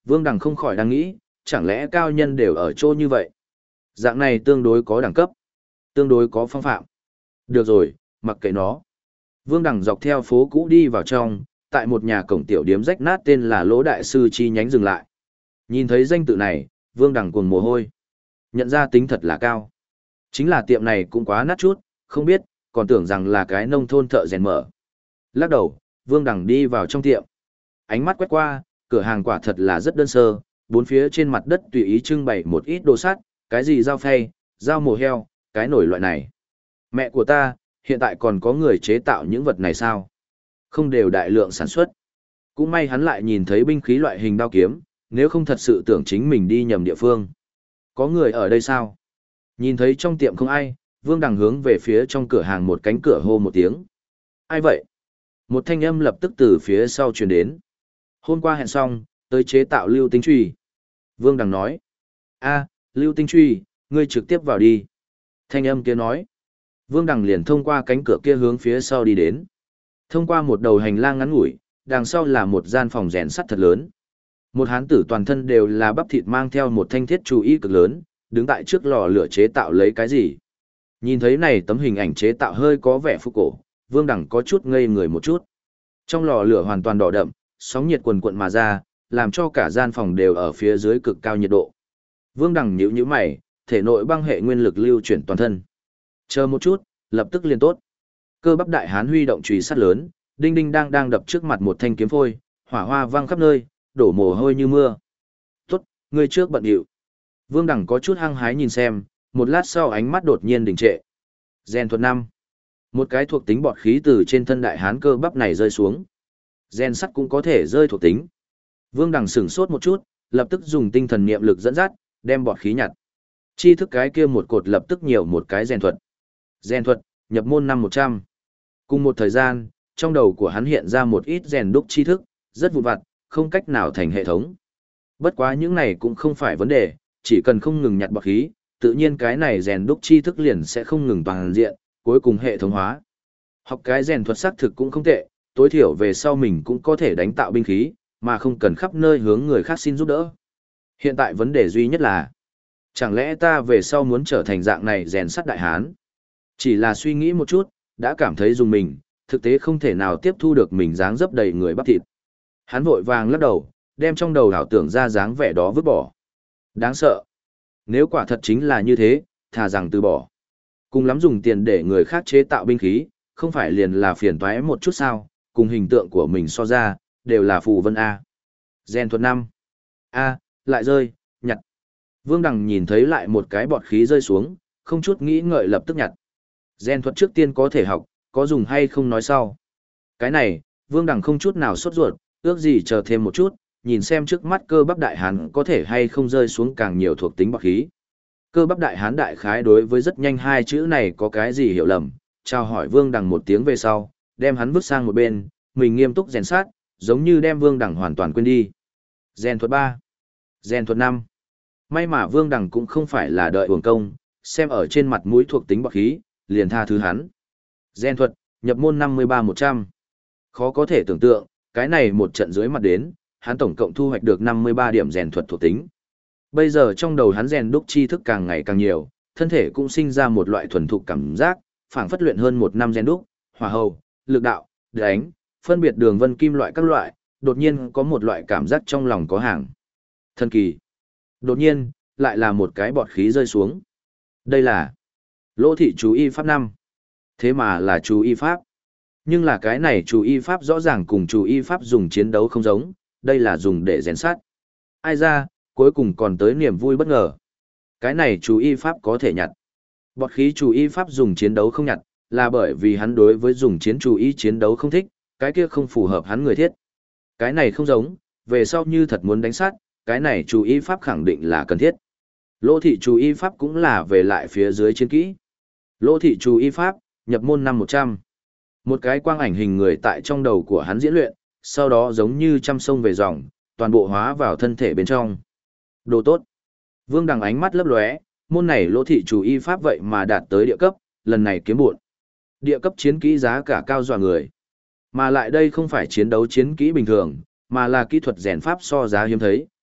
Vương Đằng không khỏi đang nghĩ, chẳng lẽ cao nhân đều ở chỗ như vậy? Dạng này tương đối có đẳng cấp, tương đối có phong phạm. Được rồi, mặc kệ nó. Vương Đằng dọc theo phố cũ đi vào trong, tại một nhà cổng tiểu điếm rách nát tên là Lỗ Đại Sư chi nhánh dừng lại. Nhìn thấy danh tự này, Vương Đằng cuồng mồ hôi. Nhận ra tính thật là cao. Chính là tiệm này cũng quá nát chút, không biết, còn tưởng rằng là cái nông thôn thợ rèn mở. Lắc đầu, Vương Đằng đi vào trong tiệm. Ánh mắt quét qua, cửa hàng quả thật là rất đơn sơ, bốn phía trên mặt đất tùy ý trưng bày một ít đồ sắt, cái gì dao phay, dao mổ heo, cái nổi loại này. Mẹ của ta, hiện tại còn có người chế tạo những vật này sao? Không đều đại lượng sản xuất. Cũng may hắn lại nhìn thấy binh khí loại hình đao kiếm, nếu không thật sự tưởng chính mình đi nhầm địa phương. Có người ở đây sao? Nhìn thấy trong tiệm không ai, Vương Đằng hướng về phía trong cửa hàng một cánh cửa hô một tiếng. Ai vậy? Một thanh âm lập tức từ phía sau truyền đến. Hôm qua hẹn xong, tới chế tạo lưu tinh truy. Vương Đằng nói. A, lưu tinh truy, ngươi trực tiếp vào đi. Thanh âm kia nói. Vương Đằng liền thông qua cánh cửa kia hướng phía sau đi đến. Thông qua một đầu hành lang ngắn ngủi, đằng sau là một gian phòng rèn sắt thật lớn. Một hán tử toàn thân đều là bắp thịt mang theo một thanh thiết chú ý cực lớn, đứng tại trước lò lửa chế tạo lấy cái gì. Nhìn thấy này tấm hình ảnh chế tạo hơi có vẻ phúc cổ, Vương Đằng có chút ngây người một chút. Trong lò lửa hoàn toàn đỏ đậm, sóng nhiệt quần quận mà ra, làm cho cả gian phòng đều ở phía dưới cực cao nhiệt độ. Vương Đằng nhíu mày, thể nội băng hệ nguyên lực lưu chuyển toàn thân. Chờ một chút, lập tức liền tốt. Cơ bắp đại hán huy động chùy sắt lớn, đinh đinh đang đập trước mặt một thanh kiếm phôi, hỏa hoa văng khắp nơi, đổ mồ hôi như mưa. Tốt, ngươi trước bận điệu. Vương Đằng có chút hăng hái nhìn xem, một lát sau ánh mắt đột nhiên đình trệ. Gen thuật 5. Một cái thuộc tính bọt khí từ trên thân đại hán cơ bắp này rơi xuống. Gen sắt cũng có thể rơi thuộc tính. Vương Đằng sửng sốt một chút, lập tức dùng tinh thần niệm lực dẫn dắt, đem bọt khí nhặt. Chi thức cái kia một cột lập tức nhiều một cái gen thuật. Gen thuật, nhập môn năm 100. Cùng một thời gian, trong đầu của hắn hiện ra một ít rèn đúc tri thức, rất vụn vặt, không cách nào thành hệ thống. Bất quá những này cũng không phải vấn đề, chỉ cần không ngừng nhặt bọt khí, tự nhiên cái này rèn đúc tri thức liền sẽ không ngừng toàn diện, cuối cùng hệ thống hóa. Học cái rèn thuật xác thực cũng không tệ, tối thiểu về sau mình cũng có thể đánh tạo binh khí, mà không cần khắp nơi hướng người khác xin giúp đỡ. Hiện tại vấn đề duy nhất là, chẳng lẽ ta về sau muốn trở thành dạng này rèn sắt đại hán? Chỉ là suy nghĩ một chút, đã cảm thấy dùng mình, thực tế không thể nào tiếp thu được mình dáng dấp đầy người bắp thịt. Hắn vội vàng lắc đầu, đem trong đầu ảo tưởng ra dáng vẻ đó vứt bỏ. Đáng sợ. Nếu quả thật chính là như thế, thà rằng từ bỏ. Cùng lắm dùng tiền để người khác chế tạo binh khí, không phải liền là phiền toái một chút sao, cùng hình tượng của mình so ra, đều là phù vân A. Gen thuật 5. A, lại rơi, nhặt. Vương Đằng nhìn thấy lại một cái bọt khí rơi xuống, không chút nghĩ ngợi lập tức nhặt. Gen thuật trước tiên có thể học, có dùng hay không nói sau. Cái này, Vương Đằng không chút nào sốt ruột, ước gì chờ thêm một chút, nhìn xem trước mắt cơ bắp đại hán có thể hay không rơi xuống càng nhiều thuộc tính bọt khí. Cơ bắp đại hán đại khái đối với rất nhanh hai chữ này có cái gì hiểu lầm, chào hỏi Vương Đằng một tiếng về sau, đem hắn vứt sang một bên, mình nghiêm túc rèn sát, giống như đem Vương Đằng hoàn toàn quên đi. Gen thuật 3. Gen thuật 5. May mà Vương Đằng cũng không phải là đợi uổng công, xem ở trên mặt mũi thuộc tính bọt khí, liền tha thứ hắn. Gen thuật, nhập môn 53-100. Khó có thể tưởng tượng, cái này một trận dưới mặt đến, hắn tổng cộng thu hoạch được 53 điểm rèn thuật thuộc tính. Bây giờ trong đầu hắn rèn đúc tri thức càng ngày càng nhiều, thân thể cũng sinh ra một loại thuần thục cảm giác, phảng phất luyện hơn một năm rèn đúc, hỏa hầu, lực đạo, đánh, phân biệt đường vân kim loại các loại, đột nhiên có một loại cảm giác trong lòng có hàng. Thần kỳ. Đột nhiên, lại là một cái bọt khí rơi xuống. Đây là Lỗ thị chú y pháp 5. Thế mà là chú y pháp. Nhưng là cái này chú y pháp rõ ràng cùng chú y pháp dùng chiến đấu không giống, đây là dùng để rèn sát. Ai ra, cuối cùng còn tới niềm vui bất ngờ. Cái này chú y pháp có thể nhặt. Bọt khí chú y pháp dùng chiến đấu không nhặt, là bởi vì hắn đối với dùng chiến chú y chiến đấu không thích, cái kia không phù hợp hắn người thiết. Cái này không giống, về sau như thật muốn đánh sát, cái này chú y pháp khẳng định là cần thiết. Lỗ thị chú y pháp cũng là về lại phía dưới chiến kỹ. Lỗ thị chú y pháp, nhập môn năm 100. Một cái quang ảnh hình người tại trong đầu của hắn diễn luyện, sau đó giống như trăm sông về dòng, toàn bộ hóa vào thân thể bên trong. Đồ tốt. Vương Đằng ánh mắt lấp lóe, môn này lỗ thị chú y pháp vậy mà đạt tới địa cấp, lần này kiếm bộn. Địa cấp chiến kỹ giá cả cao dọa người. Mà lại đây không phải chiến đấu chiến kỹ bình thường, mà là kỹ thuật rèn pháp so giá hiếm thấy,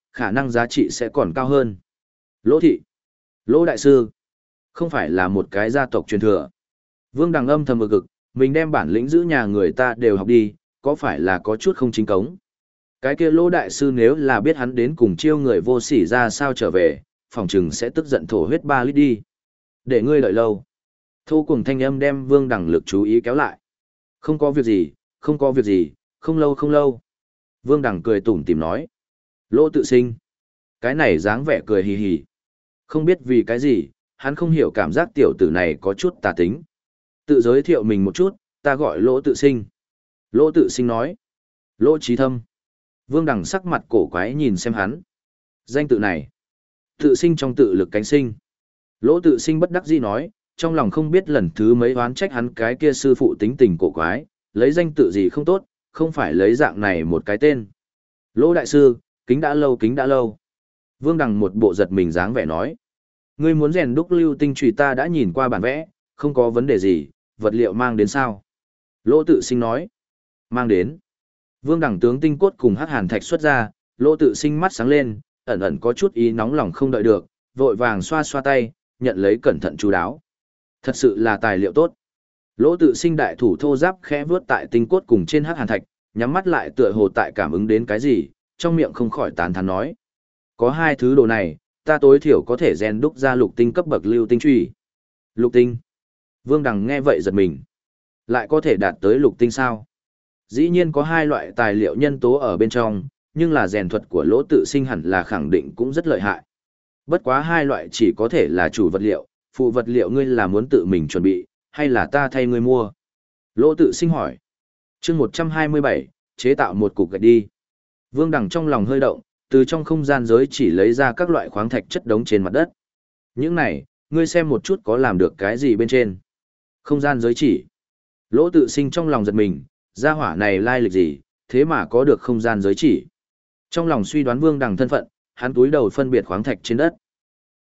khả năng giá trị sẽ còn cao hơn. Lỗ thị, Lỗ đại sư, không phải là một cái gia tộc truyền thừa. Vương Đằng âm thầm cực, mình đem bản lĩnh giữ nhà người ta đều học đi, có phải là có chút không chính cống. Cái kia Lỗ đại sư nếu là biết hắn đến cùng chiêu người vô sỉ ra sao trở về, phòng trừng sẽ tức giận thổ huyết 3 lít đi. Để ngươi đợi lâu. Thô cùng thanh âm đem Vương Đằng lực chú ý kéo lại. Không có việc gì, không có việc gì, không lâu không lâu. Vương Đằng cười tủm tỉm nói. Lỗ tự sinh. Cái này dáng vẻ cười hì hì. Không biết vì cái gì, hắn không hiểu cảm giác tiểu tử này có chút tà tính. Tự giới thiệu mình một chút, ta gọi Lỗ tự sinh. Lỗ tự sinh nói. Lỗ trí thâm. Vương Đằng sắc mặt cổ quái nhìn xem hắn. Danh tự này. Tự sinh trong tự lực cánh sinh. Lỗ tự sinh bất đắc dĩ nói, trong lòng không biết lần thứ mấy oán trách hắn cái kia sư phụ tính tình cổ quái, lấy danh tự gì không tốt, không phải lấy dạng này một cái tên. Lỗ đại sư, kính đã lâu kính đã lâu. Vương Đằng một bộ giật mình dáng vẻ nói. Ngươi muốn rèn đúc lưu tinh chùy ta đã nhìn qua bản vẽ, không có vấn đề gì, vật liệu mang đến sao? Lỗ tự sinh nói. Mang đến. Vương Đằng tướng tinh cốt cùng hắc hàn thạch xuất ra, Lỗ tự sinh mắt sáng lên, ẩn ẩn có chút ý nóng lòng không đợi được, vội vàng xoa xoa tay, nhận lấy cẩn thận chú đáo. Thật sự là tài liệu tốt. Lỗ tự sinh đại thủ thô giáp khẽ vướt tại tinh cốt cùng trên hắc hàn thạch, nhắm mắt lại tựa hồ tại cảm ứng đến cái gì, trong miệng không khỏi tán thán nói. Có hai thứ đồ này, ta tối thiểu có thể rèn đúc ra lục tinh cấp bậc lưu tinh truy. Lục tinh. Vương Đằng nghe vậy giật mình. Lại có thể đạt tới lục tinh sao? Dĩ nhiên có hai loại tài liệu nhân tố ở bên trong, nhưng là rèn thuật của Lỗ tự sinh hẳn là khẳng định cũng rất lợi hại. Bất quá hai loại chỉ có thể là chủ vật liệu, phụ vật liệu ngươi là muốn tự mình chuẩn bị, hay là ta thay ngươi mua? Lỗ tự sinh hỏi. Chương 127, chế tạo một cục gạch đi. Vương Đằng trong lòng hơi động, từ trong không gian giới chỉ lấy ra các loại khoáng thạch chất đống trên mặt đất. Những này, ngươi xem một chút có làm được cái gì bên trên. Không gian giới chỉ. Lỗ tự sinh trong lòng giật mình, gia hỏa này lai lịch gì, thế mà có được không gian giới chỉ. Trong lòng suy đoán Vương Đằng thân phận, hắn túi đầu phân biệt khoáng thạch trên đất.